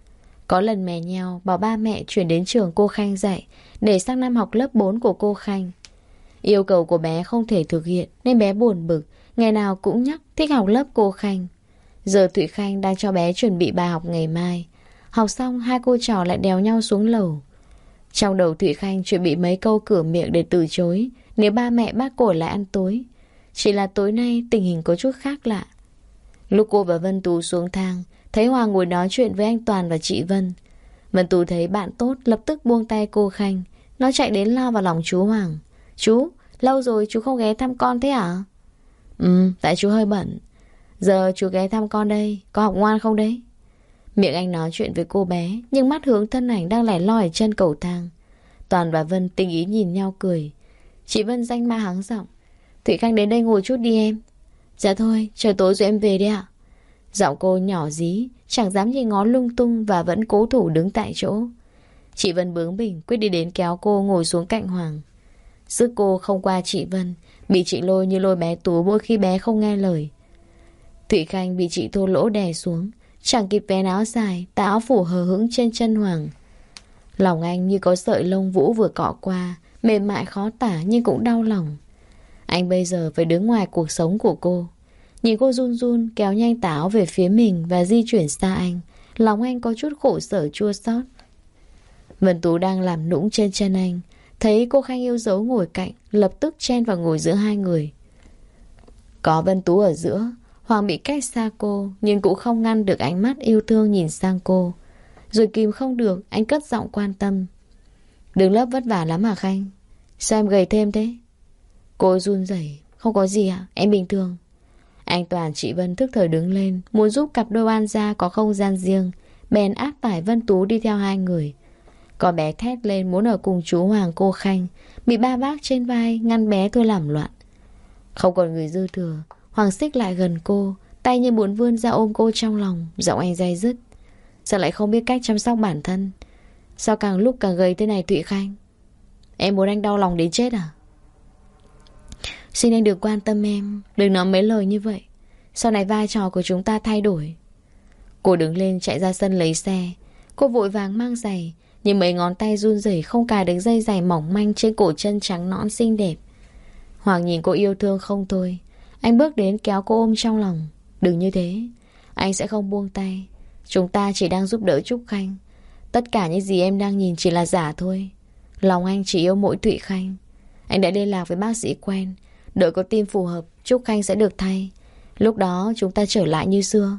Có lần mè nheo bảo ba mẹ chuyển đến trường cô Khanh dạy, để sang năm học lớp 4 của cô Khanh. Yêu cầu của bé không thể thực hiện nên bé buồn bực, ngày nào cũng nhắc thích học lớp cô Khanh. Giờ Thụy Khanh đang cho bé chuẩn bị bài học ngày mai. Học xong hai cô trò lại đèo nhau xuống lầu. Trong đầu Thụy Khanh chuẩn bị mấy câu cửa miệng để từ chối nếu ba mẹ bắt cô lại ăn tối. Chỉ là tối nay tình hình có chút khác lạ. Lúc cô và Vân Tú xuống thang, thấy Hoàng ngồi nói chuyện với anh Toàn và chị Vân. Vân Tú thấy bạn tốt lập tức buông tay cô Khanh. Nó chạy đến lao vào lòng chú Hoàng. Chú, lâu rồi chú không ghé thăm con thế à? Tại chú hơi bận. Giờ chú ghé thăm con đây, có học ngoan không đấy? Miệng anh nói chuyện với cô bé, nhưng mắt hướng thân ảnh đang lẻ loi ở chân cầu thang. Toàn và Vân tinh ý nhìn nhau cười. Chị Vân danh ma hắng giọng. Thụy Khanh đến đây ngồi chút đi em. Dạ thôi, trời tối rồi em về đi ạ. Giọng cô nhỏ dí, chẳng dám nhìn ngó lung tung và vẫn cố thủ đứng tại chỗ. Chị Vân bướng bỉnh quyết đi đến kéo cô ngồi xuống cạnh Hoàng. Sức cô không qua chị Vân, bị chị lôi như lôi bé Tú mỗi khi bé không nghe lời. Thụy Khanh bị chị thô lỗ đè xuống, chẳng kịp vén áo dài, tà áo phủ hờ hững trên chân Hoàng. Lòng anh như có sợi lông vũ vừa cọ qua, mềm mại khó tả nhưng cũng đau lòng. Anh bây giờ phải đứng ngoài cuộc sống của cô. Nhìn cô run run kéo nhanh tà áo về phía mình và di chuyển xa anh, lòng anh có chút khổ sở chua xót. Vân Tú đang làm nũng trên chân anh, thấy cô Khanh yêu dấu ngồi cạnh, lập tức chen vào ngồi giữa hai người. Có Vân Tú ở giữa, Hoàng bị cách xa cô, nhưng cũng không ngăn được ánh mắt yêu thương nhìn sang cô. Rồi kìm không được, anh cất giọng quan tâm. Đường lớp vất vả lắm hả Khanh? Sao em gầy thêm thế? Cô run rẩy. Không có gì ạ, em bình thường. Anh Toàn chị Vân thức thời đứng lên, muốn giúp cặp đôi oan gia có không gian riêng, bèn áp tải Vân Tú đi theo hai người. Con bé thét lên muốn ở cùng chú Hoàng cô Khanh, bị ba bác trên vai ngăn bé thôi làm loạn. Không còn người dư thừa, Hoàng xích lại gần cô, tay như muốn vươn ra ôm cô trong lòng, giọng anh day dứt. Sao lại không biết cách chăm sóc bản thân? Sao càng lúc càng gầy thế này Thụy Khanh? Em muốn anh đau lòng đến chết à? Xin anh đừng quan tâm em, đừng nói mấy lời như vậy. Sau này vai trò của chúng ta thay đổi. Cô đứng lên chạy ra sân lấy xe. Cô vội vàng mang giày, nhưng mấy ngón tay run rẩy không cài được dây giày mỏng manh trên cổ chân trắng nõn xinh đẹp. Hoàng nhìn cô yêu thương không thôi. Anh bước đến kéo cô ôm trong lòng. Đừng như thế, anh sẽ không buông tay. Chúng ta chỉ đang giúp đỡ Trúc Khanh. Tất cả những gì em đang nhìn chỉ là giả thôi. Lòng anh chỉ yêu mỗi Thụy Khanh. Anh đã liên lạc với bác sĩ quen, đợi có tim phù hợp Trúc Khanh sẽ được thay. Lúc đó chúng ta trở lại như xưa.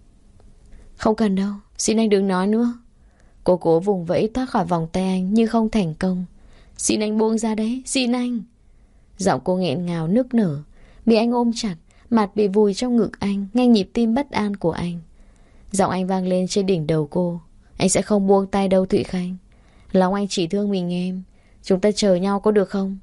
Không cần đâu, xin anh đừng nói nữa. Cô cố vùng vẫy thoát khỏi vòng tay anh nhưng không thành công. Xin anh buông ra đấy, xin anh. Giọng cô nghẹn ngào nức nở, bị anh ôm chặt, mặt bị vùi trong ngực anh, nghe nhịp tim bất an của anh. Giọng anh vang lên trên đỉnh đầu cô. Anh sẽ không buông tay đâu Thụy Khanh. Lòng anh chỉ thương mình em. Chúng ta chờ nhau có được không?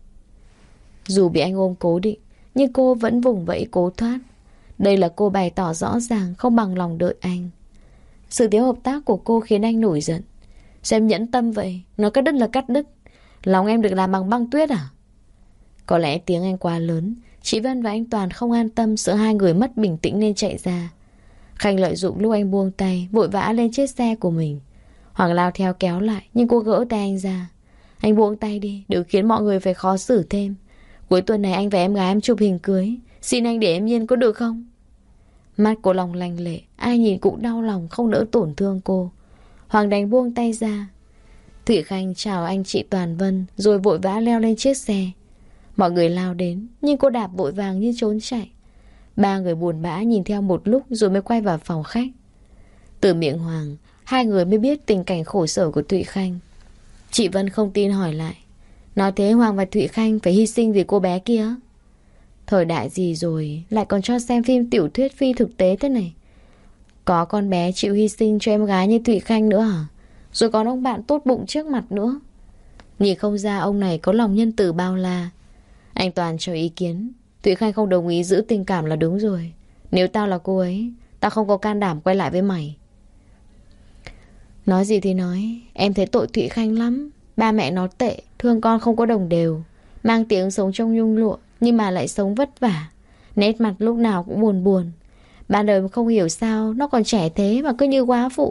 Dù bị anh ôm cố định, nhưng cô vẫn vùng vẫy cố thoát. Đây là cô bày tỏ rõ ràng không bằng lòng đợi anh. Sự thiếu hợp tác của cô khiến anh nổi giận. Sao em nhẫn tâm vậy? Nói cắt đứt là cắt đứt. Lòng em được làm bằng băng tuyết à? Có lẽ tiếng anh quá lớn, chị Vân và anh Toàn không an tâm, sợ hai người mất bình tĩnh nên chạy ra. Khanh lợi dụng lúc anh buông tay, vội vã lên chiếc xe của mình. Hoàng lao theo kéo lại, nhưng cô gỡ tay anh ra. Anh buông tay đi, đừng khiến mọi người phải khó xử thêm. Cuối tuần này anh và em gái em chụp hình cưới. Xin anh để em yên có được không? Mắt cô lòng lanh lệ, ai nhìn cũng đau lòng không nỡ tổn thương cô. Hoàng đành buông tay ra. Thụy Khanh chào anh chị Toàn Vân, rồi vội vã leo lên chiếc xe. Mọi người lao đến, nhưng cô đạp vội vàng như trốn chạy. Ba người buồn bã nhìn theo một lúc rồi mới quay vào phòng khách. Từ miệng Hoàng, hai người mới biết tình cảnh khổ sở của Thụy Khanh. Chị Vân không tin hỏi lại. Nói thế Hoàng và Thụy Khanh phải hy sinh vì cô bé kia. Thời đại gì rồi lại còn cho xem phim tiểu thuyết phi thực tế thế này. Có con bé chịu hy sinh cho em gái như Thụy Khanh nữa hả? Rồi còn ông bạn tốt bụng trước mặt nữa. Nhìn không ra ông này có lòng nhân từ bao la. Anh Toàn cho ý kiến. Thụy Khanh không đồng ý giữ tình cảm là đúng rồi. Nếu tao là cô ấy, tao không có can đảm quay lại với mày. Nói gì thì nói, em thấy tội Thụy Khanh lắm. Ba mẹ nó tệ, thương con không có đồng đều. Mang tiếng sống trong nhung lụa, nhưng mà lại sống vất vả. Nét mặt lúc nào cũng buồn buồn. Ban đời không hiểu sao nó còn trẻ thế mà cứ như quá phụ.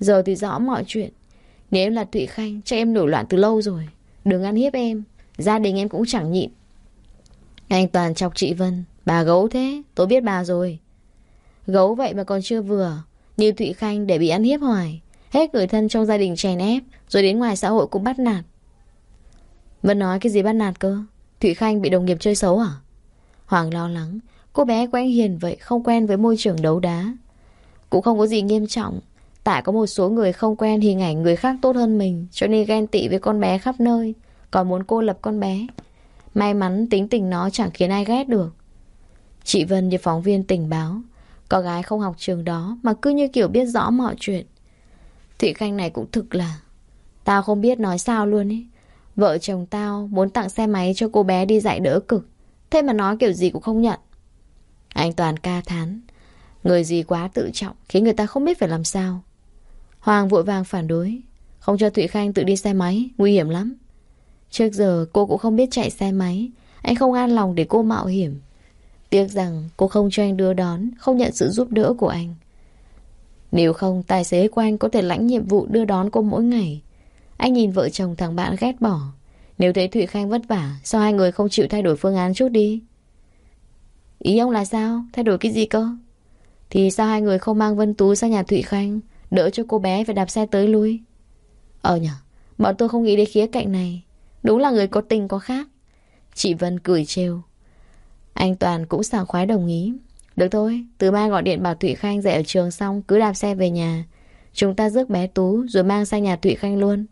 Giờ thì rõ mọi chuyện. Nếu em là Thụy Khanh, chắc em nổi loạn từ lâu rồi. Đừng ăn hiếp em. Gia đình em cũng chẳng nhịn. Anh Toàn chọc chị Vân. Bà gấu thế, tôi biết bà rồi. Gấu vậy mà còn chưa vừa. Như Thụy Khanh để bị ăn hiếp hoài. Hết người thân trong gia đình chèn ép, rồi đến ngoài xã hội cũng bắt nạt. Vân nói cái gì bắt nạt cơ? Thụy Khanh bị đồng nghiệp chơi xấu à? Hoàng lo lắng. Cô bé của anh hiền vậy, không quen với môi trường đấu đá. Cũng không có gì nghiêm trọng. Tại có một số người không quen hình ảnh người khác tốt hơn mình, cho nên ghen tị với con bé khắp nơi, còn muốn cô lập con bé. May mắn tính tình nó chẳng khiến ai ghét được. Chị Vân như phóng viên tình báo. Có gái không học trường đó mà cứ như kiểu biết rõ mọi chuyện. Thụy Khanh này cũng thực là tao không biết nói sao luôn ý. Vợ chồng tao muốn tặng xe máy cho cô bé đi dạy đỡ cực, thế mà nói kiểu gì cũng không nhận. Anh Toàn ca thán. Người gì quá tự trọng khiến người ta không biết phải làm sao. Hoàng vội vàng phản đối. Không cho Thụy Khanh tự đi xe máy, nguy hiểm lắm. Trước giờ cô cũng không biết chạy xe máy. Anh không an lòng để cô mạo hiểm. Tiếc rằng cô không cho anh đưa đón, không nhận sự giúp đỡ của anh. Nếu không, tài xế của anh có thể lãnh nhiệm vụ đưa đón cô mỗi ngày. Anh nhìn vợ chồng thằng bạn ghét bỏ. Nếu thấy Thụy Khanh vất vả, sao hai người không chịu thay đổi phương án chút đi? Ý ông là sao? Thay đổi cái gì cơ? Thì sao hai người không mang Vân Tú sang nhà Thụy Khanh, đỡ cho cô bé phải đạp xe tới lui? Nhở, bọn tôi không nghĩ đến khía cạnh này. Đúng là người có tình có khác. Chị Vân cười trêu. Anh Toàn cũng sảng khoái đồng ý. Được thôi, từ mai gọi điện bảo Thụy Khanh dạy ở trường xong cứ đạp xe về nhà. Chúng ta rước bé Tú rồi mang sang nhà Thụy Khanh luôn.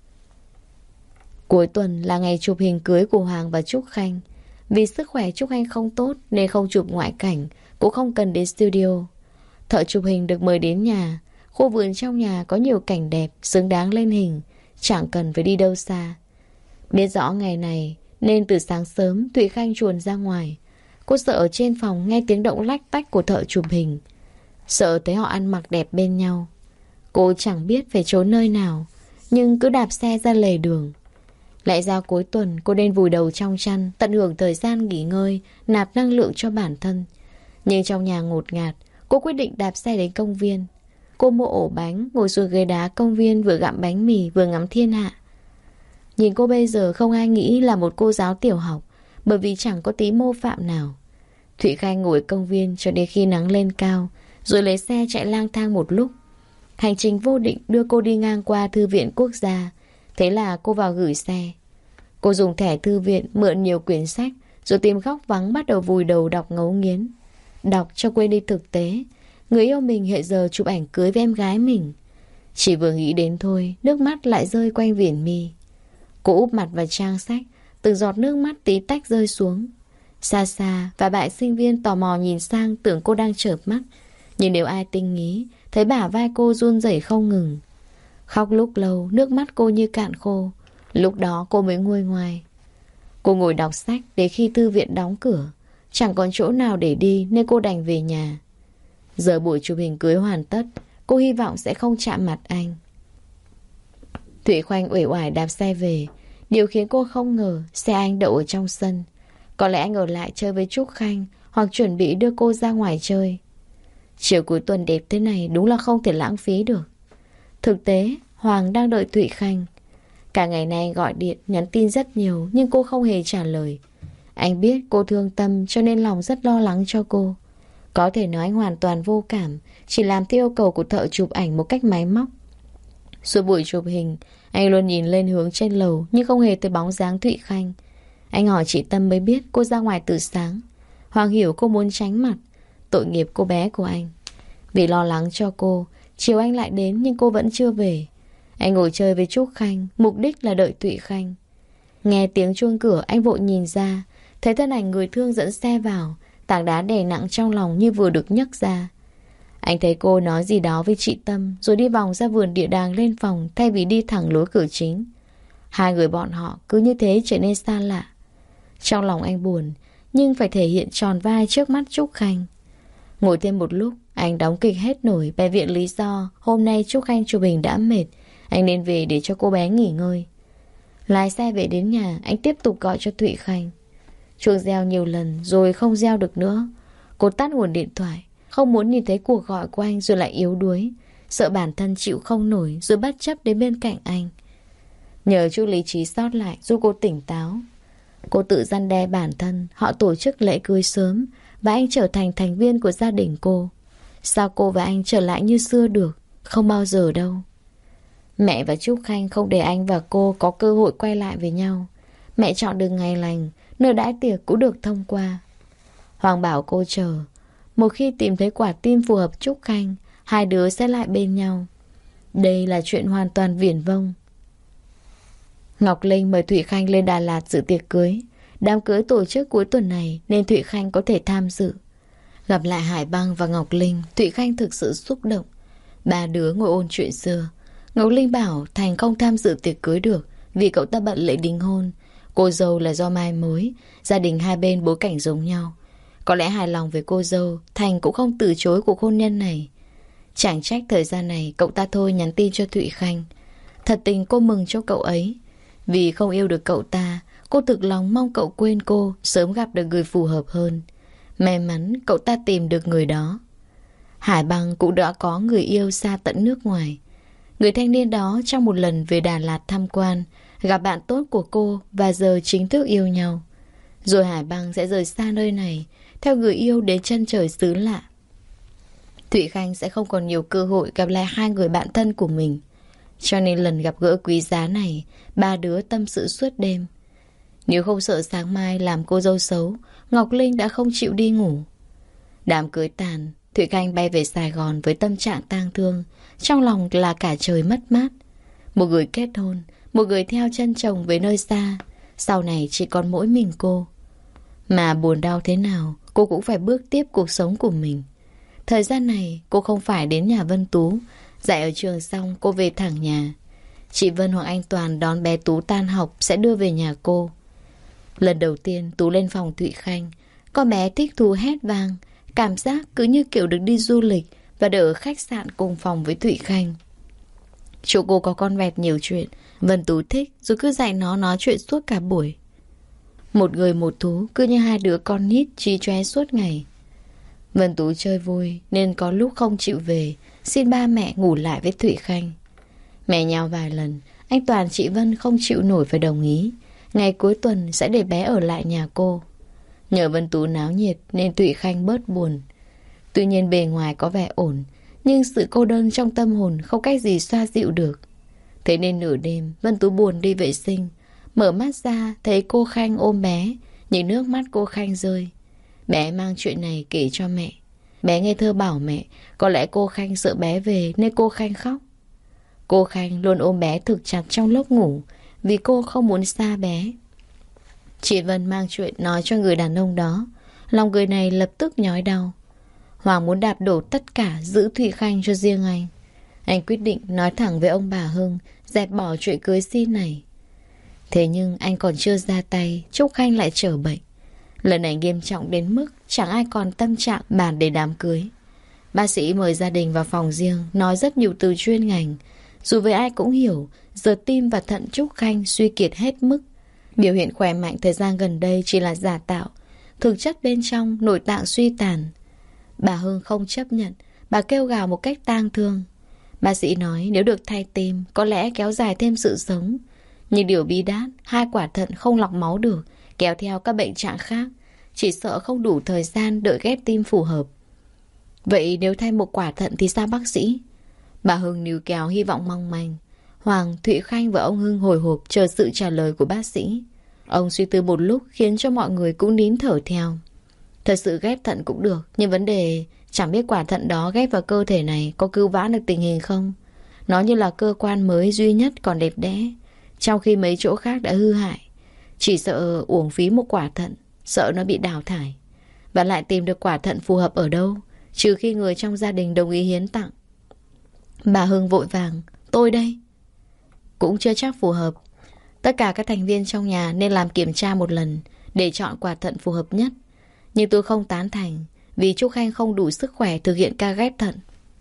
Cuối tuần là ngày chụp hình cưới của Hoàng và Trúc Khanh. Vì sức khỏe Trúc Khanh không tốt nên không chụp ngoại cảnh, cũng không cần đến studio. Thợ chụp hình được mời đến nhà. Khu vườn trong nhà có nhiều cảnh đẹp, xứng đáng lên hình, chẳng cần phải đi đâu xa. Biết rõ ngày này nên từ sáng sớm Thụy Khanh chuồn ra ngoài. Cô sợ ở trên phòng nghe tiếng động lách tách của thợ chụp hình, sợ thấy họ ăn mặc đẹp bên nhau. Cô chẳng biết phải trốn nơi nào, nhưng cứ đạp xe ra lề đường. Lại ra cuối tuần cô nên vùi đầu trong chăn, tận hưởng thời gian nghỉ ngơi, nạp năng lượng cho bản thân. Nhưng trong nhà ngột ngạt, cô quyết định đạp xe đến công viên. Cô mua ổ bánh, ngồi xuống ghế đá công viên, vừa gặm bánh mì vừa ngắm thiên hạ. Nhìn cô bây giờ không ai nghĩ là một cô giáo tiểu học, bởi vì chẳng có tí mô phạm nào. Thụy Khanh ngồi công viên cho đến khi nắng lên cao, rồi lấy xe chạy lang thang một lúc. Hành trình vô định đưa cô đi ngang qua Thư viện Quốc gia. Thế là cô vào gửi xe. Cô dùng thẻ thư viện mượn nhiều quyển sách, rồi tìm góc vắng bắt đầu vùi đầu đọc ngấu nghiến. Đọc cho quên đi thực tế. Người yêu mình hiện giờ chụp ảnh cưới với em gái mình. Chỉ vừa nghĩ đến thôi, nước mắt lại rơi quanh viền mi. Cô úp mặt vào trang sách, từng giọt nước mắt tí tách rơi xuống. Xa xa, và bạn sinh viên tò mò nhìn sang tưởng cô đang chợp mắt. Nhưng nếu ai tinh ý, thấy bả vai cô run rẩy không ngừng. Khóc lúc lâu, nước mắt cô như cạn khô. Lúc đó cô mới nguôi ngoai. Cô ngồi đọc sách đến khi thư viện đóng cửa. Chẳng còn chỗ nào để đi nên cô đành về nhà. Giờ buổi chụp hình cưới hoàn tất, cô hy vọng sẽ không chạm mặt anh. Thụy Khanh uể oải đạp xe về. Điều khiến cô không ngờ xe anh đậu ở trong sân. Có lẽ anh ở lại chơi với Trúc Khanh, hoặc chuẩn bị đưa cô ra ngoài chơi. Chiều cuối tuần đẹp thế này đúng là không thể lãng phí được. Thực tế, Hoàng đang đợi Thụy Khanh. Cả ngày nay gọi điện, nhắn tin rất nhiều, nhưng cô không hề trả lời. Anh biết cô thương tâm cho nên lòng rất lo lắng cho cô. Có thể nói anh hoàn toàn vô cảm, chỉ làm theo yêu cầu của thợ chụp ảnh một cách máy móc. Suốt buổi chụp hình, anh luôn nhìn lên hướng trên lầu nhưng không hề thấy bóng dáng Thụy Khanh. Anh hỏi chị Tâm mới biết cô ra ngoài từ sáng. Hoàng hiểu cô muốn tránh mặt. Tội nghiệp cô bé của anh. Vì lo lắng cho cô, chiều anh lại đến nhưng cô vẫn chưa về. Anh ngồi chơi với Trúc Khanh, mục đích là đợi Thụy Khanh. Nghe tiếng chuông cửa, anh vội nhìn ra, thấy thân ảnh người thương dẫn xe vào. Tảng đá đè nặng trong lòng như vừa được nhấc ra. Anh thấy cô nói gì đó với chị Tâm, rồi đi vòng ra vườn địa đàng lên phòng thay vì đi thẳng lối cửa chính. Hai người bọn họ cứ như thế trở nên xa lạ. Trong lòng anh buồn, nhưng phải thể hiện tròn vai trước mắt Trúc Khanh. Ngồi thêm một lúc, anh đóng kịch hết nổi, bày viện lý do hôm nay Trúc Khanh chụp hình đã mệt, anh nên về để cho cô bé nghỉ ngơi. Lái xe về đến nhà, anh tiếp tục gọi cho Thụy Khanh. Chuông reo nhiều lần rồi không reo được nữa. Cô tắt nguồn điện thoại, không muốn nhìn thấy cuộc gọi của anh rồi lại yếu đuối. sợ bản thân chịu không nổi rồi bất chấp đến bên cạnh anh. Nhờ chút lý trí sót lại giúp cô tỉnh táo. Cô tự răn đe bản thân. Họ tổ chức lễ cưới sớm và anh trở thành thành viên của gia đình cô. Sao cô và anh trở lại như xưa được? Không bao giờ đâu. Mẹ và Trúc Khanh không để anh và cô có cơ hội quay lại với nhau. Mẹ chọn được ngày lành, nơi đãi tiệc cũng được thông qua. Hoàng bảo cô chờ. Một khi tìm thấy quả tim phù hợp Trúc Khanh, hai đứa sẽ lại bên nhau. Đây là chuyện hoàn toàn viển vông. Ngọc Linh mời Thụy Khanh lên Đà Lạt dự tiệc cưới. Đám cưới tổ chức cuối tuần này nên Thụy Khanh có thể tham dự. Gặp lại Hải Băng và Ngọc Linh, Thụy Khanh thực sự xúc động. Ba đứa ngồi ôn chuyện xưa. Ngọc Linh bảo Thành không tham dự tiệc cưới được vì cậu ta bận lễ đính hôn. Cô dâu là do mai mối. Gia đình hai bên bối cảnh giống nhau. Có lẽ hài lòng với cô dâu, Thành cũng không từ chối cuộc hôn nhân này. Chẳng trách thời gian này cậu ta thôi nhắn tin cho Thụy Khanh. Thật tình cô mừng cho cậu ấy. Vì không yêu được cậu ta, cô thực lòng mong cậu quên cô, sớm gặp được người phù hợp hơn. May mắn cậu ta tìm được người đó. Hải Băng cũng đã có người yêu xa tận nước ngoài. Người thanh niên đó trong một lần về Đà Lạt tham quan, gặp bạn tốt của cô và giờ chính thức yêu nhau. Rồi Hải Băng sẽ rời xa nơi này, theo người yêu đến chân trời xứ lạ. Thụy Khanh sẽ không còn nhiều cơ hội gặp lại hai người bạn thân của mình. Cho nên lần gặp gỡ quý giá này, ba đứa tâm sự suốt đêm. Nếu không sợ sáng mai làm cô dâu xấu, Ngọc Linh đã không chịu đi ngủ. Đám cưới tàn, Thụy Khanh bay về Sài Gòn với tâm trạng tang thương. Trong lòng là cả trời mất mát. Một người kết hôn, một người theo chân chồng về nơi xa. Sau này chỉ còn mỗi mình cô. Mà buồn đau thế nào, cô cũng phải bước tiếp cuộc sống của mình. Thời gian này cô không phải đến nhà Vân Tú. Dạy ở trường xong cô về thẳng nhà. Chị Vân hoặc anh Toàn đón bé Tú tan học sẽ đưa về nhà cô. Lần đầu tiên Tú lên phòng Thụy Khanh, con bé thích thú hét vang. Cảm giác cứ như kiểu được đi du lịch và được ở khách sạn cùng phòng với Thụy Khanh. Chỗ cô có con vẹt nhiều chuyện, Vân Tú thích rồi cứ dạy nó nói chuyện suốt cả buổi. Một người một thú, cứ như hai đứa con nít chí chóe suốt ngày. Vân Tú chơi vui nên có lúc không chịu về, xin ba mẹ ngủ lại với Thụy Khanh. Mẹ nhào vài lần, anh Toàn chị Vân không chịu nổi và đồng ý. Ngày cuối tuần sẽ để bé ở lại nhà cô. Nhờ Vân Tú náo nhiệt nên Thụy Khanh bớt buồn. Tuy nhiên bề ngoài có vẻ ổn, nhưng sự cô đơn trong tâm hồn không cách gì xoa dịu được. Thế nên nửa đêm Vân Tú buồn đi vệ sinh. Mở mắt ra thấy cô Khanh ôm bé, nhìn nước mắt cô Khanh rơi. Bé mang chuyện này kể cho mẹ. Bé ngây thơ bảo mẹ có lẽ cô Khanh sợ bé về nên cô Khanh khóc. Cô Khanh luôn ôm bé thực chặt trong lúc ngủ vì cô không muốn xa bé. Chị Vân mang chuyện nói cho người đàn ông đó. Lòng người này lập tức nhói đau. Hoàng muốn đạp đổ tất cả giữ Thụy Khanh cho riêng anh. Anh quyết định nói thẳng với ông bà Hưng, dẹp bỏ chuyện cưới xin này. Thế nhưng anh còn chưa ra tay, Trúc Khanh lại trở bệnh. Lần này nghiêm trọng đến mức chẳng ai còn tâm trạng bàn để đám cưới. Bác sĩ mời gia đình vào phòng riêng, nói rất nhiều từ chuyên ngành. Dù với ai cũng hiểu, giờ tim và thận Trúc Khanh suy kiệt hết mức. Biểu hiện khỏe mạnh thời gian gần đây chỉ là giả tạo. Thực chất bên trong nội tạng suy tàn. Bà Hưng không chấp nhận, bà kêu gào một cách tang thương. Bác sĩ nói nếu được thay tim, có lẽ kéo dài thêm sự sống. Nhưng điều bi đát, 2 quả thận không lọc máu được, kéo theo các bệnh trạng khác. Chỉ sợ không đủ thời gian đợi ghép tim phù hợp. Vậy nếu thay 1 quả thận thì sao bác sĩ? Bà Hưng níu kéo hy vọng mong manh. Hoàng, Thụy Khanh và ông Hưng hồi hộp chờ sự trả lời của bác sĩ. Ông suy tư một lúc khiến cho mọi người cũng nín thở theo. Thật sự ghép thận cũng được, nhưng vấn đề chẳng biết quả thận đó ghép vào cơ thể này có cứu vãn được tình hình không. Nó như là cơ quan mới duy nhất còn đẹp đẽ, trong khi mấy chỗ khác đã hư hại. Chỉ sợ uổng phí 1 quả thận, sợ nó bị đào thải. Và lại tìm được quả thận phù hợp ở đâu, trừ khi người trong gia đình đồng ý hiến tặng. Bà Hưng vội vàng, tôi đây. Cũng chưa chắc phù hợp. Tất cả các thành viên trong nhà nên làm kiểm tra một lần để chọn quả thận phù hợp nhất. Nhưng tôi không tán thành vì Trúc Khanh không đủ sức khỏe thực hiện ca ghép thận.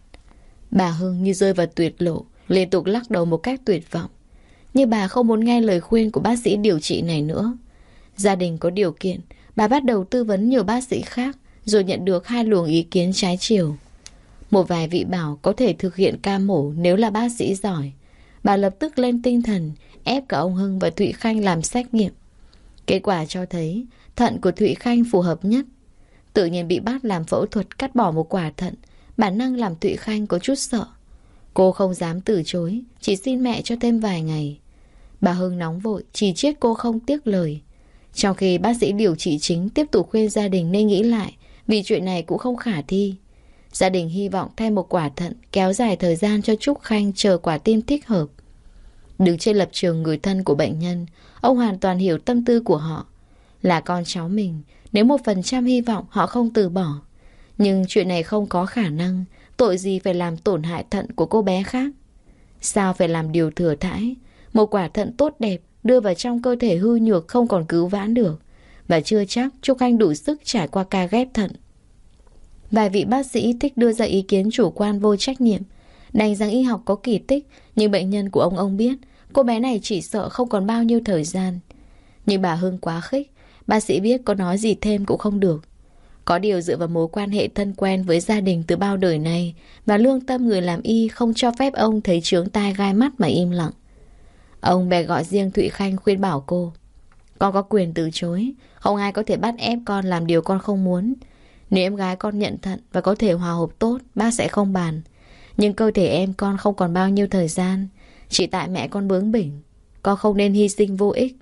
Bà Hưng như rơi vào tuyệt lộ, liên tục lắc đầu một cách tuyệt vọng. Nhưng bà không muốn nghe lời khuyên của bác sĩ điều trị này nữa. Gia đình có điều kiện, bà bắt đầu tư vấn nhiều bác sĩ khác, rồi nhận được 2 luồng ý kiến trái chiều. Một vài vị bảo có thể thực hiện ca mổ nếu là bác sĩ giỏi. Bà lập tức lên tinh thần, ép cả ông Hưng và Thụy Khanh làm xét nghiệm. Kết quả cho thấy thận của Thụy Khanh phù hợp nhất. Tự nhiên bị bắt làm phẫu thuật cắt bỏ một quả thận, bản năng làm Thụy Khanh có chút sợ. Cô không dám từ chối, chỉ xin mẹ cho thêm vài ngày. Bà Hưng nóng vội, chỉ trích cô không tiếc lời. Trong khi bác sĩ điều trị chính tiếp tục khuyên gia đình nên nghĩ lại, vì chuyện này cũng không khả thi. Gia đình hy vọng thêm một quả thận, kéo dài thời gian cho Trúc Khanh chờ quả tim thích hợp. Đứng trên lập trường người thân của bệnh nhân, ông hoàn toàn hiểu tâm tư của họ. Là con cháu mình, nếu 1% hy vọng họ không từ bỏ. Nhưng chuyện này không có khả năng, tội gì phải làm tổn hại thận của cô bé khác. Sao phải làm điều thừa thãi? Một quả thận tốt đẹp đưa vào trong cơ thể hư nhược không còn cứu vãn được. Và chưa chắc Trúc Khanh đủ sức trải qua ca ghép thận. Vài vị bác sĩ thích đưa ra ý kiến chủ quan vô trách nhiệm, đành rằng y học có kỳ tích, nhưng bệnh nhân của ông biết cô bé này chỉ sợ không còn bao nhiêu thời gian. Nhưng bà Hưng quá khích, bác sĩ biết có nói gì thêm cũng không được. Có điều dựa vào mối quan hệ thân quen với gia đình từ bao đời nay và lương tâm người làm y không cho phép ông thấy chướng tai gai mắt mà im lặng. Ông bèn gọi riêng Thụy Khanh khuyên bảo cô: con có quyền từ chối, không ai có thể bắt ép con làm điều con không muốn. Nếu em gái con nhận thận và có thể hòa hợp tốt, bác sẽ không bàn. Nhưng cơ thể em con không còn bao nhiêu thời gian, chỉ tại mẹ con bướng bỉnh, con không nên hy sinh vô ích.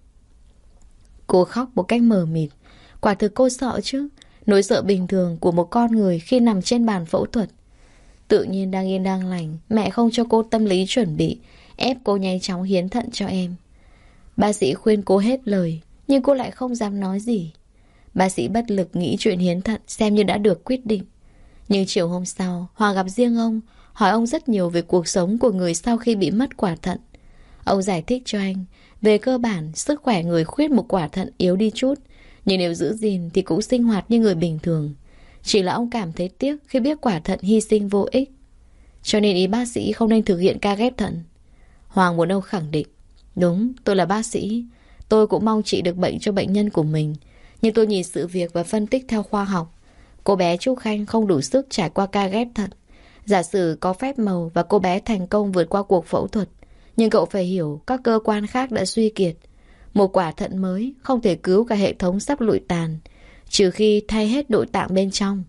Cô khóc một cách mờ mịt. Quả thực cô sợ chứ, nỗi sợ bình thường của một con người khi nằm trên bàn phẫu thuật. Tự nhiên đang yên đang lành, mẹ không cho cô tâm lý chuẩn bị, ép cô nhanh chóng hiến thận cho em. Bác sĩ khuyên cô hết lời, nhưng cô lại không dám nói gì. Bác sĩ bất lực nghĩ chuyện hiến thận xem như đã được quyết định. Nhưng chiều hôm sau, Hoàng gặp riêng ông, hỏi ông rất nhiều về cuộc sống của người sau khi bị mất quả thận. Ông giải thích cho anh, về cơ bản, sức khỏe người khuyết một quả thận yếu đi chút, nhưng nếu giữ gìn thì cũng sinh hoạt như người bình thường. Chỉ là ông cảm thấy tiếc khi biết quả thận hy sinh vô ích. Cho nên ý bác sĩ không nên thực hiện ca ghép thận. Hoàng muốn ông khẳng định: đúng, tôi là bác sĩ, tôi cũng mong trị được bệnh cho bệnh nhân của mình. Nhưng tôi nhìn sự việc và phân tích theo khoa học. Cô bé Trúc Khanh không đủ sức trải qua ca ghép thận. Giả sử có phép màu và cô bé thành công vượt qua cuộc phẫu thuật, nhưng cậu phải hiểu các cơ quan khác đã suy kiệt. Một quả thận mới không thể cứu cả hệ thống sắp lụi tàn, trừ khi thay hết nội tạng bên trong.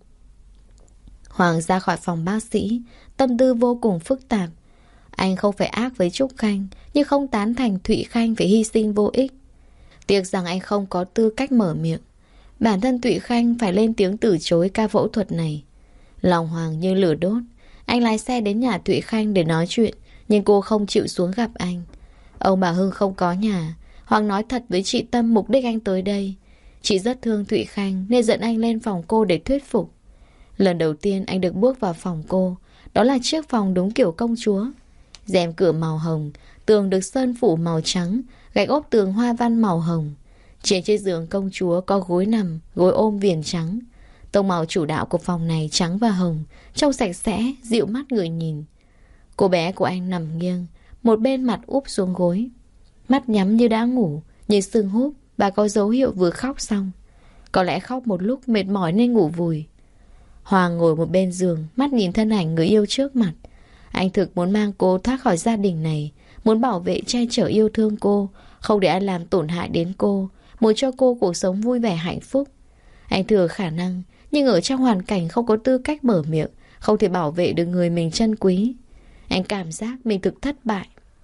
Hoàng ra khỏi phòng bác sĩ, tâm tư vô cùng phức tạp. Anh không phải ác với Trúc Khanh, nhưng không tán thành Thụy Khanh phải hy sinh vô ích. Tiếc rằng anh không có tư cách mở miệng. Bản thân Thụy Khanh phải lên tiếng từ chối ca phẫu thuật này. Lòng Hoàng như lửa đốt. Anh lái xe đến nhà Thụy Khanh để nói chuyện, nhưng cô không chịu xuống gặp anh. Ông bà Hưng không có nhà. Hoàng nói thật với chị Tâm mục đích anh tới đây. Chị rất thương Thụy Khanh nên dẫn anh lên phòng cô để thuyết phục. Lần đầu tiên anh được bước vào phòng cô, đó là chiếc phòng đúng kiểu công chúa. Rèm cửa màu hồng, tường được sơn phủ màu trắng, gạch ốp tường hoa văn màu hồng. Trên chiếc giường công chúa có gối nằm, gối ôm viền trắng. Tông màu chủ đạo của phòng này trắng và hồng, trông sạch sẽ, dịu mắt người nhìn. Cô bé của anh nằm nghiêng, một bên mặt úp xuống gối. Mắt nhắm như đã ngủ, nhưng sưng húp, bà có dấu hiệu vừa khóc xong. Có lẽ khóc một lúc mệt mỏi nên ngủ vùi. Hoàng ngồi một bên giường, mắt nhìn thân ảnh người yêu trước mặt. Anh thực muốn mang cô thoát khỏi gia đình này, muốn bảo vệ che chở yêu thương cô, không để ai làm tổn hại đến cô, muốn cho cô cuộc sống vui vẻ hạnh phúc. Anh thừa khả năng, nhưng ở trong hoàn cảnh không có tư cách mở miệng, không thể bảo vệ được người mình trân quý. Anh cảm giác mình thực thất bại.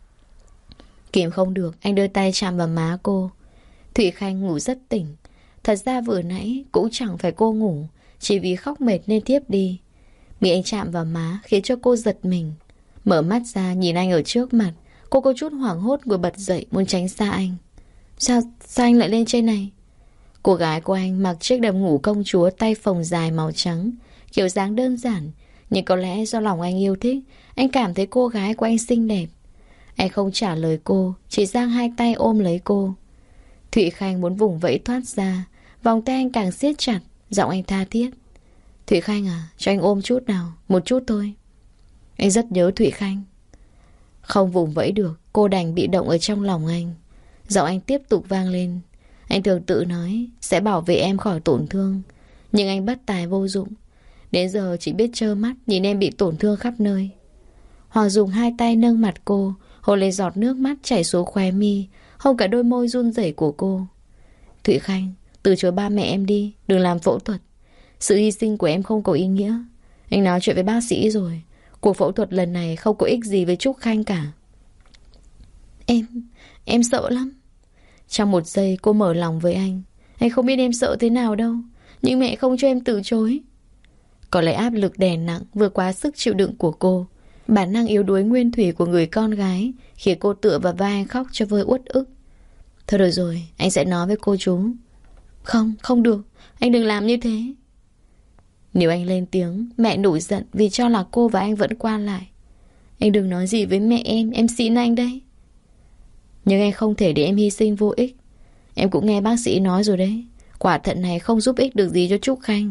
Kìm không được, anh đưa tay chạm vào má cô. Thụy Khanh ngủ rất tỉnh. Thật ra vừa nãy cũng chẳng phải cô ngủ, chỉ vì khóc mệt nên thiếp đi. Bị anh chạm vào má khiến cho cô giật mình. Mở mắt ra nhìn anh ở trước mặt, cô có chút hoảng hốt ngồi bật dậy muốn tránh xa anh. Sao anh lại lên trên này? Cô gái của anh mặc chiếc đầm ngủ công chúa tay phồng dài màu trắng, kiểu dáng đơn giản, nhưng có lẽ do lòng anh yêu thích, anh cảm thấy cô gái của anh xinh đẹp. Anh không trả lời cô, chỉ giang hai tay ôm lấy cô. Thụy Khanh muốn vùng vẫy thoát ra, vòng tay anh càng siết chặt, giọng anh tha thiết. Thụy Khanh à, cho anh ôm chút nào, một chút thôi. Anh rất nhớ Thụy Khanh. Không vùng vẫy được, cô đành bị động ở trong lòng anh. Giọng anh tiếp tục vang lên. Anh thường tự nói sẽ bảo vệ em khỏi tổn thương, nhưng anh bất tài vô dụng. Đến giờ chỉ biết trơ mắt nhìn em bị tổn thương khắp nơi. Hoàng dùng hai tay nâng mặt cô, hôn lên giọt nước mắt chảy xuống khóe mi, hôn cả đôi môi run rẩy của cô. Thụy Khanh, từ chối ba mẹ em đi, đừng làm phẫu thuật. Sự hy sinh của em không có ý nghĩa. Anh nói chuyện với bác sĩ rồi. Cuộc phẫu thuật lần này không có ích gì với Trúc Khanh cả. Em sợ lắm. Trong một giây cô mở lòng với anh. Anh không biết em sợ thế nào đâu, nhưng mẹ không cho em từ chối. Có lẽ áp lực đè nặng vượt quá sức chịu đựng của cô. Bản năng yếu đuối nguyên thủy của người con gái khiến cô tựa vào vai anh khóc cho vơi uất ức. Thôi được rồi, anh sẽ nói với cô chú. Không được, anh đừng làm như thế. Nếu anh lên tiếng, mẹ nổi giận vì cho là cô và anh vẫn qua lại. Anh đừng nói gì với mẹ em xin anh đấy. Nhưng anh không thể để em hy sinh vô ích. Em cũng nghe bác sĩ nói rồi đấy, quả thận này không giúp ích được gì cho Trúc Khanh.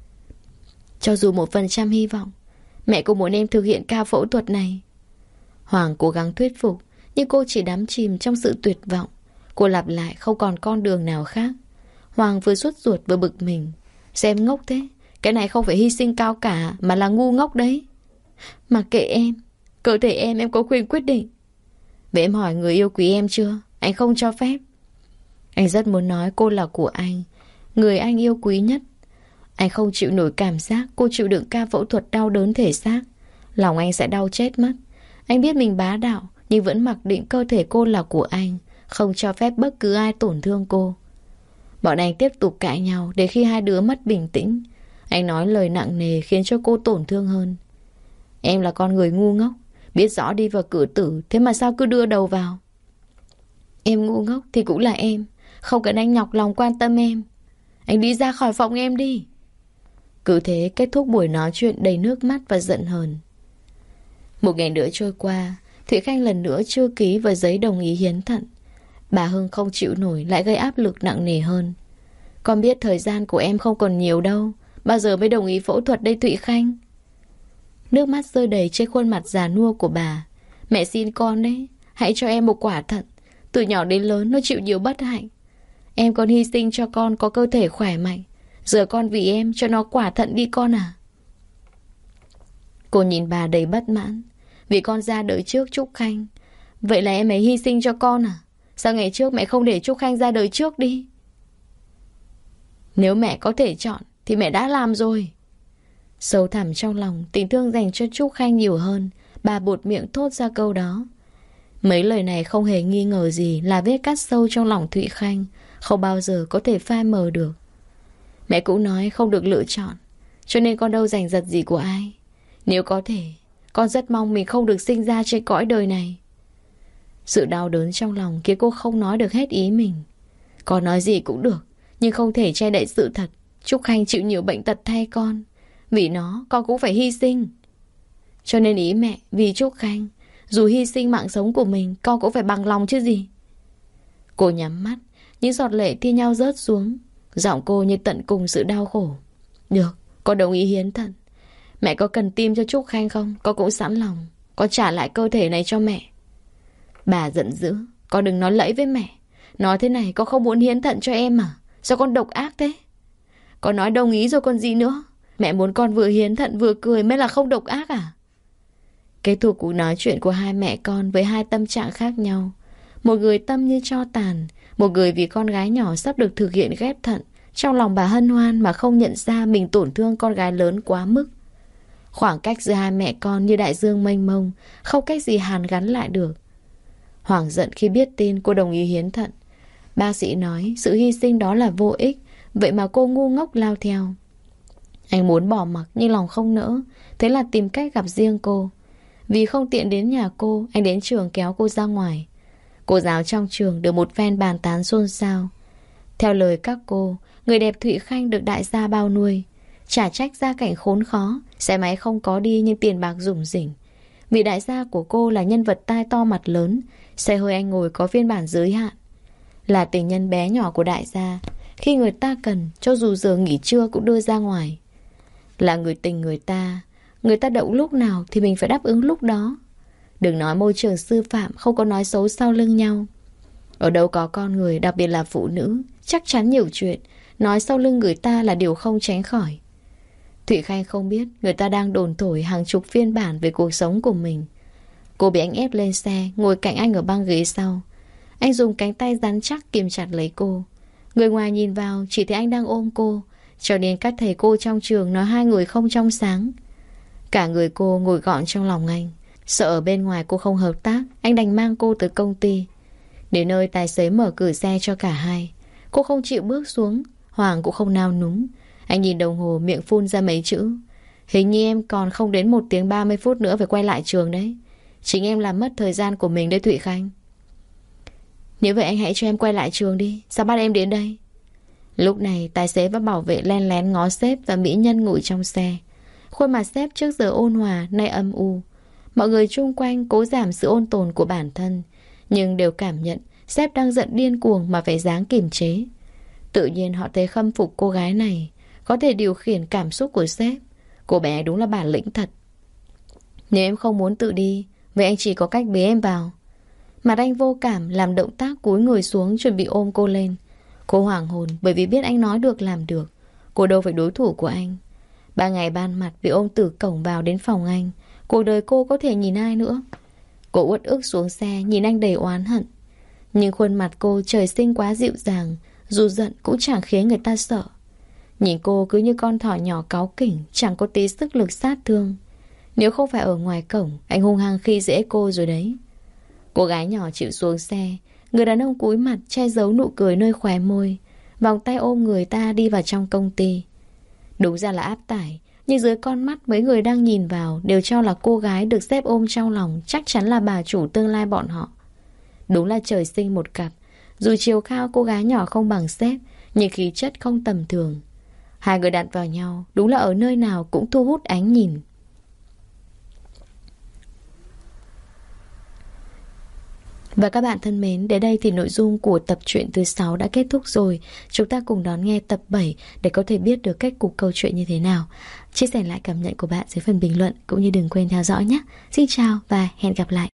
Cho dù 1% hy vọng, mẹ cũng muốn em thực hiện ca phẫu thuật này. Hoàng cố gắng thuyết phục, nhưng cô chỉ đắm chìm trong sự tuyệt vọng. Cô lặp lại không còn con đường nào khác. Hoàng vừa sốt ruột vừa bực mình. Xem ngốc thế, cái này không phải hy sinh cao cả mà là ngu ngốc đấy. Mặc kệ em, cơ thể em có quyền quyết định. Vậy em hỏi người yêu quý em chưa? Anh không cho phép. Anh rất muốn nói cô là của anh, người anh yêu quý nhất. Anh không chịu nổi cảm giác cô chịu đựng ca phẫu thuật đau đớn thể xác. Lòng anh sẽ đau chết mất. Anh biết mình bá đạo, nhưng vẫn mặc định cơ thể cô là của anh, không cho phép bất cứ ai tổn thương cô. Bọn anh tiếp tục cãi nhau để khi hai đứa mất bình tĩnh, anh nói lời nặng nề khiến cho cô tổn thương hơn. Em là con người ngu ngốc, biết rõ đi vào cửa tử, thế mà sao cứ đưa đầu vào? Em ngu ngốc thì cũng là em, không cần anh nhọc lòng quan tâm em. Anh đi ra khỏi phòng em đi. Cứ thế kết thúc buổi nói chuyện đầy nước mắt và giận hờn. Một ngày nữa trôi qua, Thụy Khanh lần nữa chưa ký vào giấy đồng ý hiến thận. Bà Hưng không chịu nổi lại gây áp lực nặng nề hơn. Con biết thời gian của em không còn nhiều đâu, bao giờ mới đồng ý phẫu thuật đây Thụy Khanh? Nước mắt rơi đầy trên khuôn mặt già nua của bà. Mẹ xin con đấy, hãy cho em một quả thận. Từ nhỏ đến lớn nó chịu nhiều bất hạnh. Em còn hy sinh cho con có cơ thể khỏe mạnh. Giờ con vì em cho nó quả thận đi con à? Cô nhìn bà đầy bất mãn. Vì con ra đời trước Trúc Khanh. Vậy là em ấy hy sinh cho con à? Sao ngày trước mẹ không để Trúc Khanh ra đời trước đi? Nếu mẹ có thể chọn thì mẹ đã làm rồi. Sâu thẳm trong lòng, tình thương dành cho Trúc Khanh nhiều hơn. Bà buột miệng thốt ra câu đó. Mấy lời này không hề nghi ngờ gì là vết cắt sâu trong lòng Thụy Khanh, không bao giờ có thể phai mờ được. Mẹ cũng nói không được lựa chọn, cho nên con đâu giành giật gì của ai. Nếu có thể, con rất mong mình không được sinh ra trên cõi đời này. Sự đau đớn trong lòng khiến cô không nói được hết ý mình. Con nói gì cũng được, nhưng không thể che đậy sự thật. Trúc Khanh chịu nhiều bệnh tật thay con. Vì nó, con cũng phải hy sinh. Cho nên ý mẹ, vì Trúc Khanh, dù hy sinh mạng sống của mình, con cũng phải bằng lòng chứ gì. Cô nhắm mắt, những giọt lệ thi nhau rớt xuống. Giọng cô như tận cùng sự đau khổ. Được, con đồng ý hiến thận. Mẹ có cần tim cho Trúc Khanh không? Con cũng sẵn lòng. Con trả lại cơ thể này cho mẹ. Bà giận dữ. Con đừng nói lẫy với mẹ. Nói thế này con không muốn hiến thận cho em à? Sao con độc ác thế? Con nói đồng ý rồi còn gì nữa. Mẹ muốn con vừa hiến thận vừa cười mới là không độc ác à? Kết thúc cuộc nói chuyện của hai mẹ con với hai tâm trạng khác nhau. Một người tâm như tro tàn, một người vì con gái nhỏ sắp được thực hiện ghép thận. Trong lòng bà hân hoan mà không nhận ra mình tổn thương con gái lớn quá mức. Khoảng cách giữa hai mẹ con như đại dương mênh mông, không cách gì hàn gắn lại được. Hoàng giận khi biết tin cô đồng ý hiến thận. Bác sĩ nói sự hy sinh đó là vô ích, vậy mà cô ngu ngốc lao theo. Anh muốn bỏ mặc nhưng lòng không nỡ, thế là tìm cách gặp riêng cô. Vì không tiện đến nhà cô, anh đến trường kéo cô ra ngoài. Cô giáo trong trường được một phen bàn tán xôn xao. Theo lời các cô, người đẹp Thụy Khanh được đại gia bao nuôi. Chả trách gia cảnh khốn khó, xe máy không có đi nhưng tiền bạc rủng rỉnh. Vì đại gia của cô là nhân vật tai to mặt lớn, xe hơi anh ngồi có phiên bản giới hạn. Là tình nhân bé nhỏ của đại gia, khi người ta cần, cho dù giờ nghỉ trưa cũng đưa ra ngoài. Là người tình người ta đậu lúc nào thì mình phải đáp ứng lúc đó. Đừng nói môi trường sư phạm không có nói xấu sau lưng nhau. Ở đâu có con người, đặc biệt là phụ nữ, chắc chắn nhiều chuyện, nói sau lưng người ta là điều không tránh khỏi. Thụy Khanh không biết người ta đang đồn thổi hàng chục phiên bản về cuộc sống của mình. Cô bị anh ép lên xe, ngồi cạnh anh ở băng ghế sau. Anh dùng cánh tay rắn chắc kìm chặt lấy cô. Người ngoài nhìn vào chỉ thấy anh đang ôm cô, cho nên các thầy cô trong trường nói hai người không trong sáng. Cả người cô ngồi gọn trong lòng anh. Sợ ở bên ngoài cô không hợp tác, anh đành mang cô tới công ty. Đến nơi tài xế mở cửa xe cho cả hai. Cô không chịu bước xuống, Hoàng cũng không nao núng. Anh nhìn đồng hồ, miệng phun ra mấy chữ: hình như em còn không đến 1 tiếng 30 phút nữa phải quay lại trường đấy. Chính em làm mất thời gian của mình đấy Thụy Khanh. Nếu vậy anh hãy cho em quay lại trường đi. Sao bắt em đến đây? Lúc này tài xế và bảo vệ len lén ngó sếp và mỹ nhân ngồi trong xe. Khuôn mặt sếp trước giờ ôn hòa nay âm u. Mọi người chung quanh cố giảm sự ôn tồn của bản thân, nhưng đều cảm nhận sếp đang giận điên cuồng mà phải dáng kiềm chế. Tự nhiên họ thấy khâm phục cô gái này, có thể điều khiển cảm xúc của sếp. Cô bé đúng là bản lĩnh thật. Nếu em không muốn tự đi, vậy anh chỉ có cách bế em vào. Mặt anh vô cảm làm động tác cúi người xuống chuẩn bị ôm cô lên. Cô hoảng hồn bởi vì biết anh nói được làm được. Cô đâu phải đối thủ của anh. 3 ngày ban mặt bị ôm từ cổng vào đến phòng anh. Cuộc đời cô có thể nhìn ai nữa. Cô uất ức xuống xe nhìn anh đầy oán hận. Nhưng khuôn mặt cô trời sinh quá dịu dàng, dù giận cũng chẳng khiến người ta sợ. Nhìn cô cứ như con thỏ nhỏ cáu kỉnh, chẳng có tí sức lực sát thương. Nếu không phải ở ngoài cổng, anh hung hăng khi dễ cô rồi đấy. Cô gái nhỏ chịu xuống xe. Người đàn ông cúi mặt che giấu nụ cười nơi khóe môi, vòng tay ôm người ta đi vào trong công ty. Đúng ra là áp tải, nhưng dưới con mắt mấy người đang nhìn vào đều cho là cô gái được sếp ôm trong lòng chắc chắn là bà chủ tương lai bọn họ. Đúng là trời sinh một cặp. Dù chiều cao cô gái nhỏ không bằng sếp, nhưng khí chất không tầm thường. Hai người đặt vào nhau, đúng là ở nơi nào cũng thu hút ánh nhìn. Và các bạn thân mến, đến đây thì nội dung của tập truyện thứ 6 đã kết thúc rồi. Chúng ta cùng đón nghe tập 7 để có thể biết được kết cục câu chuyện như thế nào. Chia sẻ lại cảm nhận của bạn dưới phần bình luận cũng như đừng quên theo dõi nhé. Xin chào và hẹn gặp lại.